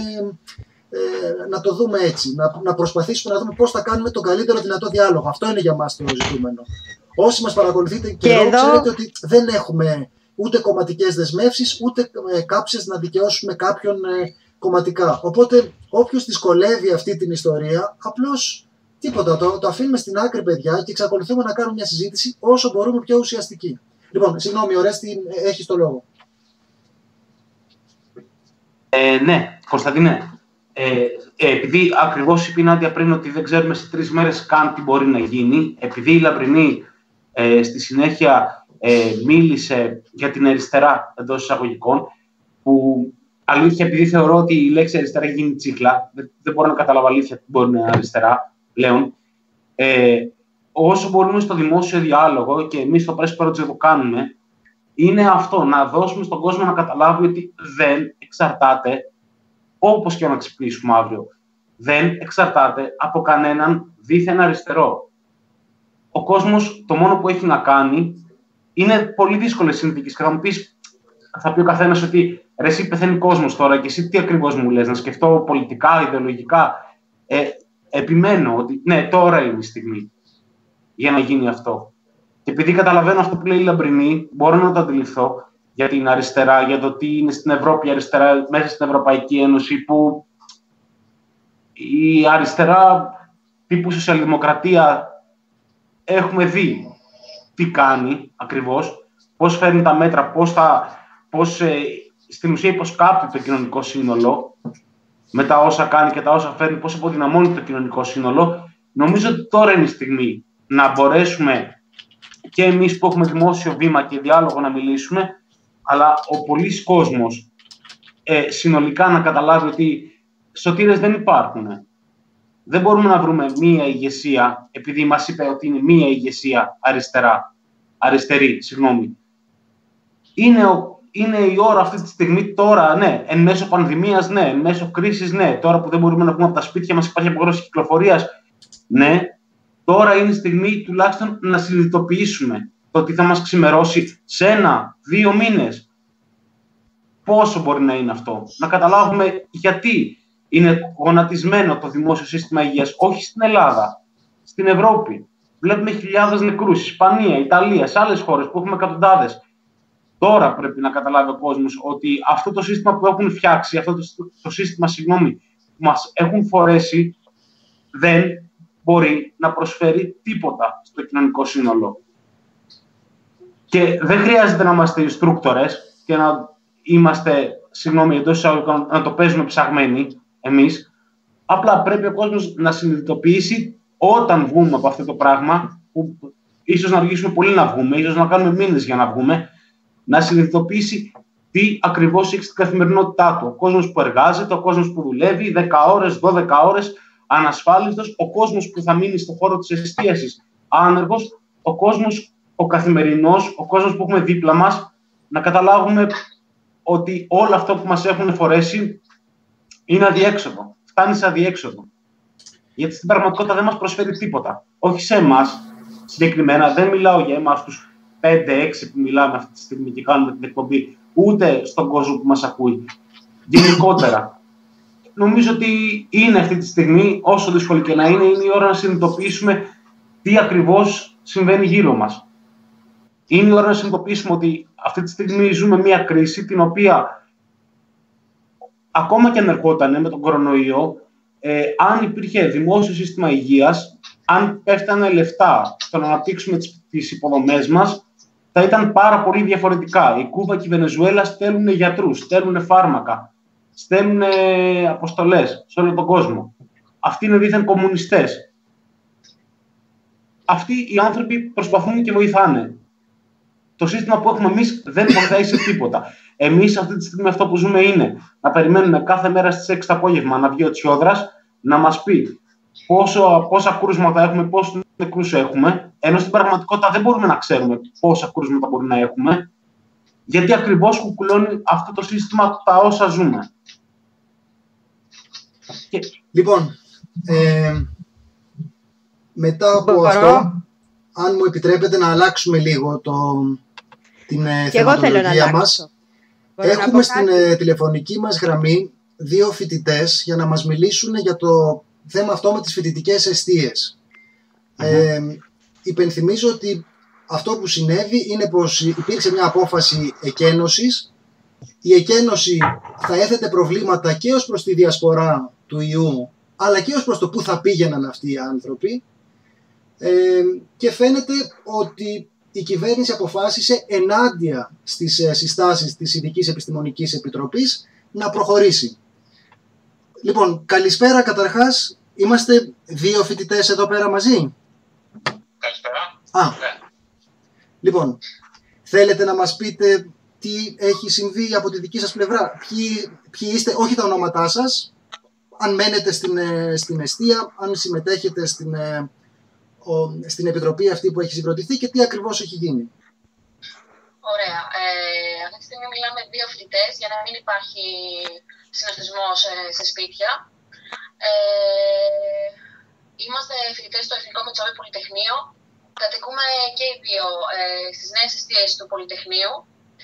να το δούμε έτσι, να προσπαθήσουμε να δούμε πώς θα κάνουμε τον καλύτερο δυνατό διάλογο. Αυτό είναι για μας το ζητούμενο. Όσοι μας παρακολουθείτε και εδώ ξέρετε ότι δεν έχουμε ούτε κομματικές δεσμεύσεις, ούτε κάψες να δικαιώσουμε κάποιον κομματικά. Οπότε όποιος δυσκολεύει αυτή την ιστορία, απλώς τίποτα, το αφήνουμε στην άκρη, παιδιά, και εξακολουθούμε να κάνουμε μια συζήτηση όσο μπορούμε πιο ουσιαστική. Λοιπόν, συγγνώμη, Ορέστη, έχεις το λόγο. Ναι, Κωνσταντίνε. Επειδή ακριβώς είπε η Νάντια πριν ότι δεν ξέρουμε σε 3 μέρες καν τι μπορεί να γίνει, επειδή η Λαμπρινή στη συνέχεια μίλησε για την αριστερά εντός εισαγωγικών, που αλήθεια, επειδή θεωρώ ότι η λέξη αριστερά έχει γίνει τσίκλα, δεν μπορώ να καταλάβω αλήθεια τι μπορεί να είναι αριστερά πλέον. Όσο μπορούμε στο δημόσιο διάλογο, και εμείς στο Press Project το κάνουμε, είναι αυτό, να δώσουμε στον κόσμο να καταλάβει ότι δεν εξαρτάται, όπως και να ξυπνήσουμε αύριο, δεν εξαρτάται από κανέναν δίθεν αριστερό. Ο κόσμος το μόνο που έχει να κάνει είναι πολύ δύσκολες συνθήκες. Και θα πει ο καθένας ότι ρε, εσύ πεθαίνει κόσμος τώρα και εσύ τι ακριβώς μου λες, να σκεφτώ πολιτικά, ιδεολογικά. Επιμένω ότι ναι, τώρα είναι η στιγμή για να γίνει αυτό. Και επειδή καταλαβαίνω αυτό που λέει η Λαμπρινή, μπορώ να το αντιληφθώ για την αριστερά, για το τι είναι στην Ευρώπη η αριστερά, μέσα στην Ευρωπαϊκή Ένωση, που η αριστερά τύπου σοσιαλδημοκρατία έχουμε δει τι κάνει ακριβώς, πώς φέρνει τα μέτρα, πώς στην ουσία υποσκάπτει το κοινωνικό σύνολο με τα όσα κάνει και τα όσα φέρνει, πώς αποδυναμώνει το κοινωνικό σύνολο. Νομίζω ότι τώρα είναι η στιγμή να μπορέσουμε και εμείς που έχουμε δημόσιο βήμα και διάλογο να μιλήσουμε, αλλά ο πολύς κόσμος συνολικά να καταλάβει ότι σωτήρες δεν υπάρχουν. Δεν μπορούμε να βρούμε μία ηγεσία, επειδή μας είπε ότι είναι μία ηγεσία αριστερή. Είναι η ώρα αυτή τη στιγμή, τώρα, ναι, εν μέσω πανδημίας, ναι, εν μέσω κρίσης, ναι, τώρα που δεν μπορούμε να βγούμε από τα σπίτια μας, υπάρχει απογόρευση κυκλοφορίας, ναι, τώρα είναι η στιγμή τουλάχιστον να συνειδητοποιήσουμε το τι θα μας ξημερώσει σε 1-2 μήνες. Πόσο μπορεί να είναι αυτό, να καταλάβουμε γιατί είναι γονατισμένο το δημόσιο σύστημα υγείας, όχι στην Ελλάδα, στην Ευρώπη. Βλέπουμε χιλιάδες νεκρούς, Ισπανία, Ιταλία, σε άλλες χώρες που έχουμε εκατοντάδες. Τώρα πρέπει να καταλάβει ο κόσμος ότι αυτό το σύστημα που έχουν φτιάξει, αυτό το σύστημα, που μας έχουν φορέσει, δεν μπορεί να προσφέρει τίποτα στο κοινωνικό σύνολο. Και δεν χρειάζεται να είμαστε instructors και να είμαστε, εντός εισαγωγικών, να το παίζουμε ψαγμένοι εμείς. Απλά πρέπει ο κόσμος να συνειδητοποιήσει όταν βγούμε από αυτό το πράγμα, που ίσως να αργήσουμε πολύ να βγούμε, ίσως να κάνουμε μήνες για να βγούμε, να συνειδητοποιήσει τι ακριβώς έχει στην καθημερινότητά του. Ο κόσμος που εργάζεται, ο κόσμος που δουλεύει 10 ώρες, 12 ώρες, ανασφάλιστος, ο κόσμος που θα μείνει στον χώρο της εστίασης άνεργος, ο κόσμος, ο καθημερινός, ο κόσμος που έχουμε δίπλα μας, να καταλάβουμε ότι όλο αυτό που μας έχουν φορέσει είναι αδιέξοδο. Φτάνει σε αδιέξοδο. Γιατί στην πραγματικότητα δεν μας προσφέρει τίποτα. Όχι σε εμάς συγκεκριμένα, δεν μιλάω για εμάς τους 5-6 που μιλάμε αυτή τη στιγμή και κάνουμε την εκπομπή, ούτε στον κόσμο που μας ακούει. Γενικότερα. Νομίζω ότι είναι αυτή τη στιγμή, όσο δύσκολη και να είναι, είναι η ώρα να συνειδητοποιήσουμε τι ακριβώς συμβαίνει γύρω μας. Είναι η ώρα να συνειδητοποιήσουμε ότι αυτή τη στιγμή ζούμε μια κρίση την οποία ακόμα και αν ερχόταν με τον κορονοϊό, αν υπήρχε δημόσιο σύστημα υγείας, αν πέφτανε λεφτά στο να αναπτύξουμε τις υποδομές μας, θα ήταν πάρα πολύ διαφορετικά. Η Κούβα και η Βενεζουέλα στέλνουν γιατρούς, στέλνουν φάρμακα, στέλνουν αποστολές σε όλο τον κόσμο. Αυτοί είναι δίθεν κομμουνιστές. Αυτοί οι άνθρωποι προσπαθούν και βοηθάνε. Το σύστημα που έχουμε εμείς δεν βοηθάει σε τίποτα. Εμείς αυτή τη στιγμή αυτό που ζούμε είναι να περιμένουμε κάθε μέρα στις 6 το απόγευμα να βγει ο Τσιόδρας να μας πει πόσα κρούσματα έχουμε, πόσους νεκρούς έχουμε, ενώ στην πραγματικότητα δεν μπορούμε να ξέρουμε πόσα κρούσματα μπορεί να έχουμε, γιατί ακριβώς κουκουλώνει αυτό το σύστημα τα όσα ζούμε. Λοιπόν, μετά από αυτό, αν μου επιτρέπετε να αλλάξουμε λίγο την θεματολογία μας. Έχουμε στην τηλεφωνική μας γραμμή 2 φοιτητές για να μας μιλήσουν για το θέμα αυτό με τις φοιτητικές εστίες. Υπενθυμίζω ότι αυτό που συνέβη είναι πως υπήρξε μια απόφαση εκένωσης. Η εκένωση θα έθετε προβλήματα και ως προς τη διασπορά του ιού, αλλά και ως προς το πού θα πήγαιναν αυτοί οι άνθρωποι. Και φαίνεται ότι η κυβέρνηση αποφάσισε ενάντια στις συστάσεις της Ειδικής Επιστημονικής Επιτροπής να προχωρήσει. Λοιπόν, καλησπέρα καταρχάς. Είμαστε 2 φοιτητές εδώ πέρα μαζί. Καλησπέρα. Ναι. Λοιπόν, θέλετε να μας πείτε τι έχει συμβεί από τη δική σας πλευρά? Ποιοι είστε, όχι τα ονόματά σας, αν μένετε στην εστία, αν συμμετέχετε στην επιτροπή αυτή που έχει συγκροτηθεί και τι ακριβώς έχει γίνει. Ωραία. Αυτή τη στιγμή μιλάμε 2 φοιτητές για να μην υπάρχει συναισθισμός σε σπίτια. Είμαστε φοιτητές στο Εθνικό Μετσόβιο Πολυτεχνείο. Κατοικούμε και οι 2 στις νέες εστίες του Πολυτεχνείου.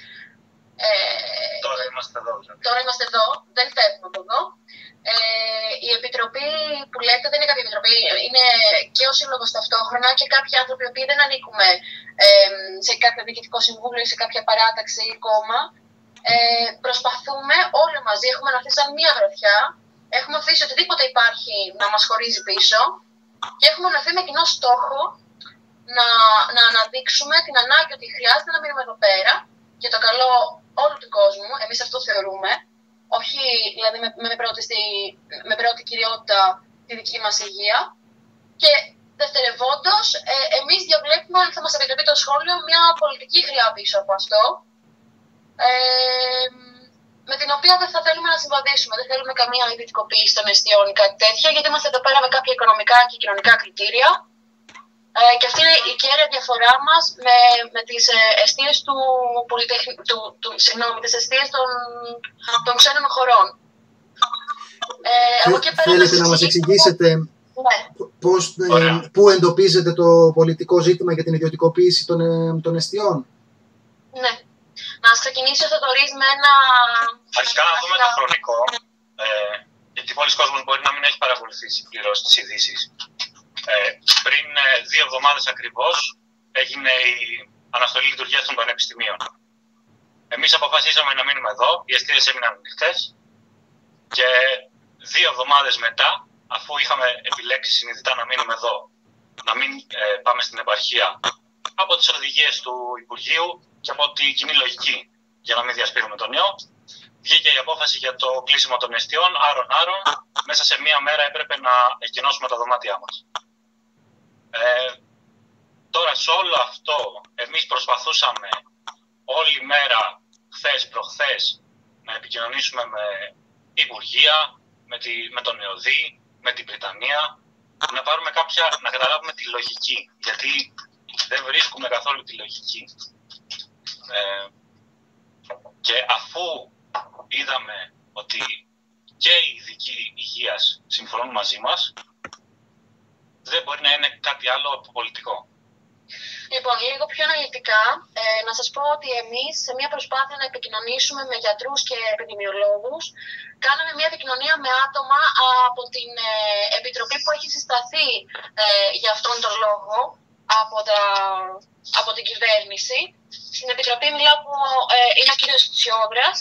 Τώρα είμαστε εδώ. Τώρα είμαστε εδώ, δεν φεύγουμε από εδώ. Η επιτροπή που λέτε δεν είναι κάποια επιτροπή, είναι και ο σύλλογος ταυτόχρονα και κάποιοι άνθρωποι οι οποίοι δεν ανήκουμε σε κάποιο διοικητικό συμβούλιο ή σε κάποια παράταξη ή κόμμα. Προσπαθούμε όλοι μαζί, έχουμε αναφθεί σαν μία γροθιά, έχουμε αφήσει οτιδήποτε υπάρχει να μας χωρίζει πίσω και έχουμε αναφθεί με κοινό στόχο να αναδείξουμε την ανάγκη ότι χρειάζεται να μείνουμε εδώ πέρα για το καλό όλου του κόσμου, εμείς αυτό θεωρούμε, όχι δηλαδή με πρώτη κυριότητα τη δική μας υγεία. Και δευτερευόντως, εμείς διαβλέπουμε, αν θα μας επιτρέπει το σχόλιο, μια πολιτική χρειά πίσω από αυτό, με την οποία δεν θα θέλουμε να συμβαδίσουμε. Δεν θέλουμε καμία ιδιωτικοποίηση των εστιών ή κάτι τέτοιο, γιατί είμαστε εδώ πέρα με κάποια οικονομικά και κοινωνικά κριτήρια. Και αυτή είναι η κέρια διαφορά μας με τις εστίες τις εστίες των ξένων χωρών. Θέλετε να μας εξηγήσετε πού εντοπίζετε το πολιτικό ζήτημα για την ιδιωτικοποίηση των εστιών? Ναι. Να ξεκινήσω ο Θοδωρής με ένα... Αρχικά να δούμε το χρονικό, γιατί πολλοί κόσμος μπορεί να μην έχει παρακολουθήσει πλήρως τις ειδήσεις. Πριν 2 εβδομάδες ακριβώς έγινε η αναστολή λειτουργίας των πανεπιστημίων. Εμείς αποφασίσαμε να μείνουμε εδώ, οι εστίες έμειναν ανοιχτές και 2 εβδομάδες μετά, αφού είχαμε επιλέξει συνειδητά να μείνουμε εδώ, να μην πάμε στην επαρχία από τις οδηγίες του Υπουργείου και από τη κοινή λογική για να μην διασπείρουμε τον ιό, βγήκε η απόφαση για το κλείσιμο των εστιών, άρον-άρον, μέσα σε 1 μέρα έπρεπε να εκκοινώσουμε τα δωμάτια μας. Τώρα σε όλο αυτό εμείς προσπαθούσαμε όλη μέρα, χθες, προχθές, να επικοινωνήσουμε με υπουργεία, με τον ΕΟΔΗ, με την Βρυτανία, να πάρουμε να καταλάβουμε τη λογική, γιατί δεν βρίσκουμε καθόλου τη λογική. Και αφού είδαμε ότι και οι ειδικοί υγείας συμφωνούν μαζί μας, δεν μπορεί να είναι κάτι άλλο από πολιτικό. Λοιπόν, λίγο πιο αναλυτικά, να σας πω ότι εμείς σε μια προσπάθεια να επικοινωνήσουμε με γιατρούς και επιδημιολόγους, κάναμε μια επικοινωνία με άτομα από την επιτροπή που έχει συσταθεί για αυτόν τον λόγο από την κυβέρνηση. Στην επιτροπή μιλάω που είναι ο κύριος Τσιόδρας.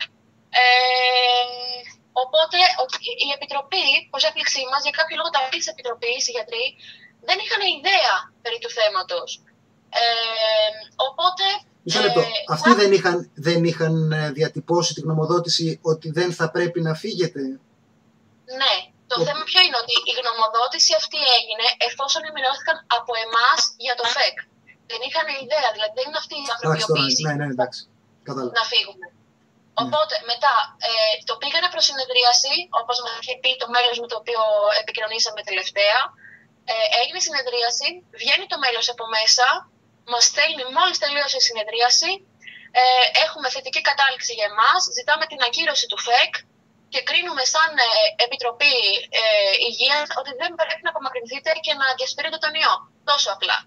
Οπότε η επιτροπή, προς έκπληξή μας, για κάποιο λόγο τα μέλη της επιτροπής, οι γιατροί, δεν είχαν ιδέα περί του θέματος. Οπότε... Μισό λεπτό. Αυτοί δεν είχαν διατυπώσει την γνωμοδότηση ότι δεν θα πρέπει να φύγετε. Ναι. Το θέμα ποιο είναι, ότι η γνωμοδότηση αυτή έγινε εφόσον ενημερώθηκαν από εμάς για το ΦΕΚ. Δεν είχαν ιδέα, δηλαδή δεν είναι αυτή η ανθρωπιοποίηση. Ναι, εντάξει. Να φύγουμε. Οπότε μετά το πήγανε προς συνεδρίαση, όπως μας είχε πει το μέλος με το οποίο επικοινωνήσαμε τελευταία. Έγινε συνεδρίαση, βγαίνει το μέλος από μέσα, μας στέλνει μόλις τελείωσε η συνεδρίαση, έχουμε θετική κατάληξη για εμάς, ζητάμε την ακύρωση του ΦΕΚ και κρίνουμε σαν Επιτροπή Υγείας ότι δεν πρέπει να απομακρυνθείτε και να διασπείρετε τον ιό. Τόσο απλά.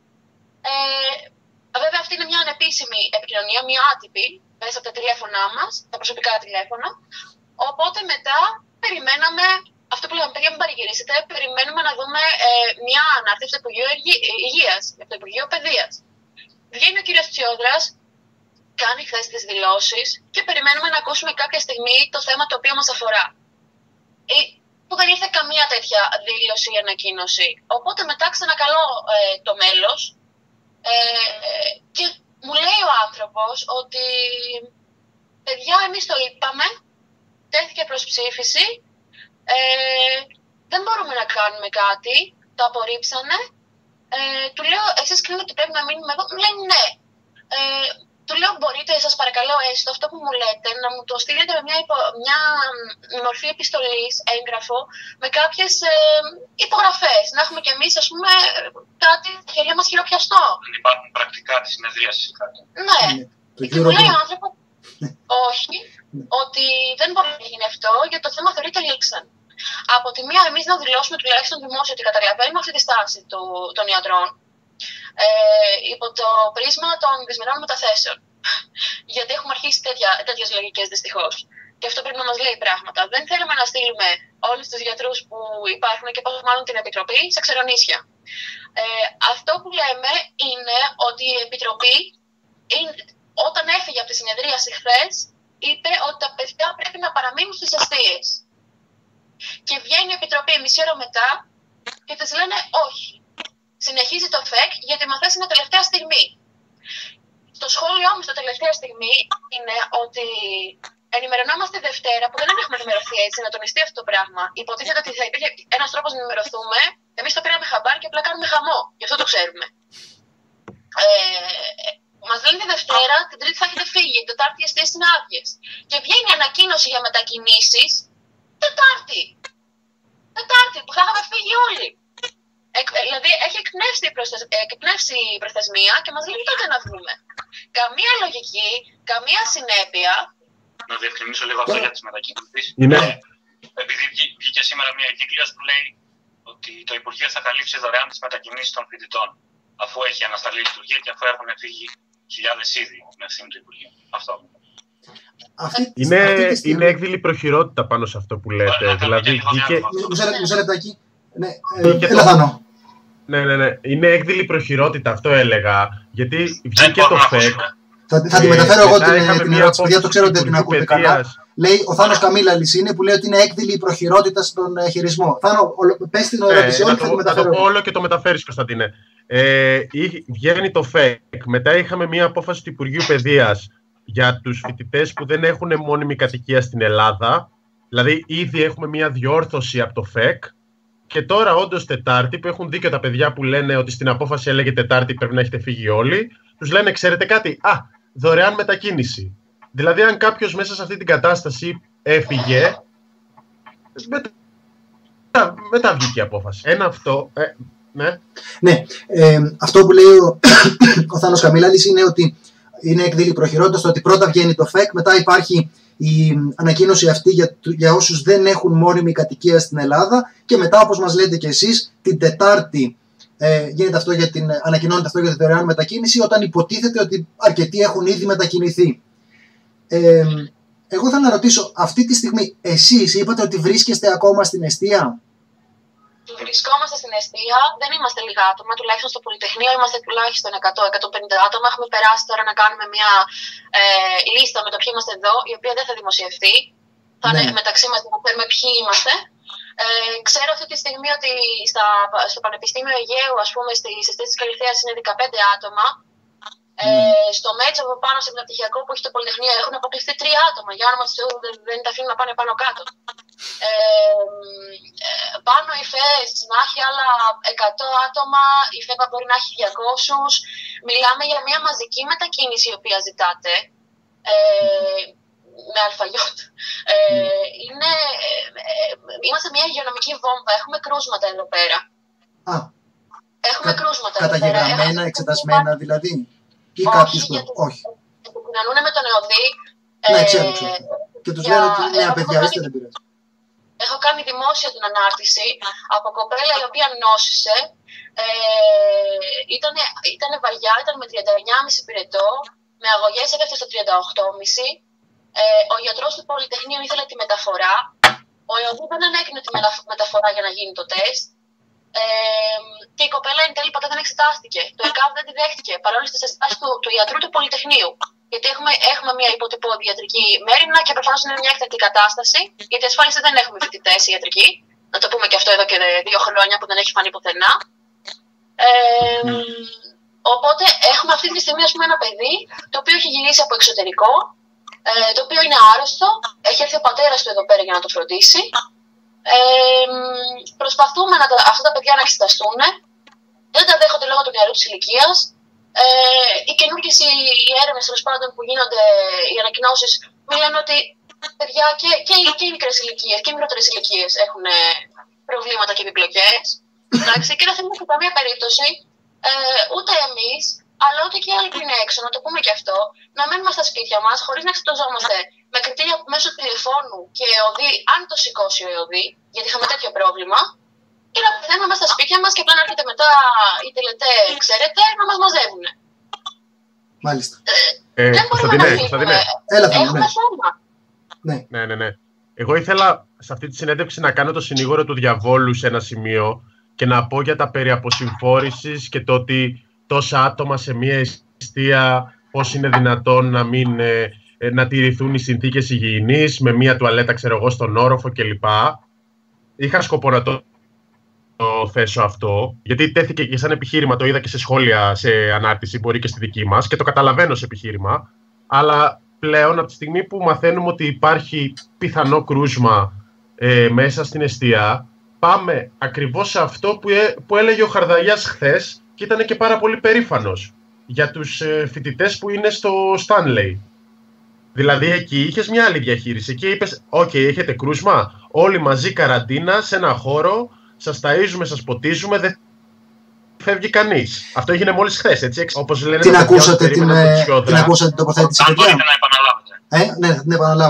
Βέβαια αυτή είναι μια ανεπίσημη επικοινωνία, μια άτυπη, μέσα από τα τηλέφωνά μας, τα προσωπικά τηλέφωνα. Οπότε μετά περιμέναμε, αυτό που λέγαμε, παιδιά μην παρηγυρίσετε, περιμένουμε να δούμε μια ανάρτηση του Υπουργείου Υγείας, από το Υπουργείο Παιδείας. Βγαίνει ο κύριος Τσιόδρας, κάνει χθες τις δηλώσεις και περιμένουμε να ακούσουμε κάποια στιγμή το θέμα το οποίο μας αφορά. Που δεν ήρθε καμία τέτοια δήλωση ή ανακοίνωση. Οπότε μετά ξανακαλώ το μέλος και μου λέει ο άνθρωπος ότι παιδιά εμείς το είπαμε, τέθηκε προς ψήφιση, δεν μπορούμε να κάνουμε κάτι, το απορρίψανε. Του λέω εσείς κρίνετε ότι πρέπει να μείνουμε εδώ, μου λέει ναι. Του λέω μπορείτε σας παρακαλώ έστω αυτό που μου λέτε να μου το στείλετε με μια μορφή επιστολής, έγγραφο, με κάποιες υπογραφές. Να έχουμε κι εμείς ας πούμε κάτι στα χέρια μας χειροπιαστό. Δεν υπάρχουν πρακτικά της συνεδρίασης ή κάτι. Ναι. Και μου λέει ο άνθρωπος όχι, ότι δεν μπορεί να γίνει αυτό γιατί το θέμα θεωρείται λήξαν. Από τη μία εμείς να δηλώσουμε τουλάχιστον δημόσια ότι καταλαβαίνουμε αυτή τη στάση των ιατρών. Υπό το πρίσμα των δυσμενών μεταθέσεων. Γιατί έχουμε αρχίσει τέτοιες λογικές δυστυχώς. Και αυτό πρέπει να μας λέει πράγματα. Δεν θέλουμε να στείλουμε όλους τους γιατρούς που υπάρχουν και πόσο μάλλον την Επιτροπή σε ξερονίσια. Αυτό που λέμε είναι ότι η Επιτροπή, όταν έφυγε από τη συνεδρίαση χθες, είπε ότι τα παιδιά πρέπει να παραμείνουν στις εστίες. Και βγαίνει η Επιτροπή μισή ώρα μετά και της λένε όχι. Συνεχίζει το ΦΕΚ γιατί μας θέσανε τελευταία στιγμή. Το σχόλιο όμως το τελευταία στιγμή είναι ότι ενημερωνόμαστε Δευτέρα, που δεν έχουμε ενημερωθεί έτσι, να τονιστεί αυτό το πράγμα. Υποτίθεται ότι θα υπήρχε ένας τρόπος να ενημερωθούμε, εμείς το πήραμε χαμπάρι και απλά κάνουμε χαμό. Γι' αυτό το ξέρουμε. Μας λένε τη Δευτέρα, την Τρίτη θα έχετε φύγει, την Τετάρτη οι εστίες είναι άδειες. Και βγαίνει ανακοίνωση για μετακινήσεις Τετάρτη που θα είχαμε φύγει όλοι. Δηλαδή έχει εκπνεύσει η προθεσμία και μας λέει τότε να βγούμε. Καμία λογική, καμία συνέπεια. Να διευκρινίσω λίγο αυτό για τις μετακινήσεις. Επειδή βγήκε σήμερα μια εγκύκλια που λέει ότι το Υπουργείο θα καλύψει δωρεάν τις μετακινήσεις των φοιτητών, αφού έχει ανασταλεί η λειτουργία και αφού έχουν φύγει χιλιάδες ήδη με ευθύνη του Υπουργείου. Αυτό. Είναι έκδηλη προχειρότητα πάνω σε αυτό που λέτε. Δηλαδή βγήκε... Μισό λεπτάκι. Ναι. Είναι έκδηλη προχειρότητα, αυτό έλεγα. Γιατί βγήκε το ΦΕΚ. Θα τη μεταφέρω εγώ την ερώτηση. Παιδιά, το ξέρω ότι δεν την ακούτε καλά. Λέει ο Θάνος Καμίλαλης είναι που λέει ότι είναι έκδηλη προχειρότητα στον χειρισμό. Θάνο, πες την ερώτηση όλη, θα τη μεταφέρω. Το όλο και το μεταφέρεις, Κωνσταντίνε. Βγαίνει το ΦΕΚ. Μετά είχαμε μια απόφαση του Υπουργείου Παιδείας για τους φοιτητές που δεν έχουν μόνιμη κατοικία στην Ελλάδα. Δηλαδή, ήδη έχουμε μια διόρθωση από το ΦΕΚ. Και τώρα, όντως Τετάρτη, που έχουν δίκιο τα παιδιά που λένε ότι στην απόφαση έλεγε Τετάρτη πρέπει να έχετε φύγει όλοι, τους λένε, ξέρετε κάτι, δωρεάν μετακίνηση. Δηλαδή, αν κάποιος μέσα σε αυτή την κατάσταση έφυγε, μετά βγήκε η απόφαση. Αυτό. Ναι. Ναι. Αυτό που λέει ο Θάνος Καμίλαλης είναι ότι είναι εκδήλη προχειρότητας το ότι πρώτα βγαίνει το ΦΕΚ, μετά υπάρχει η ανακοίνωση αυτή για όσους δεν έχουν μόνιμη κατοικία στην Ελλάδα και μετά, όπως μας λέτε και εσείς, την Τετάρτη γίνεται αυτό ανακοινώνεται αυτό για τη δωρεάν μετακίνηση, όταν υποτίθεται ότι αρκετοί έχουν ήδη μετακινηθεί. Εγώ θα να ρωτήσω, αυτή τη στιγμή εσείς είπατε ότι βρίσκεστε ακόμα στην εστία. Βρισκόμαστε στην εστία, δεν είμαστε λίγα άτομα, τουλάχιστον στο Πολυτεχνείο είμαστε τουλάχιστον 100-150 άτομα. Έχουμε περάσει τώρα να κάνουμε μια λίστα με το ποιοι είμαστε εδώ, η οποία δεν θα δημοσιευτεί. Θα είναι μεταξύ μας να ξέρουμε ποιοι είμαστε. Ξέρω αυτή τη στιγμή ότι στο Πανεπιστήμιο Αιγαίου, ας πούμε, στις εστίες της Καλυθέας είναι 15 άτομα. Στο Μέτσοβο, πάνω σε μεταπτυχιακό που έχει το Πολυτεχνείο, έχουν αποκλειστεί 3 άτομα. Για όνομα του Θεού, δεν τα αφήνουν να πάνε πάνω κάτω. Πάνω η ΦΕΣ να έχει άλλα 100 άτομα, η ΦΕΠΑ μπορεί να έχει 200. Μιλάμε για μια μαζική μετακίνηση η οποία ζητάτε. Με αλφαγιώτα. Είμαστε μια υγειονομική βόμβα. Έχουμε κρούσματα εδώ πέρα. Έχουμε κρούσματα. Καταγεγραμμένα, εξετασμένα δηλαδή. Ή κάποιους που όχι. Επικοινωνούν με τον ΕΟΔΗ. Ναι, ξέρω. Και τους λένε ότι νέα παιδιά είστε, δεν πειράζει. Έχω κάνει δημόσια την ανάρτηση από κοπέλα η οποία νόσησε. Ήταν βαριά, ήταν με 39,5 πυρετό. Με αγωγές έφτασε στο 38,5. Ο γιατρός του Πολυτεχνείου ήθελε τη μεταφορά. Ο ΕΟΔΗ δεν ανέκρινε τη μεταφορά για να γίνει το τεστ. Και η κοπέλα εν τέλει ποτέ δεν εξετάστηκε. Το ΕΚΑΒ δεν τη δέχτηκε παρόλο στις συστάσεις του ιατρού του Πολυτεχνείου. Γιατί έχουμε μια υποτυπώδη ιατρική μέρημνα και προφανώς είναι μια εκτακτή κατάσταση. Γιατί ασφάλιση δεν έχουμε φοιτητές ιατρικοί. Να το πούμε και αυτό εδώ και 2 χρόνια που δεν έχει φανεί πουθενά. Οπότε έχουμε αυτή τη στιγμή, ας πούμε, ένα παιδί το οποίο έχει γυρίσει από εξωτερικό, το οποίο είναι άρρωστο. Έχει έρθει ο πατέρας του εδώ πέρα για να το φροντίσει. Προσπαθούμε αυτά τα παιδιά να εξεταστούν. Δεν τα δέχονται λόγω του νεαρού της ηλικίας. Οι καινούργιες οι έρευνες τέλος πάντων που γίνονται, οι ανακοινώσεις, μιλάνε ότι παιδιά και οι μικρές ηλικίες και οι μικρότερες ηλικίες έχουν προβλήματα και επιπλοκές. Και δεν θέλουμε σε καμία περίπτωση ούτε εμείς, αλλά ούτε και οι άλλοι που είναι έξω, να το πούμε και αυτό, να μένουμε στα σπίτια μας χωρίς να εξεταζόμαστε με κριτήρια μέσω τηλεφώνου και ΕΟΔΗ, αν το σηκώσει ο ΕΟΔΗ, γιατί είχαμε τέτοιο πρόβλημα, και να πεθαίνουμε μέσα στα σπίτια μας και απλά να έρχεται μετά η τελετέ, ξέρετε, να μας μαζεύουν. Μάλιστα. Δεν μπορούμε να φύγουμε. Έχουμε θέμα. Ναι. Εγώ ήθελα σε αυτή τη συνέντευξη να κάνω το συνήγορο του διαβόλου σε ένα σημείο και να πω για τα περί αποσυμφόρησης και το ότι τόσα άτομα σε μία εστία, πώς είναι δυνατόν να τηρηθούν οι συνθήκες υγιεινής με μία τουαλέτα, ξέρω εγώ, στον όροφο κλπ. Είχα σκοπό να το θέσω αυτό, γιατί τέθηκε και σαν επιχείρημα, το είδα και σε σχόλια, σε ανάρτηση, μπορεί και στη δική μας, και το καταλαβαίνω σε επιχείρημα, αλλά πλέον από τη στιγμή που μαθαίνουμε ότι υπάρχει πιθανό κρούσμα μέσα στην εστία, πάμε ακριβώς σε αυτό που έλεγε ο Χαρδαλιάς χθες και ήταν και πάρα πολύ περήφανος για τους φοιτητές που είναι στο Stanley. Δηλαδή εκεί είχες μια άλλη διαχείριση. Εκεί είπες, OK, έχετε κρούσμα, όλοι μαζί καραντίνα σε ένα χώρο, σας ταΐζουμε, σας ποτίζουμε, δεν φεύγει κανείς. Αυτό έγινε μόλις χθες, έτσι, όπως λένε. Την ακούσατε την τοποθέτηση, αν μπορείτε να επαναλάβετε. Ναι, θα την επαναλάβω.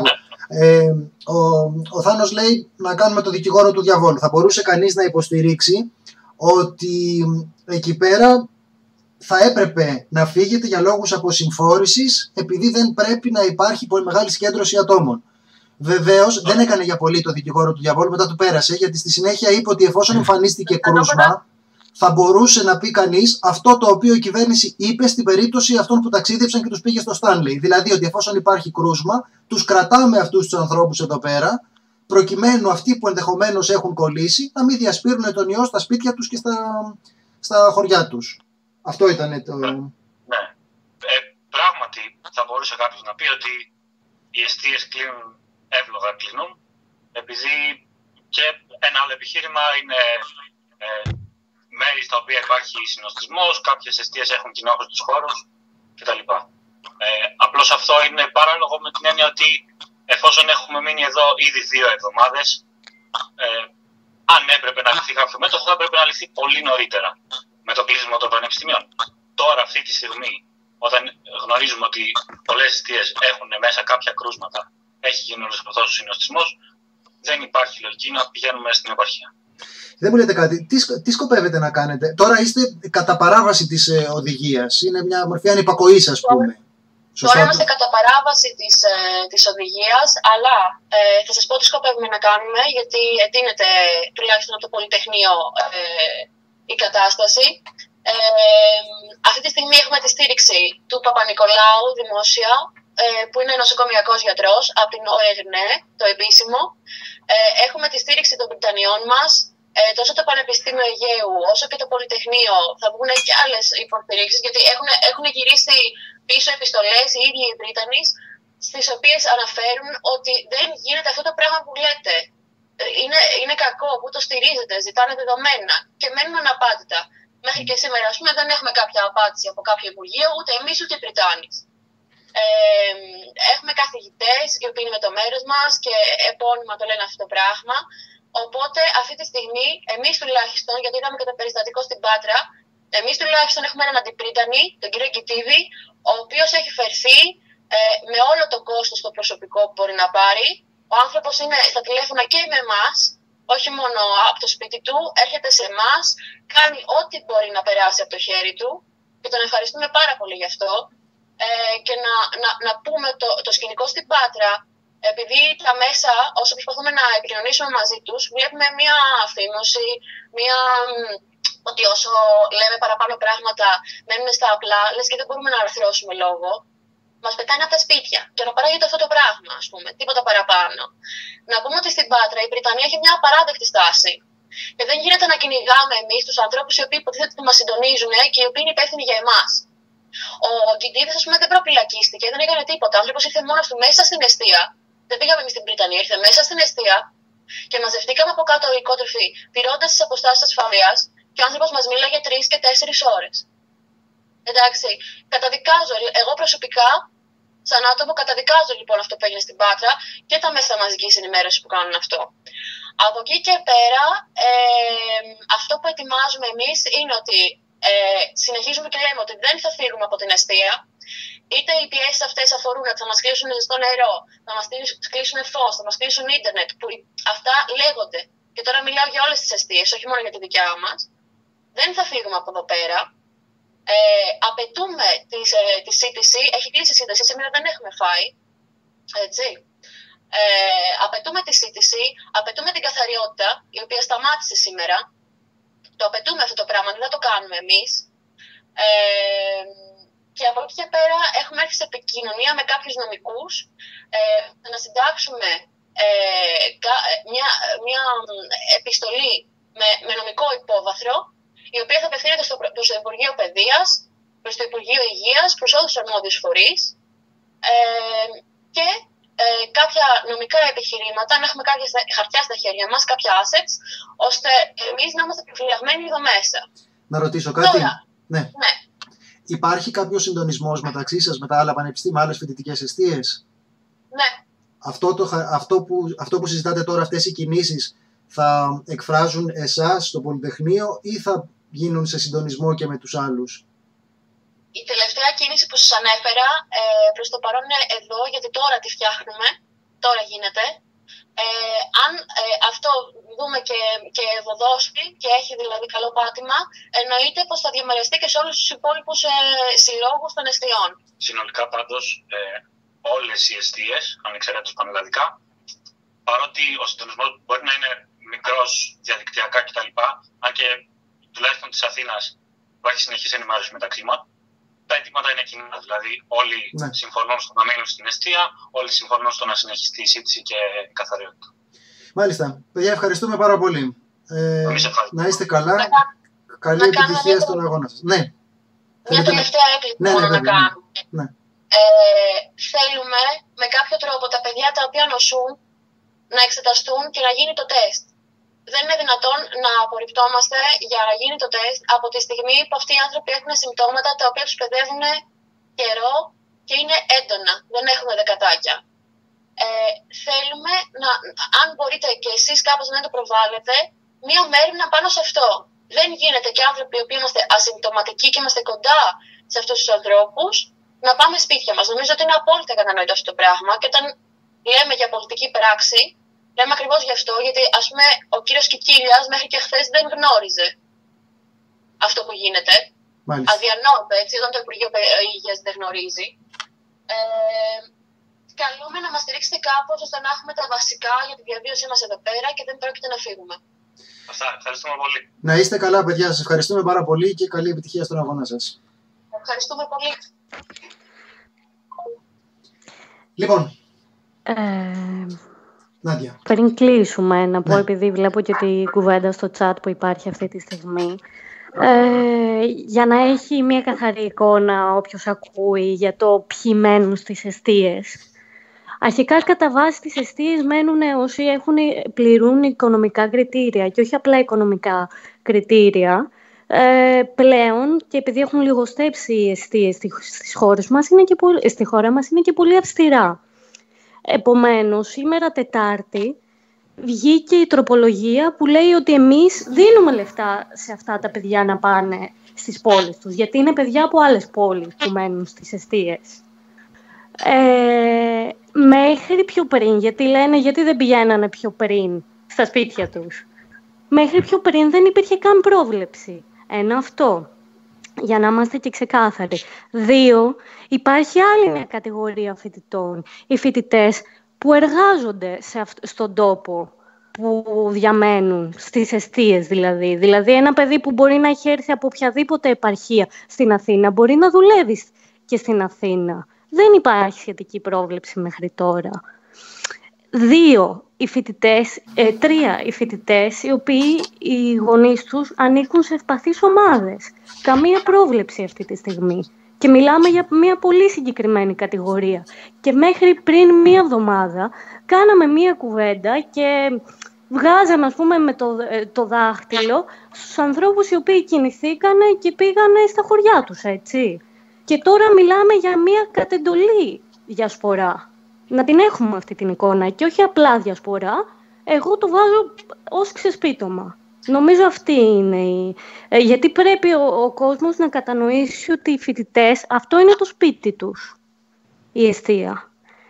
Ο Θάνος λέει να κάνουμε το δικηγόρο του διαβόλου. Θα μπορούσε κανείς να υποστηρίξει ότι εκεί πέρα θα έπρεπε να φύγετε για λόγους αποσυμφόρησης, επειδή δεν πρέπει να υπάρχει πολύ μεγάλη συγκέντρωση ατόμων. Βεβαίως δεν έκανε για πολύ το δικηγόρο του διαβόλου, μετά του πέρασε, γιατί στη συνέχεια είπε ότι εφόσον εμφανίστηκε κρούσμα, θα μπορούσε να πει κανείς αυτό το οποίο η κυβέρνηση είπε στην περίπτωση αυτών που ταξίδεψαν και τους πήγε στο Stanley. Δηλαδή ότι εφόσον υπάρχει κρούσμα, τους κρατάμε αυτούς τους ανθρώπους εδώ πέρα, προκειμένου αυτοί που ενδεχομένως έχουν κολλήσει να μην διασπείρουν τον ιό στα σπίτια τους και στα χωριά τους. Αυτό ήταν το... Ναι. Πράγματι θα μπορούσε κάποιος να πει ότι οι εστίες κλείνουν, εύλογα κλείνουν, επειδή Και ένα άλλο επιχείρημα είναι μέρη στα οποία υπάρχει συνοστισμός, κάποιες εστίες έχουν κοινόχρηστους χώρους κτλ. Απλώς αυτό είναι παράλογο με την έννοια ότι εφόσον έχουμε μείνει εδώ ήδη 2 εβδομάδες, αν έπρεπε να ληφθεί κάποιο μέτρο, θα έπρεπε να ληφθεί πολύ νωρίτερα με το κλείσιμο των πανεπιστημίων. Τώρα, αυτή τη στιγμή, όταν γνωρίζουμε ότι πολλές εστίες έχουν μέσα κάποια κρούσματα, έχει γίνει όλος αυτός ο συνοστισμός, δεν υπάρχει λογική να πηγαίνουμε στην επαρχία. Δεν μου λέτε κάτι, τι σκοπεύετε να κάνετε? Τώρα είστε κατά παράβαση της οδηγίας, είναι μια μορφή ανυπακοής, ας πούμε. Τώρα είμαστε κατά παράβαση της οδηγίας, αλλά θα σας πω τι σκοπεύουμε να κάνουμε, γιατί εντείνεται τουλάχιστον από το Πολυτεχνείο η κατάσταση. Αυτή τη στιγμή έχουμε τη στήριξη του Παπα-Νικολάου δημόσια, που είναι νοσοκομιακός γιατρός, από την ΟΕΡΝΕ, το επίσημο. Έχουμε τη στήριξη των Βρυτανιών μας, τόσο το Πανεπιστήμιο Αιγαίου όσο και το Πολυτεχνείο. Θα βγουν και άλλες υποστηρίξεις, γιατί έχουν γυρίσει πίσω επιστολές οι ίδιοι οι Βρύτανοι, στις οποίες αναφέρουν ότι δεν γίνεται αυτό το πράγμα που λέτε. Είναι κακό, που το στηρίζετε, ζητάνε δεδομένα και μένουν αναπάτητα. Μέχρι και σήμερα, ας πούμε, δεν έχουμε κάποια απάντηση από κάποιο Υπουργείο, ούτε εμείς ούτε οι Βρυτάνοι. Έχουμε καθηγητές οι οποίοι είναι με το μέρος μας και επώνυμα το λένε αυτό το πράγμα. Οπότε αυτή τη στιγμή, εμείς τουλάχιστον, γιατί είδαμε και το περιστατικό στην Πάτρα, εμείς τουλάχιστον έχουμε έναν αντιπρίτανη, τον κύριο Κιτίδη, ο οποίος έχει φερθεί με όλο το κόστος στο προσωπικό που μπορεί να πάρει. Ο άνθρωπος είναι στα τηλέφωνα και με εμάς, όχι μόνο από το σπίτι του, έρχεται σε εμάς, κάνει ό,τι μπορεί να περάσει από το χέρι του και τον ευχαριστούμε πάρα πολύ γι' αυτό. Και να πούμε το σκηνικό στην Πάτρα, επειδή τα μέσα, όσο προσπαθούμε να επικοινωνήσουμε μαζί τους, βλέπουμε μία αφήμωση, ότι όσο λέμε παραπάνω πράγματα, μένουμε στα απλά, λες και δεν μπορούμε να αρθρώσουμε λόγο. Μας πετάνε από τα σπίτια και να παράγεται αυτό το πράγμα, ας πούμε, τίποτα παραπάνω. Να πούμε ότι στην Πάτρα η Βρυτανία έχει μια απαράδεκτη στάση. Και δεν γίνεται να κυνηγάμε εμείς τους ανθρώπους οι οποίοι υποτίθεται ότι μας συντονίζουν και οι οποίοι είναι υπεύθυνοι για εμάς. Ο Κιντίδης, ας πούμε, δεν προπυλακίστηκε, δεν έκανε τίποτα. Ο άνθρωπος ήρθε μόνος του μέσα στην εστία. Δεν πήγαμε εμείς στην Βρυτανία, ήρθε μέσα στην εστία και μαζευτήκαμε από κάτω οι οικότροφοι, τηρώντας τις αποστάσεις ασφαλείας, και ο άνθρωπος μας μίλαγε 3 και 4 ώρες. Εντάξει, καταδικάζω, εγώ προσωπικά, σαν άτομο, καταδικάζω λοιπόν αυτό που έγινε στην Πάτρα και τα μέσα μαζικής ενημέρωσης που κάνουν αυτό. Από εκεί και πέρα, αυτό που ετοιμάζουμε εμείς είναι ότι συνεχίζουμε και λέμε ότι δεν θα φύγουμε από την εστία. Είτε οι πιέσεις αυτές αφορούν ότι θα μας κλείσουν ζεστό νερό, θα μας κλείσουν φως, θα μας κλείσουν ίντερνετ, που αυτά λέγονται. Και τώρα μιλάω για όλες τις εστίες, όχι μόνο για τη δικιά μας. Δεν θα φύγουμε από εδώ πέρα. Απαιτούμε τη σύντηση, έχει κλείσει η σύντηση, σήμερα δεν έχουμε φάει. Έτσι. Απαιτούμε τη σύντηση, απαιτούμε την καθαριότητα, η οποία σταμάτησε σήμερα. Το απαιτούμε αυτό το πράγμα, δεν θα το κάνουμε εμείς. Και από εκεί και πέρα έχουμε έρθει σε επικοινωνία με κάποιους νομικούς να συντάξουμε μια επιστολή με νομικό υπόβαθρο, η οποία θα απευθύνεται προς το Υπουργείο Παιδείας, προς το Υπουργείο Υγείας, προς όλους τους αρμόδιους φορείς και κάποια νομικά επιχειρήματα, να έχουμε κάποια χαρτιά στα χέρια μας, κάποια assets, ώστε εμείς να είμαστε επιφυλαγμένοι εδώ μέσα. Να ρωτήσω κάτι. Τώρα, ναι. Ναι. Υπάρχει κάποιος συντονισμός μεταξύ σας με τα άλλα πανεπιστήμια, άλλες φοιτητικές εστίες? Ναι. Αυτό που συζητάτε τώρα, αυτές οι κινήσεις, θα εκφράζουν εσάς στο Πολυτεχνείο ή θα γίνουν σε συντονισμό και με τους άλλους? Η τελευταία κίνηση που σας ανέφερα, προς το παρόν είναι εδώ, γιατί τώρα τη φτιάχνουμε, τώρα γίνεται. Αν αυτό δούμε και ευωδώσει και έχει δηλαδή καλό πάτημα, εννοείται πως θα διαμεριστεί και σε όλους τους υπόλοιπους συλλόγους των εστιών. Συνολικά πάντως όλες οι εστίες, ανεξαιρέτως πανελλαδικά, παρότι ο συντονισμός μπορεί να είναι μικρός διαδικτυακά κτλ., αν και τουλάχιστον της Αθήνας υπάρχει συνεχής ενημέρωση μεταξύ μας, τα αιτήματα είναι κοινά. Δηλαδή, όλοι συμφωνούν στο να μείνουν στην εστία, όλοι συμφωνούν στο να συνεχιστεί η σύντηση και η καθαριότητα. Μάλιστα. Παιδιά, ευχαριστούμε πάρα πολύ. Να είστε καλά. Καλή επιτυχία στον αγώνα σας. Ναι. Μια τελευταία έκκληση μπορώ να κάνω. Ναι. Θέλουμε με κάποιο τρόπο τα παιδιά τα οποία νοσούν να εξεταστούν και να γίνει το τεστ. δεν είναι δυνατόν να απορριπτόμαστε για να γίνει το τεστ από τη στιγμή που αυτοί οι άνθρωποι έχουν συμπτώματα τα οποία τους παιδεύουν καιρό και είναι έντονα. Δεν έχουμε δεκατάκια. Θέλουμε να, αν μπορείτε και εσείς κάπως να το προβάλλετε, μία μέρημνα πάνω σε αυτό. Δεν γίνεται και άνθρωποι οι οποίοι είμαστε ασυμπτωματικοί και είμαστε κοντά σε αυτούς τους ανθρώπους να πάμε σπίτια μας. Νομίζω ότι είναι απόλυτα κατανοητό αυτό το πράγμα. Και όταν λέμε για πολιτική πράξη, λέμε ακριβώς γι' αυτό, γιατί ας πούμε ο κύριος Κικίλιας μέχρι και χθες δεν γνώριζε αυτό που γίνεται. Αδιανόητο, έτσι, όταν το Υπουργείο Υγείας δεν γνωρίζει. Καλούμε να μας στηρίξετε κάπως ώστε να έχουμε τα βασικά για τη διαβίωσή μας εδώ πέρα και δεν πρόκειται να φύγουμε. Αυτά, ευχαριστούμε πολύ. Να είστε καλά, παιδιά. Σας ευχαριστούμε πάρα πολύ και καλή επιτυχία στον αγώνα σας. Ευχαριστούμε πολύ. Λοιπόν, Νάντια. Πριν κλείσουμε, να πω, επειδή βλέπω και τη κουβέντα στο chat που υπάρχει αυτή τη στιγμή, για να έχει μια καθαρή εικόνα όποιος ακούει για το ποιοι μένουν στις εστίες. Αρχικά, κατά βάση, τις εστίες μένουν όσοι πληρούν οικονομικά κριτήρια και όχι απλά οικονομικά κριτήρια. Πλέον, και επειδή έχουν λιγοστέψει οι εστίες στις χώρες μας, στη χώρα μας είναι και πολύ αυστηρά. Επομένως, σήμερα Τετάρτη βγήκε η τροπολογία που λέει ότι εμείς δίνουμε λεφτά σε αυτά τα παιδιά να πάνε στις πόλεις τους, γιατί είναι παιδιά από άλλες πόλεις που μένουν στις εστίες. Μέχρι πιο πριν, γιατί δεν πηγαίνανε πιο πριν στα σπίτια τους. Μέχρι πιο πριν δεν υπήρχε καν πρόβλεψη. Ένα αυτό, για να είμαστε και ξεκάθαροι. 2, υπάρχει άλλη μια κατηγορία φοιτητών. Οι φοιτητές που εργάζονται στον τόπο που διαμένουν, στις εστίες δηλαδή. Δηλαδή ένα παιδί που μπορεί να έχει έρθει από οποιαδήποτε επαρχία στην Αθήνα, μπορεί να δουλεύει και στην Αθήνα. Δεν υπάρχει σχετική πρόβλεψη μέχρι τώρα. 2, οι φοιτητές, 3, οι φοιτητές οι οποίοι οι γονείς τους ανήκουν σε ευπαθείς ομάδες. Καμία πρόβλεψη αυτή τη στιγμή. Και μιλάμε για μια πολύ συγκεκριμένη κατηγορία. Και μέχρι πριν μία εβδομάδα κάναμε μία κουβέντα και βγάζαμε, ας πούμε, με το δάχτυλο στους ανθρώπους οι οποίοι κινηθήκανε και πήγανε στα χωριά τους, έτσι. Και τώρα μιλάμε για μία κατεντολή διασπορά. Να την έχουμε αυτή την εικόνα και όχι απλά διασπορά. Εγώ το βάζω ως ξεσπίτωμα. Νομίζω αυτή είναι γιατί πρέπει ο κόσμος να κατανοήσει ότι οι φοιτητές, αυτό είναι το σπίτι τους, η εστία.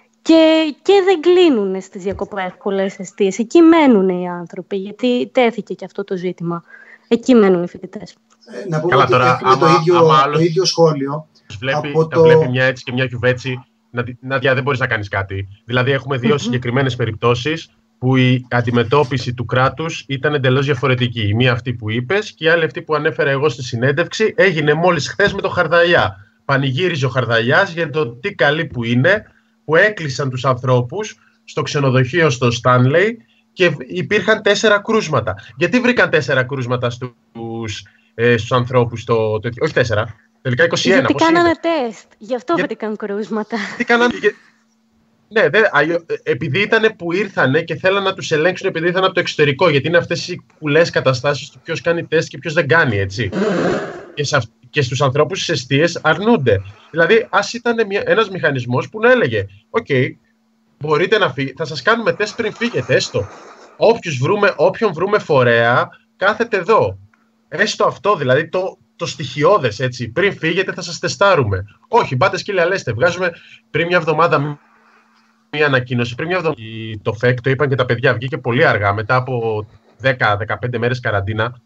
Και δεν κλείνουν στις διακοπές πολλές εστίες. Εκεί μένουν οι άνθρωποι, γιατί τέθηκε και αυτό το ζήτημα. Εκεί μένουν οι φοιτητές. Να πούμε ότι τώρα, το ίδιο σχόλιο. Τα βλέπει μια έτσι και μια κυβέτσι. Νάντια, δεν μπορείς να κάνεις κάτι. Δηλαδή έχουμε δύο συγκεκριμένες περιπτώσεις που η αντιμετώπιση του κράτους ήταν εντελώς διαφορετική. Η μία αυτή που είπες και η άλλη αυτή που ανέφερα εγώ στη συνέντευξη έγινε μόλις χθες με το Χαρδαλιά. Πανηγύριζε ο Χαρδαλιάς για το τι καλή που είναι, που έκλεισαν τους ανθρώπους στο ξενοδοχείο στο Στάνλεϊ και υπήρχαν 4 κρούσματα. Γιατί βρήκαν 4 κρούσματα στους ανθρώπους, όχι 4, τελικά 21. Γιατί κάνανε τεστ, γι' αυτό βρήκαν κρούσματα. Τι κάνανε... Ναι, επειδή ήταν που ήρθανε και θέλαν να τους ελέγξουν επειδή ήρθαν από το εξωτερικό. Γιατί είναι αυτές οι κουλές καταστάσεις του ποιος κάνει τεστ και ποιος δεν κάνει, έτσι. Και στους ανθρώπους στις εστίες αρνούνται. Δηλαδή, ας ήταν ένας μηχανισμός που να έλεγε: «Οκ, μπορείτε να φύγετε, θα σας κάνουμε τεστ πριν φύγετε, έστω. Όποιον βρούμε φορέα, κάθετε εδώ». Έστω αυτό, δηλαδή το στοιχειώδες, έτσι. Πριν φύγετε, θα σας τεστάρουμε. Όχι, πάτε σκύλια λέστε. Βγάζουμε πριν μια εβδομάδα μια ανακοίνωση. Πριν μια εβδομάδα το ΦΕΚ, το είπαν και τα παιδιά, βγήκε πολύ αργά, μετά από 10-15 μέρες καραντίνα.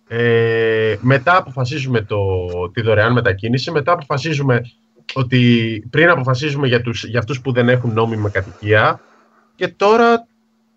Μετά αποφασίζουμε τη δωρεάν μετακίνηση. Μετά αποφασίζουμε ότι πριν αποφασίζουμε για αυτούς που δεν έχουν νόμιμη κατοικία. Και τώρα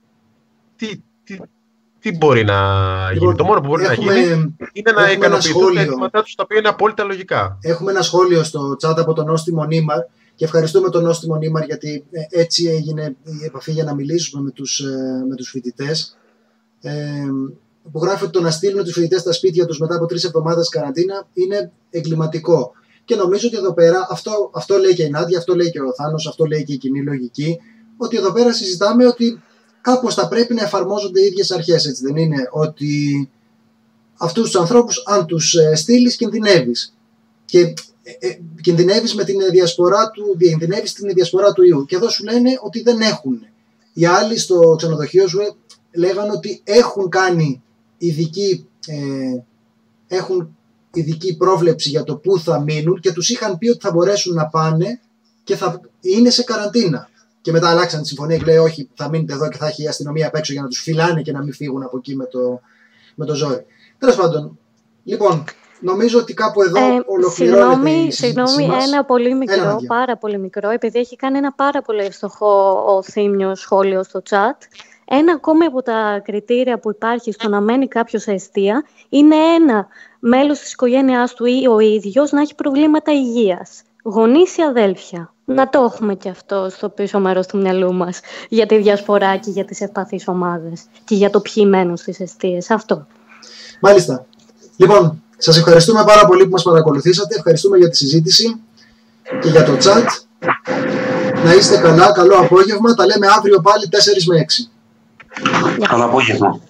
τι μπορεί να γίνει? Το μόνο που μπορεί να γίνει είναι να ικανοποιηθούν τα αιτήματά τους, τα οποία είναι απόλυτα λογικά. Έχουμε ένα σχόλιο στο chat από τον Νόστιμο Νίμαρ και ευχαριστούμε τον Νόστιμο Νίμαρ γιατί έτσι έγινε η επαφή για να μιλήσουμε με τους φοιτητές. Που γράφει ότι το να στείλουν τους φοιτητές στα σπίτια τους μετά από 3 εβδομάδες καραντίνα είναι εγκληματικό. Και νομίζω ότι εδώ πέρα, αυτό λέει και η Νάντια, αυτό λέει και ο Θάνος, αυτό λέει και η κοινή λογική, ότι εδώ πέρα συζητάμε ότι κάπως θα πρέπει να εφαρμόζονται οι ίδιες αρχές, έτσι δεν είναι? Ότι αυτούς τους ανθρώπους, αν τους στείλεις, κινδυνεύεις. Και κινδυνεύεις με την διασπορά του, κινδυνεύεις την διασπορά του ιού. Και εδώ σου λένε ότι δεν έχουν. Οι άλλοι στο ξενοδοχείο σου λέγανε ότι έχουν κάνει ειδική πρόβλεψη για το πού θα μείνουν και τους είχαν πει ότι θα μπορέσουν να πάνε και θα είναι σε καραντίνα. Και μετά αλλάξαν τη συμφωνία και λέει όχι, θα μείνετε εδώ και θα έχει η αστυνομία απ' έξω για να τους φυλάνε και να μην φύγουν από εκεί με το ζόρι. Τέλος πάντων, λοιπόν, νομίζω ότι κάπου εδώ ολοκληρώνεται η συζήτησή μας. Ένα πολύ μικρό, πάρα πολύ μικρό, επειδή έχει κάνει ένα πάρα πολύ εύστοχο ο Θήμιος σχόλιο στο chat. Ένα ακόμη από τα κριτήρια που υπάρχει στο να μένει κάποιος σε εστία είναι ένα μέλος της οικογένειάς του ή ο ίδιος να έχει προβλήματα υγείας. Γονείς ή αδέλφια. Να το έχουμε και αυτό στο πίσω μέρος του μυαλού μας για τη διασπορά και για τις ευπαθείς ομάδες και για το ποιοι μένουν στις εστίες. Αυτό. Μάλιστα. Λοιπόν, σας ευχαριστούμε πάρα πολύ που μας παρακολουθήσατε. Ευχαριστούμε για τη συζήτηση και για το chat. Να είστε καλά, καλό απόγευμα. Τα λέμε αύριο πάλι 4 με 6. Καλό απόγευμα.